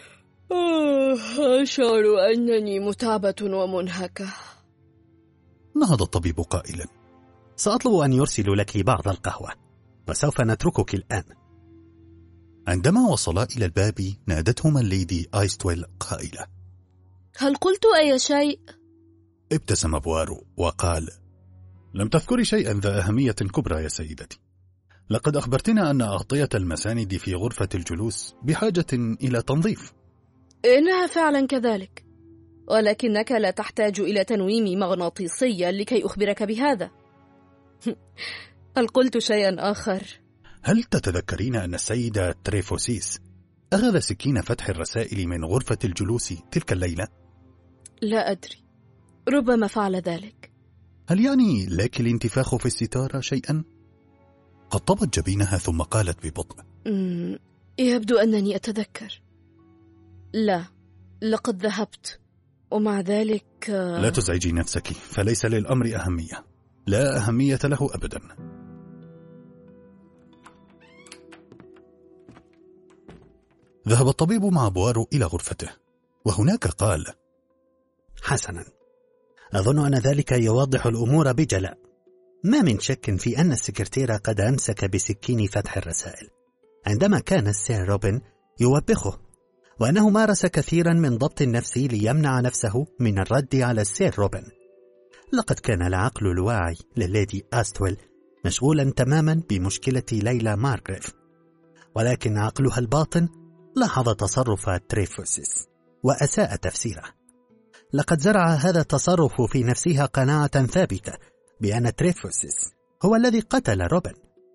أشعر أنني متعبة ومنهكة. نهض الطبيب قائلا: سأطلب أن يرسلوا لك بعض القهوة، وسوف نتركك الآن. عندما وصلا إلى الباب نادتهما الليدي آيستويل قائلة: هل قلت أي شيء؟ ابتسم بوارو وقال: لم تذكري شيئا ذا أهمية كبرى يا سيدتي. لقد أخبرتنا أن أغطية المساند في غرفة الجلوس بحاجة إلى تنظيف. إنها فعلا كذلك. ولكنك لا تحتاج إلى تنويم مغناطيسي لكي أخبرك بهذا. هل قلت شيئا آخر؟ هل تتذكرين أن السيدة تريفوسيس أخذ سكين فتح الرسائل من غرفة الجلوس تلك الليلة؟ لا أدري، ربما فعل ذلك. هل يعني لك الانتفاخ في الستارة شيئا؟ قطبت جبينها ثم قالت ببطء: يبدو أنني أتذكر. لا، لقد ذهبت، ومع ذلك لا تزعجي نفسك، فليس للأمر أهمية، لا أهمية له أبدا. ذهب الطبيب مع بوارو إلى غرفته، وهناك قال: حسنا، أظن أن ذلك يوضح الأمور بجلاء. ما من شك في أن السكرتير قد أمسك بسكين فتح الرسائل عندما كان السير روبن يوبخه، وأنه مارس كثيرا من ضبط النفس ليمنع نفسه من الرد على السير روبن. لقد كان العقل الواعي لليدي آستويل مشغولا تماما بمشكلة ليلى مارغريف، ولكن عقلها الباطن لاحظ تصرف تريفوسيس وأساء تفسيره. لقد زرع هذا التصرف في نفسها قناعة ثابتة بأن تريفوسيس هو الذي قتل روبن.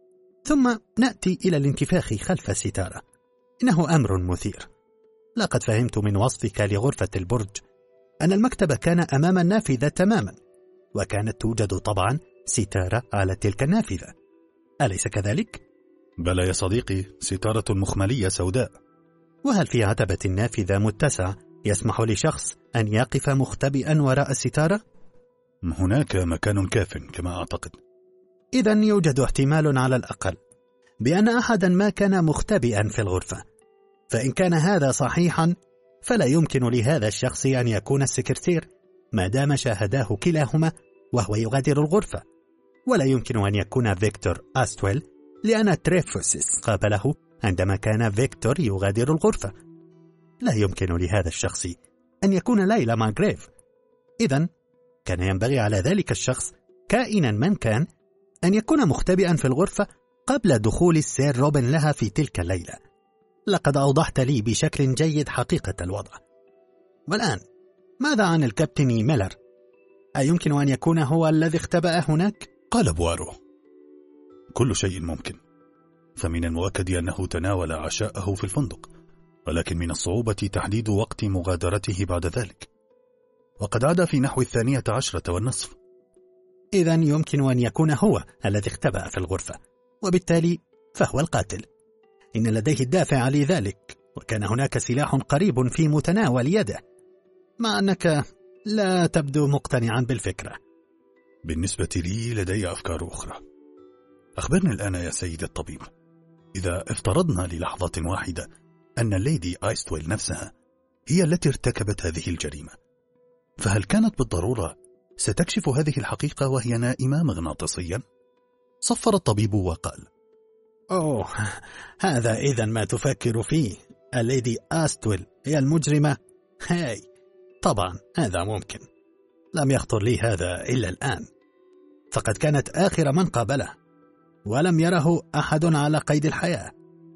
ثم نأتي إلى الانتفاخ خلف الستارة. إنه أمر مثير. لقد فهمت من وصفك لغرفة البرج أن المكتب كان أمام النافذة تماما، وكانت توجد طبعا ستارة على تلك النافذة، أليس كذلك؟ بلى يا صديقي، ستارة مخملية سوداء. وهل في عتبة النافذة متسع يسمح لشخص أن يقف مختبئا وراء الستارة؟ هناك مكان كاف كما أعتقد. إذن يوجد احتمال على الأقل بأن أحدا ما كان مختبئا في الغرفة. فإن كان هذا صحيحا فلا يمكن لهذا الشخص أن يكون السكرتير ما دام شاهداه كلاهما وهو يغادر الغرفة، ولا يمكن أن يكون فيكتور آستويل لأن تريفوسيس قابله عندما كان فيكتور يغادر الغرفة. لا يمكن لهذا الشخص أن يكون ليلى مارغريف. إذن كان ينبغي على ذلك الشخص كائنا من كان أن يكون مختبئا في الغرفة قبل دخول السير روبن لها في تلك الليلة. لقد أوضحت لي بشكل جيد حقيقة الوضع. والآن ماذا عن الكابتن ميلر؟ أيمكن أن يكون هو الذي اختبأ هناك؟ قال بوارو: كل شيء ممكن، فمن المؤكد أنه تناول عشاءه في الفندق، ولكن من الصعوبة تحديد وقت مغادرته بعد ذلك، وقد عاد في نحو الثانية عشرة والنصف. إذن يمكن أن يكون هو الذي اختبأ في الغرفة، وبالتالي فهو القاتل. إن لديه الدافع لذلك، وكان هناك سلاح قريب في متناول يده، مع أنك لا تبدو مقتنعا بالفكرة. بالنسبة لي لدي أفكار أخرى. أخبرني الآن يا سيد الطبيب، إذا افترضنا للحظة واحدة أن الليدي آستويل نفسها هي التي ارتكبت هذه الجريمة، فهل كانت بالضرورة ستكشف هذه الحقيقة وهي نائمة مغناطيسيا؟ صفر الطبيب وقال: أوه، هذا إذن ما تفكر فيه، الليدي آستويل هي المجرمة؟ هاي طبعا هذا ممكن، لم يخطر لي هذا إلا الآن، فقد كانت آخر من قابله، ولم يره أحد على قيد الحياة.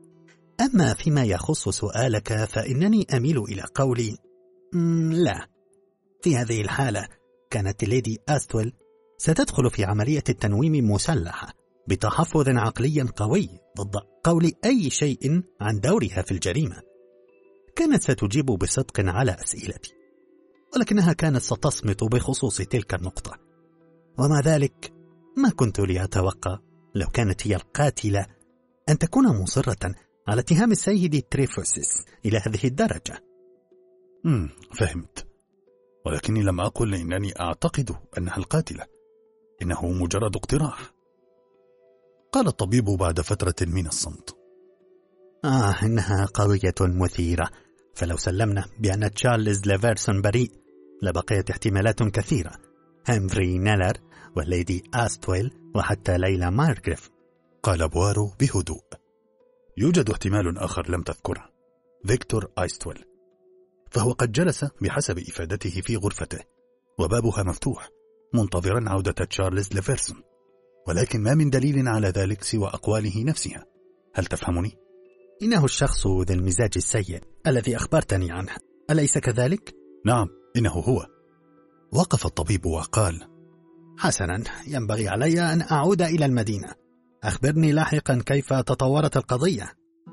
أما فيما يخص سؤالك فإنني أميل إلى قولي لا. في هذه الحالة كانت الليدي آستويل ستدخل في عملية التنويم مسلحة بتحفظ عقلي قوي ضد قول أي شيء عن دورها في الجريمة. كانت ستجيب بصدق على أسئلتي، ولكنها كانت ستصمت بخصوص تلك النقطة. ومع ذلك ما كنت لأتوقع لو كانت هي القاتلة أن تكون مصرة على اتهام السيد تريفوسيس إلى هذه الدرجة. امم فهمت، ولكني لم أقل إنني أعتقد أنها القاتلة، إنه مجرد اقتراح. قال الطبيب بعد فترة من الصمت: آه إنها قضية مثيرة، فلو سلمنا بأن تشارلز ليفرسون بريء لبقيت احتمالات كثيرة، هنري نيلر والليدي آستويل وحتى ليلى مارغريف. قال بوارو بهدوء: يوجد احتمال آخر لم تذكره، فيكتور آستويل، فهو قد جلس بحسب إفادته في غرفته وبابها مفتوح منتظرا عودة تشارلز ليفرسون، ولكن ما من دليل على ذلك سوى أقواله نفسها. هل تفهمني؟ إنه الشخص ذي المزاج السيء الذي أخبرتني عنه، أليس كذلك؟ نعم، إنه هو. وقف الطبيب وقال: حسنا، ينبغي علي أن أعود إلى المدينة. أخبرني لاحقا كيف تطورت القضية.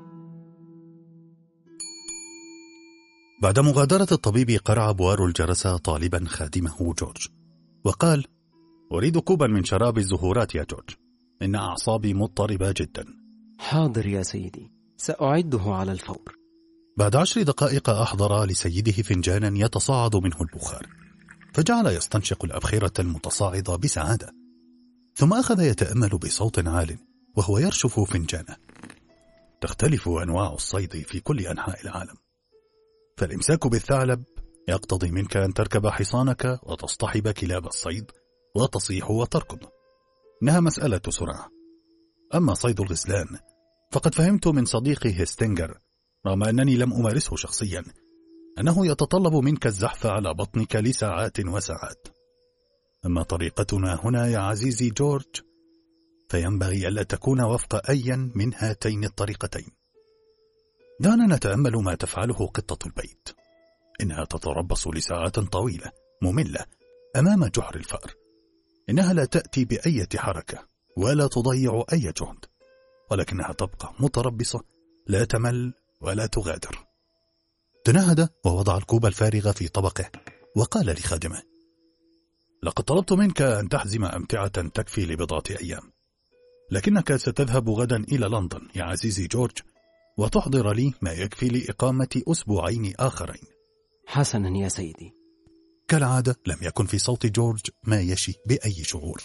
بعد مغادرة الطبيب قرع بوارو الجرس طالبا خادمه جورج وقال: أريد كوبا من شراب الزهورات يا جورج، إن أعصابي مضطربة جدا. حاضر يا سيدي، سأعده على الفور. بعد عشر دقائق أحضر لسيده فنجانا يتصاعد منه البخار، فجعل يستنشق الأبخرة المتصاعدة بسعادة، ثم أخذ يتأمل بصوت عال وهو يرشف فنجانه. تختلف أنواع الصيد في كل أنحاء العالم، فالإمساك بالثعلب يقتضي منك أن تركب حصانك وتصطحب كلاب الصيد وتصيح وتركض، إنها مسألة سرعة. أما صيد الغزلان فقد فهمت من صديقي هيستنجر، رغم أنني لم أمارسه شخصيا، أنه يتطلب منك الزحف على بطنك لساعات وساعات. أما طريقتنا هنا يا عزيزي جورج فينبغي ألا تكون وفق أي من هاتين الطريقتين. دعنا نتأمل ما تفعله قطة البيت، إنها تتربص لساعات طويلة مملة أمام جحر الفأر. إنها لا تأتي بأي حركة ولا تضيع أي جهد، ولكنها تبقى متربصة لا تمل ولا تغادر. تنهد ووضع الكوب الفارغ في طبقه وقال لخادمه: لقد طلبت منك أن تحزم أمتعة تكفي لبضعة أيام، لكنك ستذهب غدا إلى لندن يا عزيزي جورج، وتحضر لي ما يكفي لإقامة أسبوعين آخرين. حسنا يا سيدي. كالعادة لم يكن في صوت جورج ما يشي بأي شعور.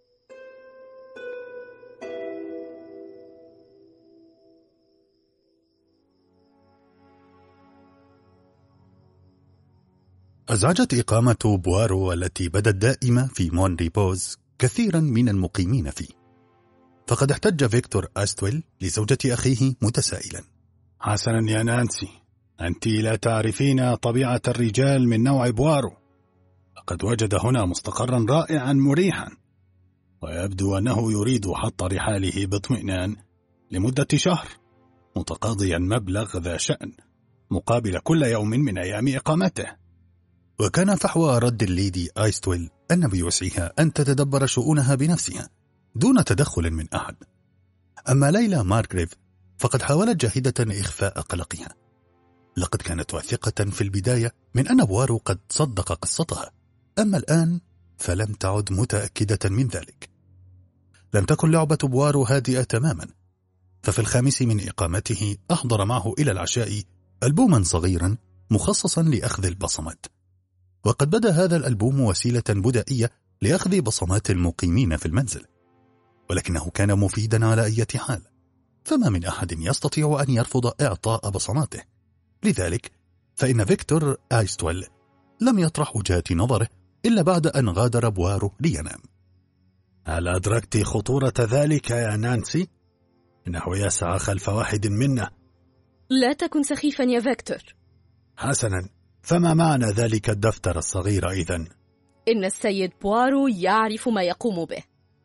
أزعجت إقامة بوارو التي بدت دائمة في مون ريبوز كثيرا من المقيمين فيه، فقد احتج فيكتور أستويل لزوجة أخيه متسائلا: حسنا يا نانسي، أنت لا تعرفين طبيعة الرجال من نوع بوارو. لقد وجد هنا مستقرا رائعا مريحا، ويبدو أنه يريد حط رحاله باطمئنان لمدة شهر، متقاضيا مبلغ ذا شأن مقابل كل يوم من أيام إقامته. وكان فحوى رد الليدي آيستويل أن بوسعها أن تتدبر شؤونها بنفسها دون تدخل من أحد. أما ليلى مارغريف فقد حاولت جاهدة إخفاء قلقها. لقد كانت واثقة في البداية من أن بوارو قد صدق قصتها، أما الآن فلم تعد متأكدة من ذلك. لم تكن لعبة بوارو هادئة تماما، ففي الخامس من إقامته أحضر معه إلى العشاء ألبوما صغيرا مخصصا لأخذ البصمات، وقد بدا هذا الألبوم وسيلة بدائية لأخذ بصمات المقيمين في المنزل، ولكنه كان مفيدا على أي حال، فما من أحد يستطيع أن يرفض إعطاء بصماته. لذلك فإن فيكتور آيستويل لم يطرح وجهات نظره إلا بعد أن غادر بوارو لينام. هل أدركت خطورة ذلك يا نانسي؟ إنه يسعى خلف واحد منا. لا تكن سخيفا يا فيكتور. حسنا، فما معنى ذلك الدفتر الصغير إذن؟ إن السيد بوارو يعرف ما يقوم به.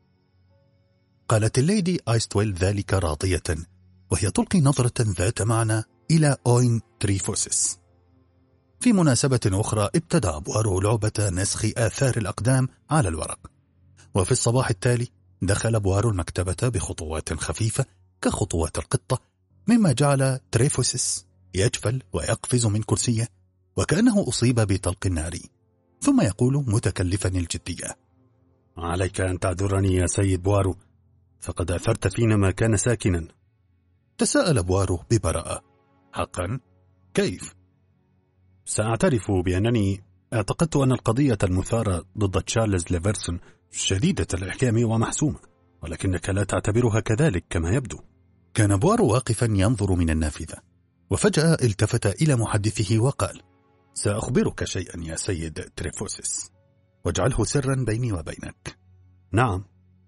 قالت الليدي آيستويل ذلك راضية، وهي تلقي نظرة ذات معنى إلى أوين تريفوسس. في مناسبة أخرى ابتدأ بوارو لعبة نسخ آثار الأقدام على الورق، وفي الصباح التالي دخل بوارو المكتبة بخطوات خفيفة كخطوات القطة، مما جعل تريفوسس يجفل ويقفز من كرسيه وكأنه أصيب بطلق النار، ثم يقول متكلفا الجدية: عليك أن تعذرني يا سيد بوارو، فقد أثرت فينا ما كان ساكنا. تساءل بوارو ببراءة: حقا؟ كيف؟ سأعترف بأنني اعتقدت أن القضية المثارة ضد تشارلز ليفرسون شديدة الإحكام ومحسومة، ولكنك لا تعتبرها كذلك كما يبدو. كان بوارو واقفا ينظر من النافذة، وفجأة التفت إلى محدثه وقال: سأخبرك شيئا يا سيد تريفوسس، واجعله سرا بيني وبينك. نعم.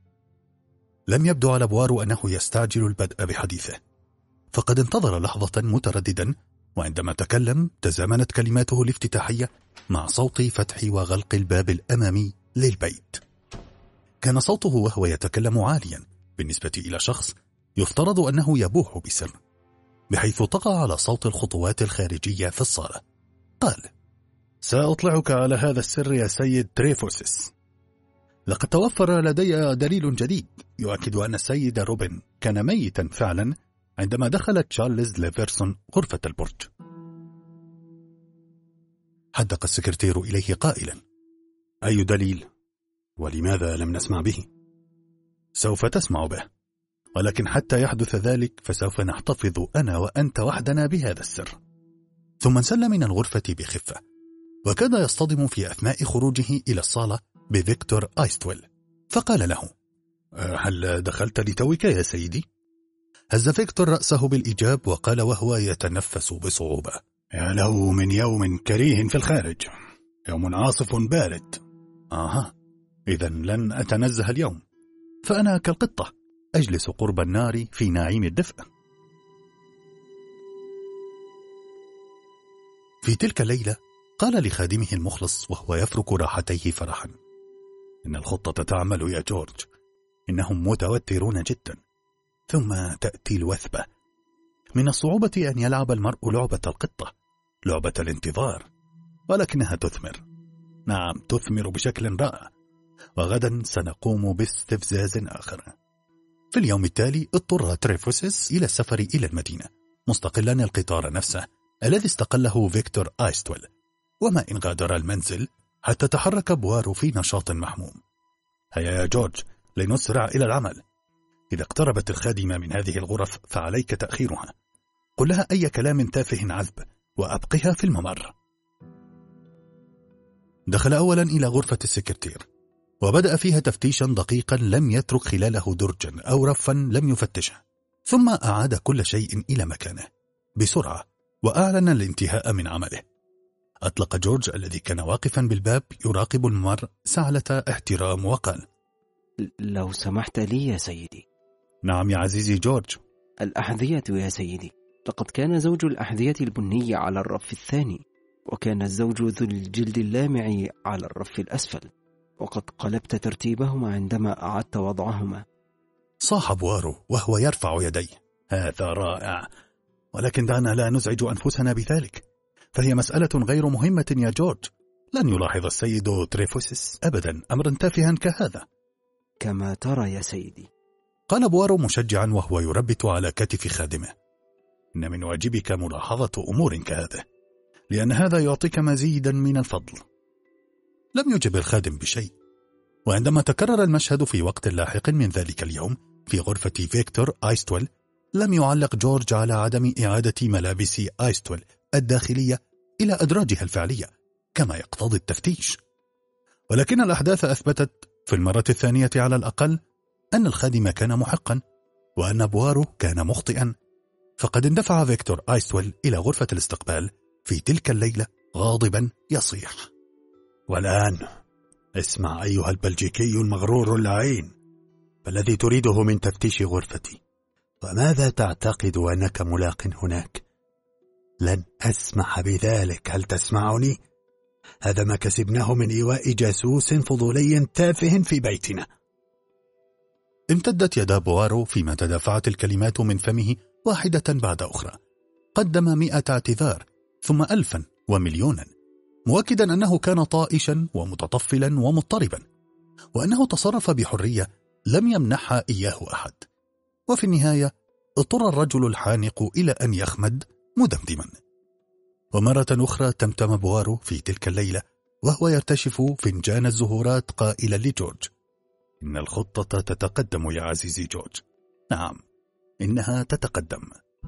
لم يبدو على بوارو أنه يستعجل البدء بحديثه، فقد انتظر لحظة مترددا، وعندما تكلم تزامنت كلماته الافتتاحية مع صوت فتح وغلق الباب الأمامي للبيت. كان صوته وهو يتكلم عاليا بالنسبة إلى شخص يفترض أنه يبوح بسر، بحيث طغى على صوت الخطوات الخارجية في الصالة. قال: سأطلعك على هذا السر يا سيد تريفوسس. لقد توفر لدي دليل جديد يؤكد أن السيد روبن كان ميتا فعلا عندما دخل تشارلز ليفرسون غرفة البرج. حدق السكرتير إليه قائلا: أي دليل؟ ولماذا لم نسمع به؟ سوف تسمع به، ولكن حتى يحدث ذلك فسوف نحتفظ أنا وأنت وحدنا بهذا السر. ثم انسل من الغرفة بخفة، وكاد يصطدم في أثناء خروجه إلى الصالة بفيكتور آيستويل، فقال له: هل دخلت لتوك يا سيدي؟ هز فيكتور رأسه بالإجاب وقال وهو يتنفس بصعوبة: يا له من يوم كريه في الخارج، يوم عاصف بارد. آها، إذن لن أتنزه اليوم، فأنا كالقطة أجلس قرب النار في نعيم الدفء. في تلك الليلة قال لخادمه المخلص وهو يفرك راحتيه فرحا: إن الخطة تعمل يا جورج، إنهم متوترون جدا. ثم تأتي الوثبة. من الصعوبة أن يلعب المرء لعبة القطة، لعبة الانتظار، ولكنها تثمر. نعم، تثمر بشكل رائع. وغدا سنقوم باستفزاز آخر. في اليوم التالي اضطر تريفوسس إلى السفر إلى المدينة، مستقلا القطار نفسه الذي استقله فيكتور آيستويل، وما إن غادر المنزل حتى تحرك بوارو في نشاط محموم. هيا يا جورج، لنسرع إلى العمل. إذا اقتربت الخادمة من هذه الغرف فعليك تأخيرها. قل لها أي كلام تافه عذب وأبقها في الممر. دخل أولا إلى غرفة السكرتير، وبدأ فيها تفتيشا دقيقا لم يترك خلاله درجا أو رفا لم يفتشه. ثم أعاد كل شيء إلى مكانه بسرعة، وأعلن الانتهاء من عمله. أطلق جورج الذي كان واقفا بالباب يراقب الممر سعلة احترام وقال: لو سمحت لي يا سيدي. نعم يا عزيزي جورج. الأحذية يا سيدي، لقد كان زوج الأحذية البني على الرف الثاني، وكان الزوج ذو الجلد اللامع على الرف الأسفل، وقد قلبت ترتيبهما عندما أعدت وضعهما. صاح بوارو وهو يرفع يديه: هذا رائع، ولكن دعنا لا نزعج أنفسنا بذلك، فهي مسألة غير مهمة يا جورج. لن يلاحظ السيد تريفوسس أبدا أمرا تافها كهذا. كما ترى يا سيدي، قال بوارو مشجعا وهو يربت على كتف خادمه: إن من واجبك ملاحظة أمور كهذا، لأن هذا يعطيك مزيدا من الفضل. لم يجب الخادم بشيء. وعندما تكرر المشهد في وقت لاحق من ذلك اليوم في غرفة فيكتور آيستويل، لم يعلق جورج على عدم إعادة ملابس آيستويل الداخلية إلى أدراجها الفعلية كما يقتضي التفتيش. ولكن الأحداث أثبتت في المرة الثانية على الأقل أن الخادم كان محقا، وأن بوارو كان مخطئا. فقد اندفع فيكتور آيستويل إلى غرفة الاستقبال في تلك الليلة غاضبا يصيح: والآن اسمع أيها البلجيكي المغرور اللعين، فالذي تريده من تفتيش غرفتي، وماذا تعتقد أنك ملاق هناك؟ لن أسمح بذلك، هل تسمعني؟ هذا ما كسبناه من إيواء جاسوس فضولي تافه في بيتنا. امتدت يدا بوارو فيما تدافعت الكلمات من فمه واحدة بعد أخرى. قدم مئة اعتذار، ثم ألفا ومليونا، مؤكدا أنه كان طائشا ومتطفلا ومضطربا، وأنه تصرف بحرية لم يمنحها إياه أحد. وفي النهاية اضطر الرجل الحانق إلى أن يخمد مدمدما. ومرة أخرى تمتم بوارو في تلك الليلة وهو يرتشف فنجان الزهورات قائلا لجورج: إن الخطة تتقدم يا عزيزي جورج. نعم، إنها تتقدم.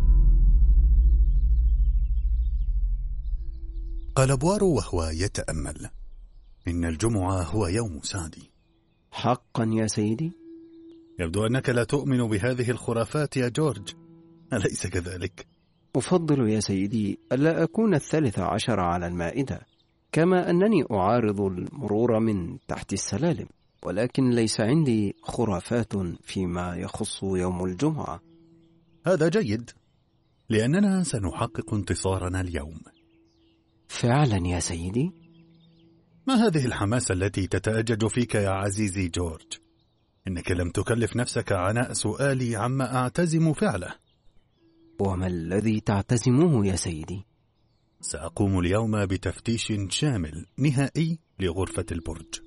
قال بوارو وهو يتأمل: إن الجمعة هو يوم سعدي. حقا يا سيدي؟ يبدو أنك لا تؤمن بهذه الخرافات يا جورج، أليس كذلك؟ أفضل يا سيدي ألا أكون الثالث عشر على المائدة، كما أنني أعارض المرور من تحت السلالم، ولكن ليس عندي خرافات فيما يخص يوم الجمعة. هذا جيد، لأننا سنحقق انتصارنا اليوم. فعلا يا سيدي؟ ما هذه الحماسة التي تتأجج فيك يا عزيزي جورج؟ إنك لم تكلف نفسك عناء سؤالي عما أعتزم فعله. وما الذي تعتزمه يا سيدي؟ سأقوم اليوم بتفتيش شامل نهائي لغرفة البرج.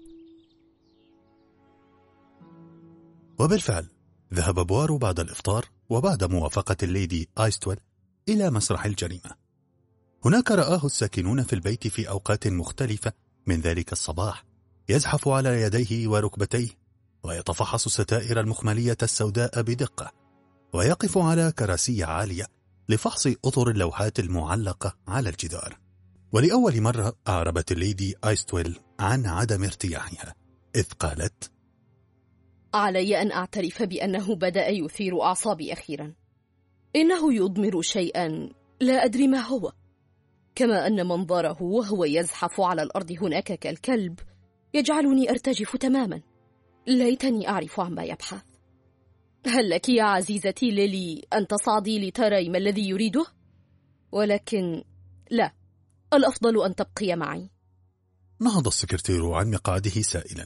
وبالفعل ذهب بوارو بعد الإفطار وبعد موافقة الليدي آيستويل إلى مسرح الجريمة. هناك رآه الساكنون في البيت في أوقات مختلفة من ذلك الصباح، يزحف على يديه وركبتيه ويتفحص الستائر المخملية السوداء بدقة، ويقف على كراسي عالية لفحص أطر اللوحات المعلقة على الجدار. ولأول مرة أعربت الليدي آيستويل عن عدم ارتياحها، إذ قالت: علي أن أعترف بأنه بدأ يثير أعصابي أخيرا. إنه يضمر شيئا لا أدري ما هو، كما أن منظره وهو يزحف على الأرض هناك كالكلب يجعلني أرتجف تماما. ليتني أعرف عما يبحث. هل لك يا عزيزتي ليلي أن تصعدي لتري ما الذي يريده؟ ولكن لا، الأفضل أن تبقي معي. نهض السكرتير عن مقعده سائلا: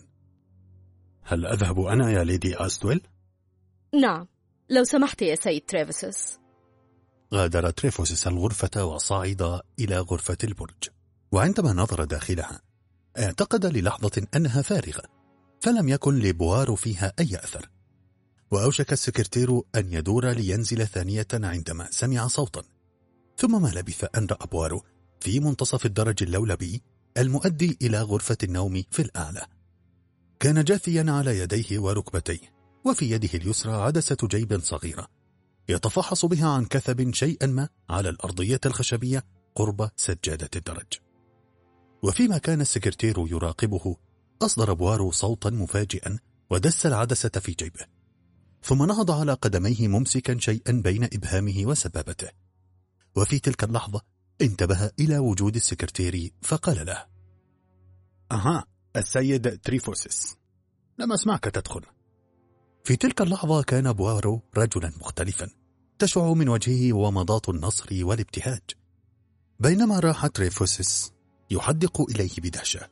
هل أذهب أنا يا ليدي آستويل؟ نعم، لو سمحت يا سيد تريفوسس. غادر تريفوسس الغرفة وصعد إلى غرفة البرج، وعندما نظر داخلها اعتقد للحظة أنها فارغة، فلم يكن لبوارو فيها أي أثر. وأوشك السكرتير أن يدور لينزل ثانية عندما سمع صوتا، ثم ما لبث أن رأى بوارو في منتصف الدرج اللولبي المؤدي إلى غرفة النوم في الأعلى. كان جاثيا على يديه وركبتيه، وفي يده اليسرى عدسة جيب صغيرة يتفحص بها عن كثب شيئا ما على الأرضية الخشبية قرب سجادة الدرج. وفيما كان السكرتير يراقبه أصدر بوارو صوتا مفاجئا ودس العدسة في جيبه، ثم نهض على قدميه ممسكا شيئا بين إبهامه وسبابته. وفي تلك اللحظة انتبه إلى وجود السكرتير فقال له: أها، السيد تريفوسس، لم أسمعك تدخل. في تلك اللحظة كان بوارو رجلا مختلفا، تشع من وجهه ومضات النصر والابتهاج، بينما راح تريفوسس يحدق إليه بدهشة.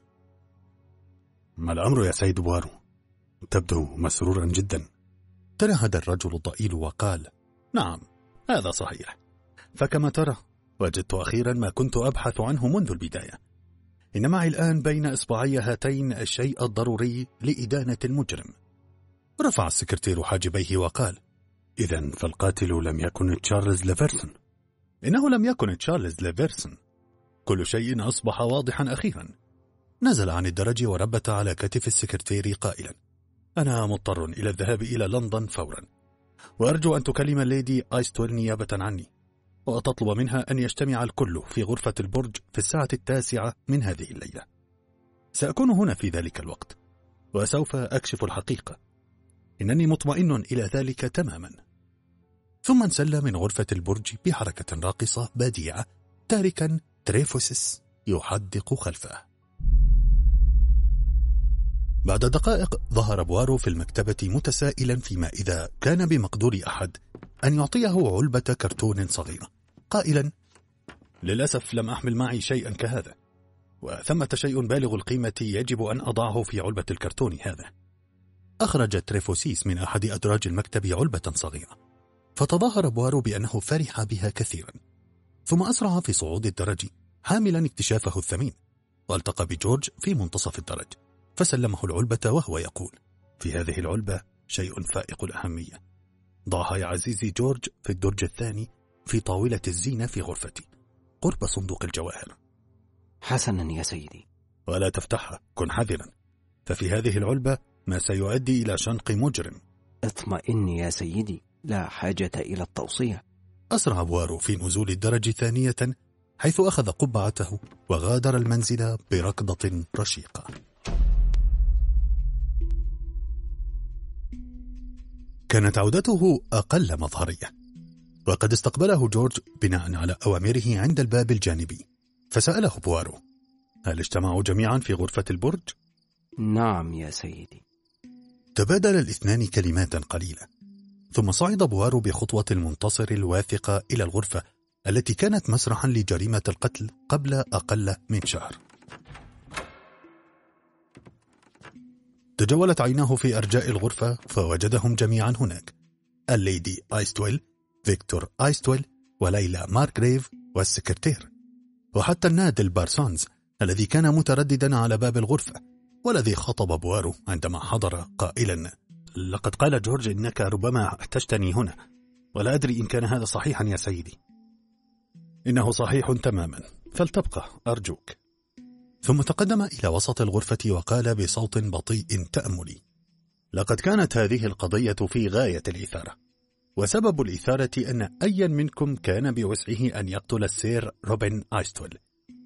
ما الأمر يا سيد بوارو؟ تبدو مسرورا جدا. تنهد الرجل الضئيل وقال: نعم، هذا صحيح، فكما ترى وجدت أخيرا ما كنت أبحث عنه منذ البداية. إن معي الآن بين إصبعي هاتين الشيء الضروري لإدانة المجرم. رفع السكرتير حاجبيه وقال: إذن فالقاتل لم يكن تشارلز ليفرسون؟ إنه لم يكن تشارلز ليفرسون. كل شيء أصبح واضحا أخيرا. نزل عن الدرج وربت على كتف السكرتير قائلا: أنا مضطر إلى الذهاب إلى لندن فورا، وأرجو أن تكلم الليدي آيستويل نيابة عني، وتطلب منها أن يجتمع الكل في غرفة البرج في الساعة التاسعة من هذه الليلة. سأكون هنا في ذلك الوقت، وسوف أكشف الحقيقة. إنني مطمئن إلى ذلك تماما. ثم انسل من غرفة البرج بحركة راقصة بديعة، تاركا تريفوسس يحدق خلفه. بعد دقائق ظهر بوارو في المكتبة متسائلا فيما إذا كان بمقدور أحد أن يعطيه علبة كرتون صغيرة، قائلا: للأسف لم أحمل معي شيئا كهذا، وثمة شيء بالغ القيمة يجب أن أضعه في علبة الكرتون هذا. أخرج تريفوسيس من أحد أدراج المكتب علبة صغيرة، فتظاهر بوارو بأنه فرح بها كثيرا، ثم أسرع في صعود الدرج حاملا اكتشافه الثمين، والتقى بجورج في منتصف الدرج فسلمه العلبة وهو يقول: في هذه العلبة شيء فائق الأهمية، ضعها يا عزيزي جورج في الدرج الثاني في طاولة الزينة في غرفتي قرب صندوق الجواهر. حسنا يا سيدي. ولا تفتحها، كن حذرا، ففي هذه العلبة ما سيؤدي إلى شنق مجرم. اطمئن يا سيدي، لا حاجة إلى التوصية. أسرع بوارو في نزول الدرج ثانية، حيث أخذ قبعته وغادر المنزل بركضة رشيقة. كانت عودته أقل مظهرية، وقد استقبله جورج بناء على أوامره عند الباب الجانبي، فسأله بوارو: هل اجتمعوا جميعا في غرفة البرج؟ نعم يا سيدي. تبادل الاثنان كلمات قليلة، ثم صعد بوارو بخطوة المنتصر الواثقة إلى الغرفة التي كانت مسرحا لجريمة القتل قبل أقل من شهر. تجولت عيناه في أرجاء الغرفة فوجدهم جميعا هناك: الليدي آيستويل، فيكتور آيستويل، وليلى مارغريف، والسكرتير. وحتى النادل بارسونز الذي كان مترددا على باب الغرفة والذي خطب بوارو عندما حضر قائلا: لقد قال جورج إنك ربما احتجتني هنا، ولا أدري إن كان هذا صحيحا يا سيدي. إنه صحيح تماما، فلتبقى أرجوك. ثم تقدم إلى وسط الغرفة وقال بصوت بطيء تأملي: لقد كانت هذه القضية في غاية الإثارة، وسبب الإثارة أن أيا منكم كان بوسعه أن يقتل السير روبن آيستويل.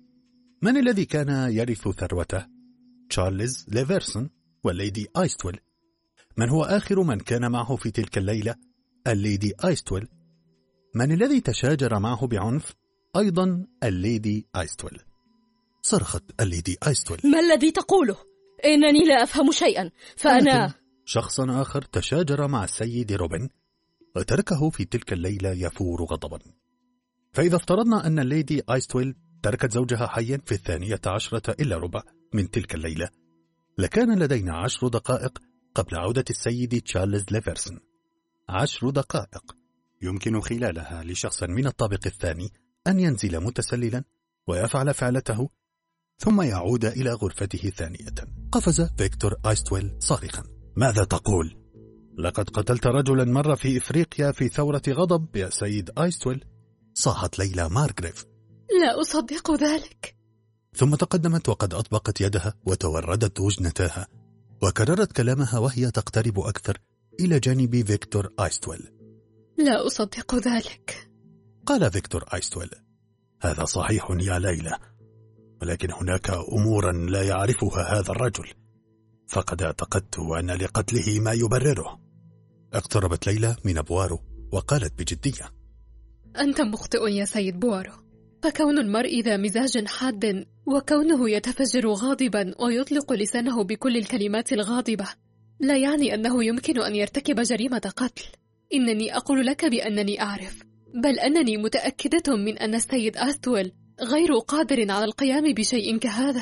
من الذي كان يرث ثروته؟ تشارلز ليفرسون والليدي آيستويل. من هو آخر من كان معه في تلك الليلة؟ الليدي آيستويل. من الذي تشاجر معه بعنف؟ أيضا الليدي آيستويل. صرخت الليدي آيستويل: ما الذي تقوله؟ إنني لا أفهم شيئا، فأنا... شخص آخر تشاجر مع السيد روبن وتركه في تلك الليلة يفور غضبا. فإذا افترضنا أن الليدي آيستويل تركت زوجها حيا في الثانية عشرة إلا ربع من تلك الليلة، لكان لدينا عشر دقائق قبل عودة السيد تشارلز ليفرسون. عشر دقائق يمكن خلالها لشخص من الطابق الثاني أن ينزل متسللا ويفعل فعلته ثم يعود إلى غرفته ثانية. قفز فيكتور آيستويل صارخا: ماذا تقول؟ لقد قتلت رجلا مر في إفريقيا في ثورة غضب يا سيد آيستويل. صاحت ليلى مارغريف: لا أصدق ذلك. ثم تقدمت وقد أطبقت يدها وتوردت وجنتاها وكررت كلامها وهي تقترب أكثر إلى جانب فيكتور آيستويل. لا أصدق ذلك. قال فيكتور آيستويل: هذا صحيح يا ليلى، ولكن هناك أمورا لا يعرفها هذا الرجل، فقد اعتقدت أن لقتله ما يبرره. اقتربت ليلى من بوارو وقالت بجدية: أنت مخطئ يا سيد بوارو، فكون المرء ذا مزاج حاد وكونه يتفجر غاضبا ويطلق لسانه بكل الكلمات الغاضبة لا يعني أنه يمكن أن يرتكب جريمة قتل. إنني أقول لك بأنني أعرف، بل أنني متأكدة من أن السيد آيستويل غير قادر على القيام بشيء كهذا.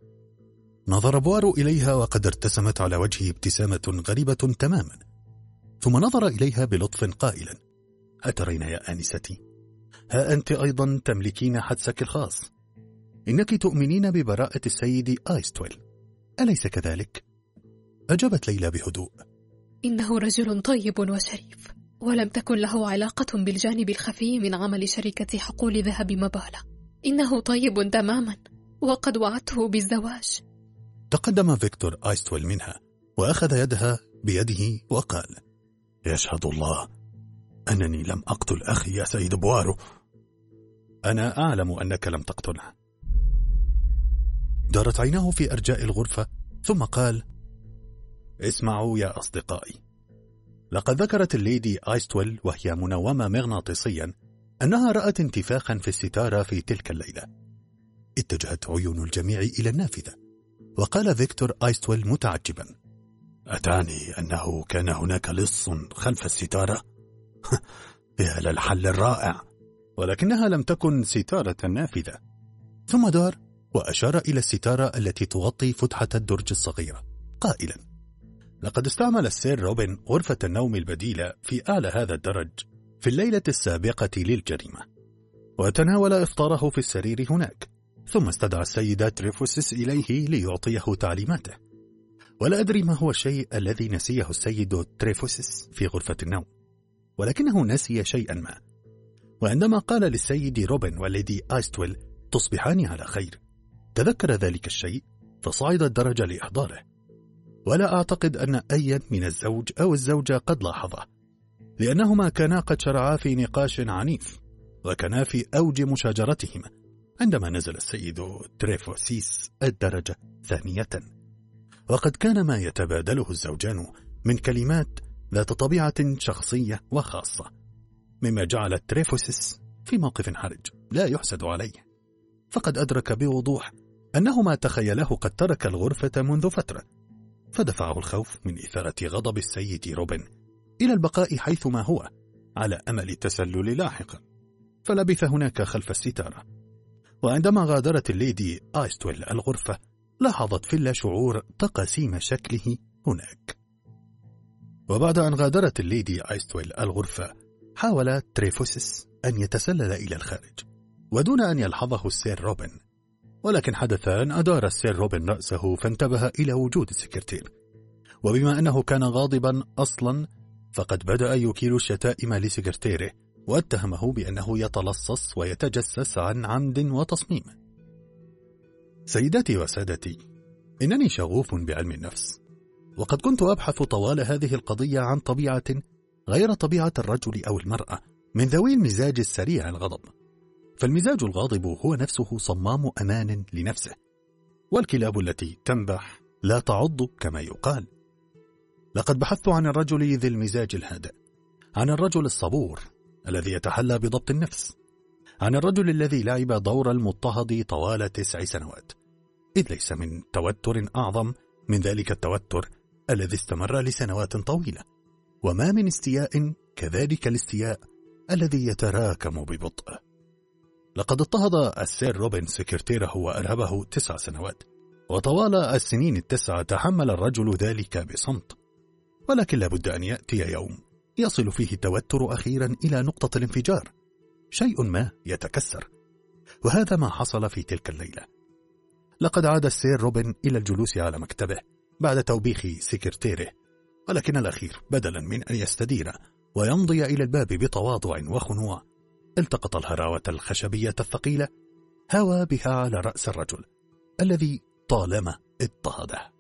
نظر بوارو إليها وقد ارتسمت على وجهه ابتسامة غريبة تماما، ثم نظر إليها بلطف قائلا: أترين يا آنستي، ها أنت أيضا تملكين حدسك الخاص، إنك تؤمنين ببراءة السيد آيستويل، أليس كذلك؟ أجابت ليلى بهدوء: إنه رجل طيب وشريف، ولم تكن له علاقة بالجانب الخفي من عمل شركة حقول ذهب مبالة. إنه طيب تماما، وقد وعدته بالزواج. تقدم فيكتور آيستويل منها وأخذ يدها بيده وقال: يشهد الله أنني لم أقتل أخي يا سيد بوارو. أنا أعلم أنك لم تقتله. دارت عيناه في أرجاء الغرفة ثم قال: اسمعوا يا أصدقائي، لقد ذكرت الليدي آيستويل وهي منومة مغناطيسيا أنها رأت انتفاخا في الستارة في تلك الليلة. اتجهت عيون الجميع إلى النافذة، وقال فيكتور آيستويل متعجبا: أتعني أنه كان هناك لص خلف الستارة؟ يا للحل الرائع، ولكنها لم تكن ستارة النافذة. ثم دار وأشار إلى الستارة التي تغطي فتحة الدرج الصغيرة قائلا: لقد استعمل السير روبن غرفة النوم البديلة في أعلى هذا الدرج في الليلة السابقة للجريمة، وتناول إفطاره في السرير هناك، ثم استدعى السيد تريفوسس إليه ليعطيه تعليماته. ولا أدري ما هو الشيء الذي نسيه السيد تريفوسس في غرفة النوم، ولكنه نسي شيئا ما. وعندما قال للسيد روبن والليدي آيستويل: تصبحان على خير، تذكر ذلك الشيء فصعد الدرج لإحضاره. ولا أعتقد أن أي من الزوج أو الزوجة قد لاحظه، لأنهما كانا قد شرعا في نقاش عنيف، وكانا في أوج مشاجرتهما عندما نزل السيد تريفوسيس الدرجة ثانية، وقد كان ما يتبادله الزوجان من كلمات ذات طبيعة شخصية وخاصة، مما جعل تريفوسيس في موقف حرج لا يحسد عليه، فقد أدرك بوضوح أنهما تخيله قد ترك الغرفة منذ فترة، فدفعه الخوف من إثارة غضب السيد روبن إلى البقاء حيثما هو على أمل التسلل لاحقا، فلبث هناك خلف الستارة. وعندما غادرت الليدي آيستويل الغرفة لاحظت في اللا شعور تقاسيم شكله هناك. وبعد أن غادرت الليدي آيستويل الغرفة حاول تريفوسس أن يتسلل إلى الخارج، ودون أن يلحظه السير روبن، ولكن حدث أن أدار السير روبن رأسه فانتبه إلى وجود السكرتير، وبما أنه كان غاضبا أصلا فقد بدأ يكيل الشتائم لسكرتيره واتهمه بأنه يتلصص ويتجسس عن عمد وتصميم. سيداتي وسادتي، إنني شغوف بعلم النفس، وقد كنت أبحث طوال هذه القضية عن طبيعة غير طبيعة الرجل أو المرأة من ذوي المزاج السريع الغضب. فالمزاج الغاضب هو نفسه صمام أمان لنفسه، والكلاب التي تنبح لا تعض كما يقال. لقد بحثت عن الرجل ذي المزاج الهادئ، عن الرجل الصبور الذي يتحلى بضبط النفس، عن الرجل الذي لعب دور المضطهد طوال تسع سنوات، إذ ليس من توتر أعظم من ذلك التوتر الذي استمر لسنوات طويلة، وما من استياء كذلك الاستياء الذي يتراكم ببطء. لقد اضطهد السير روبن سكرتيره وأرهبه تسع سنوات، وطوال السنين التسعة تحمل الرجل ذلك بصمت، ولكن لابد أن يأتي يوم يصل فيه التوتر أخيرا إلى نقطة الانفجار، شيء ما يتكسر، وهذا ما حصل في تلك الليلة. لقد عاد السير روبن إلى الجلوس على مكتبه بعد توبيخ سكرتيره، ولكن الأخير بدلا من أن يستدير ويمضي إلى الباب بتواضع وخنوع، التقط الهراوة الخشبية الثقيلة هوى بها على رأس الرجل الذي طالما اضطهده.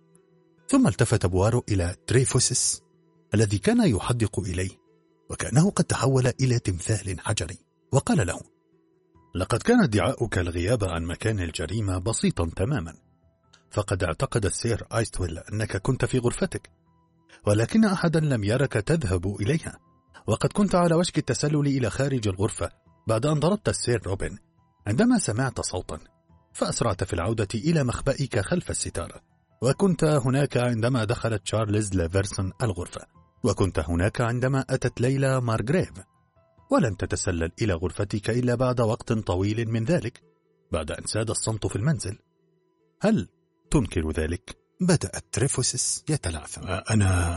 ثم التفت بوارو إلى تريفوسس الذي كان يحدق إليه وكأنه قد تحول إلى تمثال حجري، وقال له: لقد كان ادعاؤك الغياب عن مكان الجريمة بسيطا تماما، فقد اعتقد السير آيستويل أنك كنت في غرفتك، ولكن أحدا لم يرك تذهب إليها، وقد كنت على وشك التسلل إلى خارج الغرفة بعد أن ضربت السير روبن عندما سمعت صوتا، فأسرعت في العودة إلى مخبئك خلف الستارة، وكنت هناك عندما دخلت تشارلز ليفرسون الغرفة، وكنت هناك عندما أتت ليلى مارغريف، ولن تتسلل إلى غرفتك إلا بعد وقت طويل من ذلك، بعد أن ساد الصمت في المنزل. هل تنكر ذلك؟ بدأ تريفوسس يتلعثم. أنا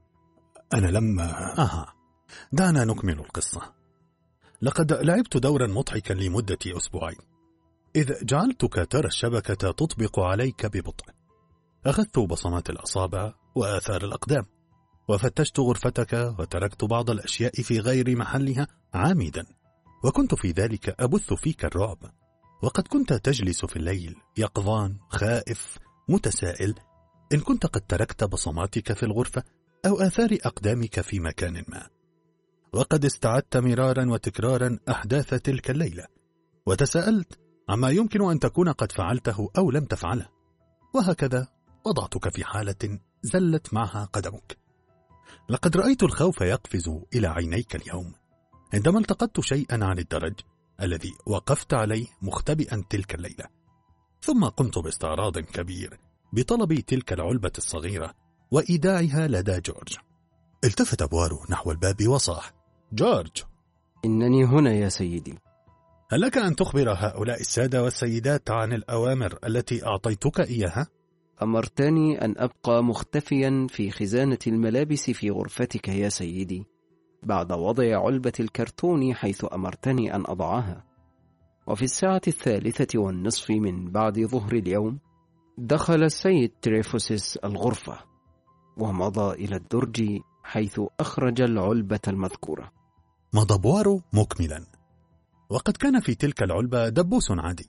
أنا لما أها دعنا نكمل القصة. لقد لعبت دورا مضحكا لمدة أسبوعين، إذ جعلتك ترى الشبكة تطبق عليك ببطء. أخذت بصمات الأصابع وآثار الأقدام، وفتشت غرفتك وتركت بعض الأشياء في غير محلها عامدا، وكنت في ذلك أبث فيك الرعب. وقد كنت تجلس في الليل يقظان خائف متسائل إن كنت قد تركت بصماتك في الغرفة أو آثار أقدامك في مكان ما. وقد استعدت مرارا وتكرارا أحداث تلك الليلة، وتساءلت عما يمكن أن تكون قد فعلته أو لم تفعله، وهكذا وضعتك في حالة زلت معها قدمك. لقد رأيت الخوف يقفز إلى عينيك اليوم عندما التقطت شيئا عن الدرج الذي وقفت عليه مختبئا تلك الليلة، ثم قمت باستعراض كبير بطلب تلك العلبة الصغيرة وإيداعها لدى جورج. التفت بوارو نحو الباب وصاح: جورج، إنني هنا يا سيدي. هل لك أن تخبر هؤلاء السادة والسيدات عن الأوامر التي أعطيتك إياها؟ أمرتني أن أبقى مختفيا في خزانة الملابس في غرفتك يا سيدي، بعد وضع علبة الكرتون حيث أمرتني أن أضعها. وفي الساعة الثالثة والنصف من بعد ظهر اليوم دخل السيد تريفوسس الغرفة ومضى إلى الدرج حيث أخرج العلبة المذكورة. مضى بوارو مكملا: وقد كان في تلك العلبة دبوس عادي.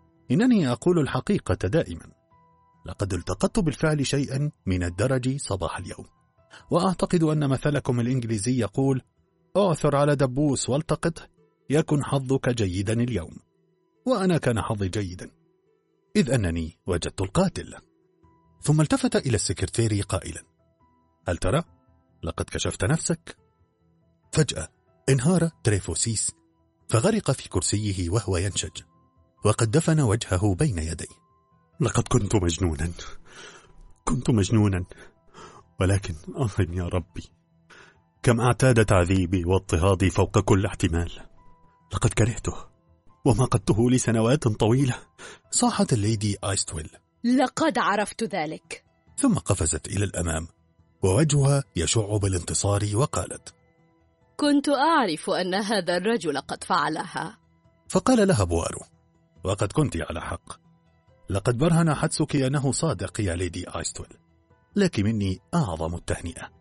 إنني أقول الحقيقة دائما، لقد التقطت بالفعل شيئا من الدرج صباح اليوم، وأعتقد أن مثلكم الإنجليزي يقول: أعثر على دبوس والتقطه يكن حظك جيدا اليوم. وأنا كان حظي جيدا، إذ أنني وجدت القاتل. ثم التفت إلى السكرتير قائلا: هل ترى؟ لقد كشفت نفسك. فجأة انهار تريفوسيس فغرق في كرسيه وهو ينشج، وقد دفن وجهه بين يديه. لقد كنت مجنونا، كنت مجنونا، ولكن آه يا ربي، كم اعتاد تعذيبي واضطهادي فوق كل احتمال. لقد كرهته ومقته لسنوات طويلة. صاحت الليدي آيستويل: لقد عرفت ذلك. ثم قفزت إلى الأمام ووجهها يشع بالانتصار وقالت: كنت أعرف أن هذا الرجل قد فعلها. فقال لها بوارو: وقد كنت على حق، لقد برهن حدسك أنه صادق يا ليدي آيستول، لك مني أعظم التهنئة.